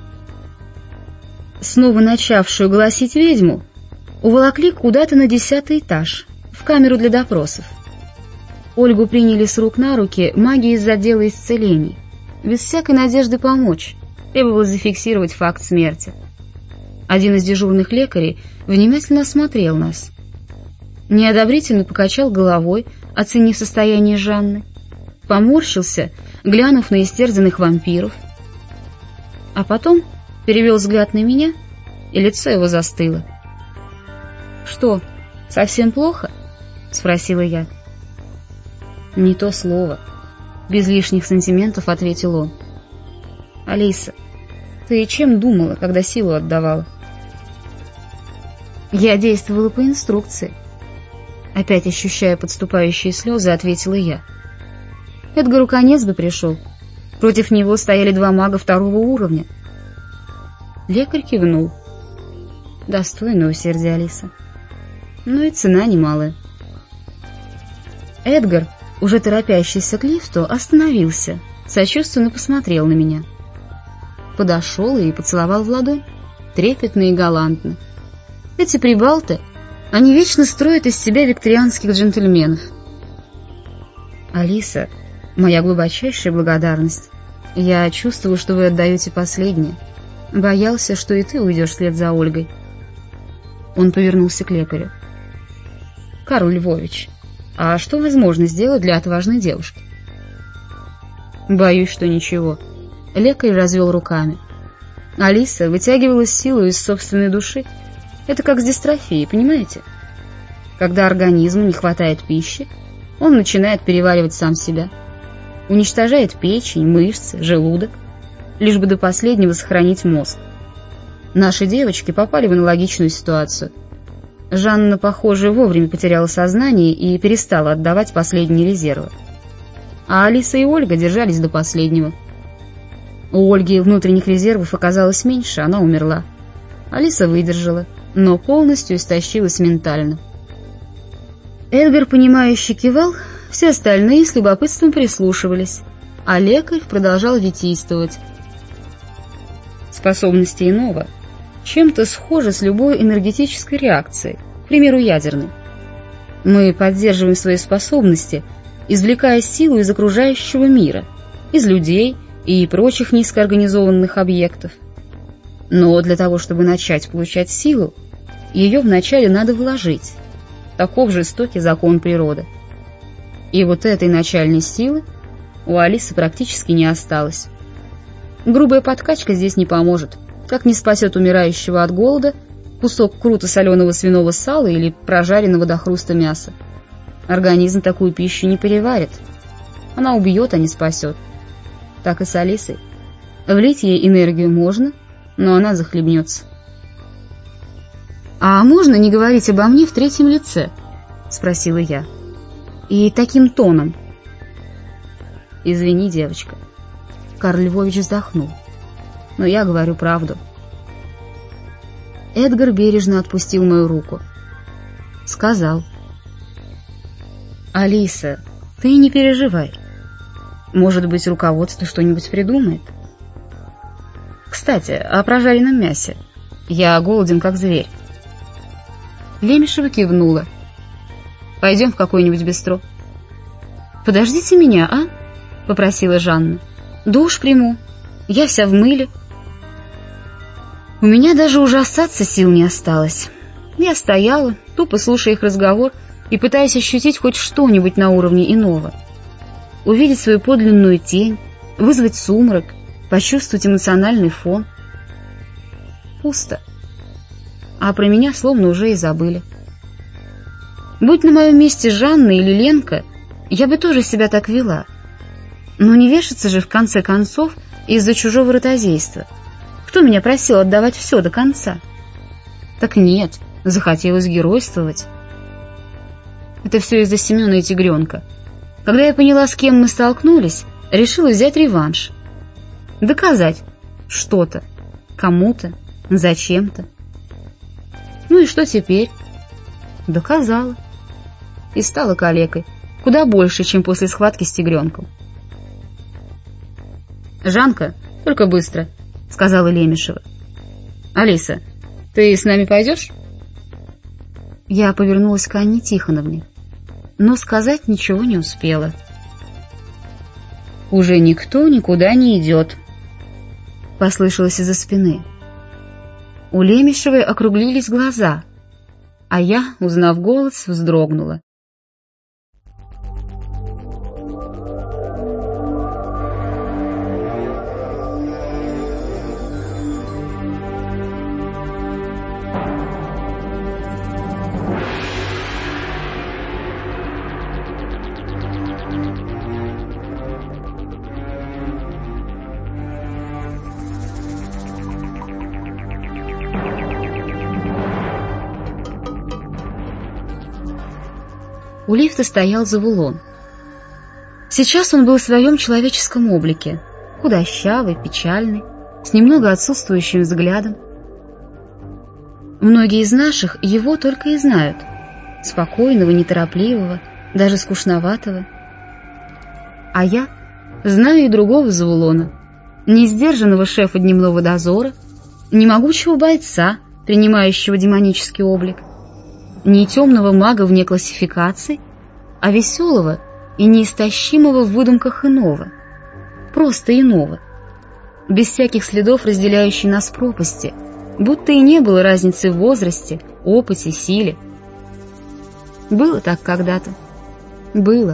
Снова начавшую голосить ведьму уволокли куда-то на 10-й этаж, в камеру для допросов. Ольгу приняли с рук на руки маги из отдела исцелений, без всякой надежды помочь, требовалось зафиксировать факт смерти. Один из дежурных лекарей внимательно осмотрел нас. Неодобрительно покачал головой, оценив состояние Жанны, поморщился, глянув на истерзанных вампиров, а потом перевел взгляд на меня, и лицо его застыло. «Что, совсем плохо?» — спросила я. «Не то слово», — без лишних сантиментов ответил он. «Алиса, ты чем думала, когда силу отдавала?» «Я действовала по инструкции», — опять ощущая подступающие слезы, ответила я. «Эдгару конец бы пришел. Против него стояли 2 мага 2-го уровня». Лекарь кивнул. «Достойно усердия, Алиса. Но и цена немалая». Эдгар, уже торопящийся к лифту, остановился, сочувственно посмотрел на меня. Подошел и поцеловал в ладонь, трепетно и галантно. Эти прибалты, они вечно строят из себя викторианских джентльменов. «Алиса, моя глубочайшая благодарность. Я чувствовал, что вы отдаете последнее. Боялся, что и ты уйдешь вслед за Ольгой». Он повернулся к лекарю. «Карл Львович, а что возможно сделать для отважной девушки?» «Боюсь, что ничего». Лекарь развел руками. Алиса вытягивалась силу из собственной души. Это как с дистрофией, понимаете? Когда организму не хватает пищи, он начинает переваривать сам себя. Уничтожает печень, мышцы, желудок, лишь бы до последнего сохранить мозг. Наши девочки попали в аналогичную ситуацию. Жанна, похоже, вовремя потеряла сознание и перестала отдавать последние резервы. А Алиса и Ольга держались до последнего. У Ольги внутренних резервов оказалось меньше, она умерла. Алиса выдержала, но полностью истощилась ментально. Эдгар, понимающе кивал, все остальные с любопытством прислушивались, а лекарь продолжал витийствовать. Способности иного чем-то схожи с любой энергетической реакцией, к примеру, ядерной. Мы поддерживаем свои способности, извлекая силу из окружающего мира, из людей и прочих низкоорганизованных объектов. Но для того, чтобы начать получать силу, ее вначале надо вложить. Таков жестокий закон природы. И вот этой начальной силы у Алисы практически не осталось. Грубая подкачка здесь не поможет, как не спасет умирающего от голода кусок круто соленого свиного сала или прожаренного до хруста мяса. Организм такую пищу не переварит. Она убьет, а не спасет. Так и с Алисой. Влить ей энергию можно, но она захлебнется. «А можно не говорить обо мне в 3-м лице?» — спросила я. «И таким тоном». «Извини, девочка». Карл Львович вздохнул. «Но я говорю правду». Эдгар бережно отпустил мою руку. Сказал: «Алиса, ты не переживай. Может быть, руководство что-нибудь придумает. Кстати, о прожаренном мясе. Я голоден, как зверь». Лемешева кивнула. «Пойдем в какое-нибудь бистро». «Подождите меня, а?» — попросила Жанна. «Душ приму. Я вся в мыле». У меня даже ужасаться сил не осталось. Я стояла, тупо слушая их разговор и пытаясь ощутить хоть что-нибудь на уровне иного. Увидеть свою подлинную тень, вызвать сумрак, почувствовать эмоциональный фон. Пусто. А про меня словно уже и забыли. Будь на моем месте Жанна или Ленка, я бы тоже себя так вела. Но не вешаться же в конце концов из-за чужого ротозейства. Кто меня просил отдавать все до конца? Так нет, захотелось геройствовать. Это все из-за Семена и Тигренка. Когда я поняла, с кем мы столкнулись, решила взять реванш. Доказать что-то, кому-то, зачем-то. Ну и что теперь? Доказала. И стала калекой. Куда больше, чем после схватки с тигренком. «Жанка, только быстро», — сказала Лемешева. «Алиса, ты с нами пойдешь?» Я повернулась к Анне Тихоновне, но сказать ничего не успела. «Уже никто никуда не идет», — послышалось из-за спины. У Лемешевой округлились глаза, а я, узнав голос, вздрогнула. У лифта стоял Завулон. Сейчас он был в своем человеческом облике, худощавый, печальный, с немного отсутствующим взглядом. Многие из наших его только и знают, спокойного, неторопливого, даже скучноватого. А я знаю и другого Завулона, несдержанного шефа дневного дозора, не могучего бойца, принимающего демонический облик, не темного мага вне классификации, а веселого и неистощимого в выдумках иного, просто иного, без всяких следов разделяющей нас пропасти, будто и не было разницы в возрасте, опыте, силе. Было так когда-то. Было.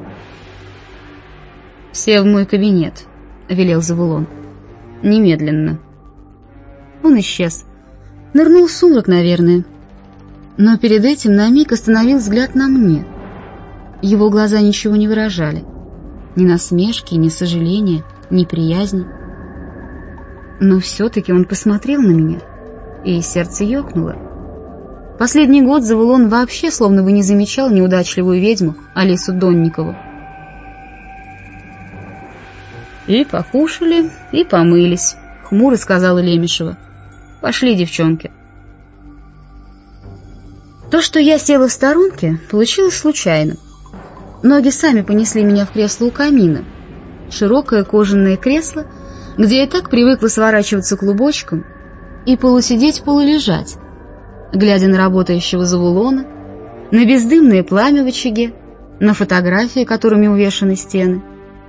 «Все в мой кабинет», — велел Завулон. «Немедленно». Он исчез. Нырнул в сумрак, наверное. Но перед этим на миг остановил взгляд на мне. Его глаза ничего не выражали. Ни насмешки, ни сожаления, ни приязни. Но все-таки он посмотрел на меня, и сердце ёкнуло. Последний год Завулон вообще словно бы не замечал неудачливую ведьму Алису Донникову. «И покушали, и помылись», — хмуро сказала Лемешева. «Пошли, девчонки». То, что я села в сторонке, получилось случайно. Ноги сами понесли меня в кресло у камина. Широкое кожаное кресло, где я так привыкла сворачиваться клубочком и полусидеть, полулежать, глядя на работающего Завулона, на бездымное пламя в очаге, на фотографии, которыми увешаны стены.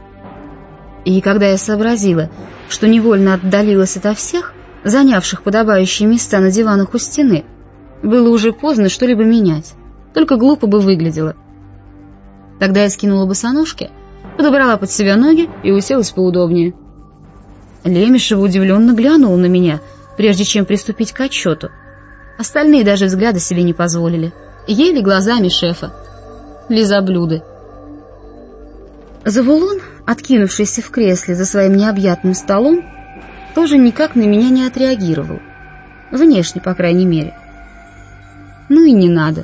И когда я сообразила, что невольно отдалилась ото всех, занявших подобающие места на диванах у стены, было уже поздно что-либо менять, только глупо бы выглядело. Тогда я скинула босоножки, подобрала под себя ноги и уселась поудобнее. Лемешева удивленно глянула на меня, прежде чем приступить к отчету. Остальные даже взгляда себе не позволили, ели глазами шефа. Лизоблюды. Завулон, откинувшийся в кресле за своим необъятным столом, тоже никак на меня не отреагировал. Внешне, по крайней мере. Ну и не надо.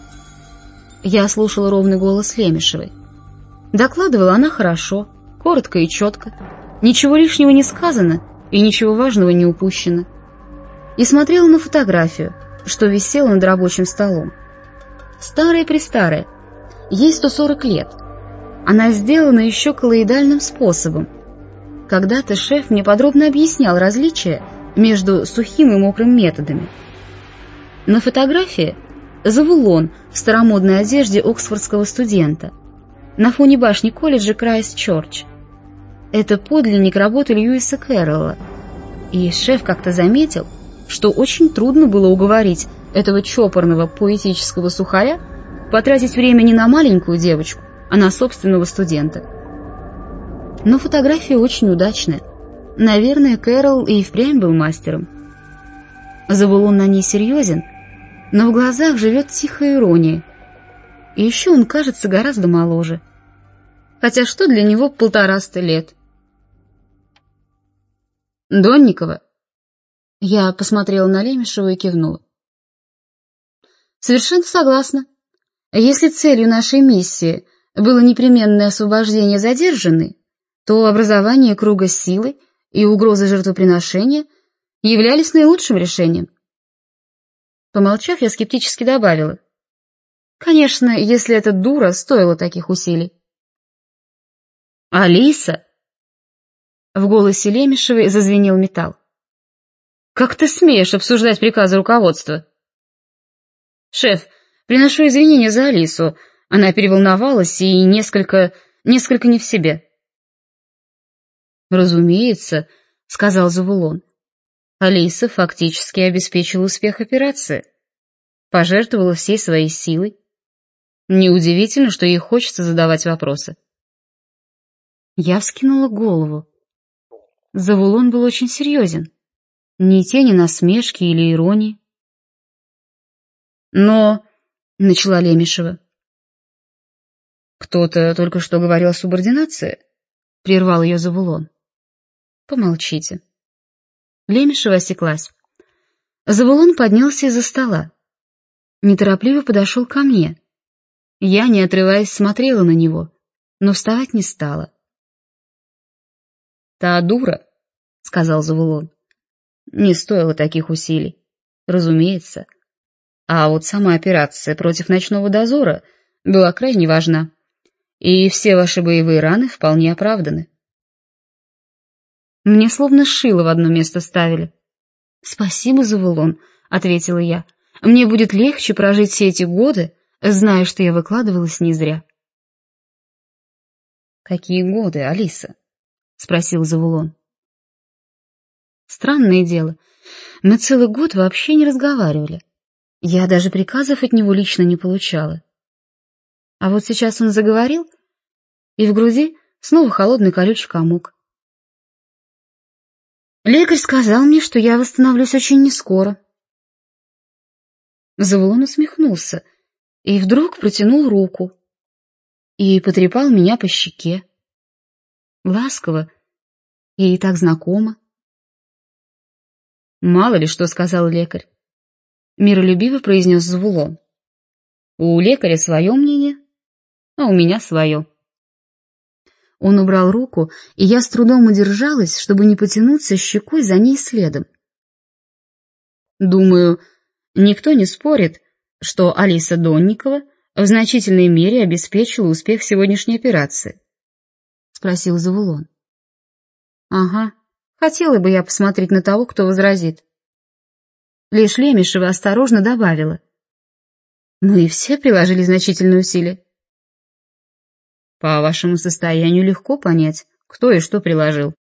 Я слушала ровный голос Лемешевой. Докладывала она хорошо, коротко и четко. Ничего лишнего не сказано и ничего важного не упущено. И смотрела на фотографию, что висела над рабочим столом. Старая-престарая, ей 140 лет. Она сделана еще коллоидальным способом. Когда-то шеф мне подробно объяснял различия между сухим и мокрым методами. На фотографии Завулон в старомодной одежде оксфордского студента на фоне башни колледжа Крайстчерч. Это подлинник работы Льюиса Кэрролла. И шеф как-то заметил, что очень трудно было уговорить этого чопорного поэтического сухаря потратить время не на маленькую девочку, а на собственного студента. Но фотография очень удачная. Наверное, Кэрролл и впрямь был мастером. Завулон на ней серьезен, но в глазах живет тихая ирония. И еще он кажется гораздо моложе. Хотя что для него 150 лет? Донникова. Я посмотрела на Лемешеву и кивнула. Совершенно согласна. Если целью нашей миссии было непременное освобождение задержанной, то образование круга силы и угроза жертвоприношения являлись наилучшим решением. Помолчав, я скептически добавила: конечно, если эта дура стоила таких усилий. «Алиса!» В голосе Лемешевой зазвенел металл. «Как ты смеешь обсуждать приказы руководства?» «Шеф, приношу извинения за Алису. Она переволновалась и несколько не в себе». «Разумеется», — сказал Завулон. «Алиса фактически обеспечила успех операции. Пожертвовала всей своей силой. Неудивительно, что ей хочется задавать вопросы». Я вскинула голову. Завулон был очень серьезен. Ни тени насмешки или иронии. «Но...» — начала Лемешева. «Кто-то только что говорил о субординации», — прервал ее Завулон. «Помолчите». Лемешева осеклась. Завулон поднялся из-за стола. Неторопливо подошел ко мне. Я, не отрываясь, смотрела на него, но вставать не стала. «Та дура», — сказал Завулон, — «не стоило таких усилий, разумеется. А вот сама операция против ночного дозора была крайне важна, и все ваши боевые раны вполне оправданы». Мне словно шило в одно место ставили. «Спасибо, Завулон», — ответила я. «Мне будет легче прожить все эти годы, зная, что я выкладывалась не зря». «Какие годы, Алиса?» — спросил Завулон. Странное дело, мы целый год вообще не разговаривали. Я даже приказов от него лично не получала. А вот сейчас он заговорил, и в груди снова холодный колючий комок. Лекарь сказал мне, что я восстановлюсь очень нескоро. Завулон усмехнулся и вдруг протянул руку и потрепал меня по щеке. Ласково и так знакомо. «Мало ли что сказал лекарь», — миролюбиво произнес Завулон. «У лекаря свое мнение, а у меня свое». Он убрал руку, и я с трудом удержалась, чтобы не потянуться щекой за ней следом. «Думаю, никто не спорит, что Алиса Донникова в значительной мере обеспечила успех сегодняшней операции?» — спросил Завулон. «Ага, хотела бы я посмотреть на того, кто возразит». Лишь Лемешева осторожно добавила: «Мы все приложили значительные усилия». «По вашему состоянию легко понять, кто и что приложил»,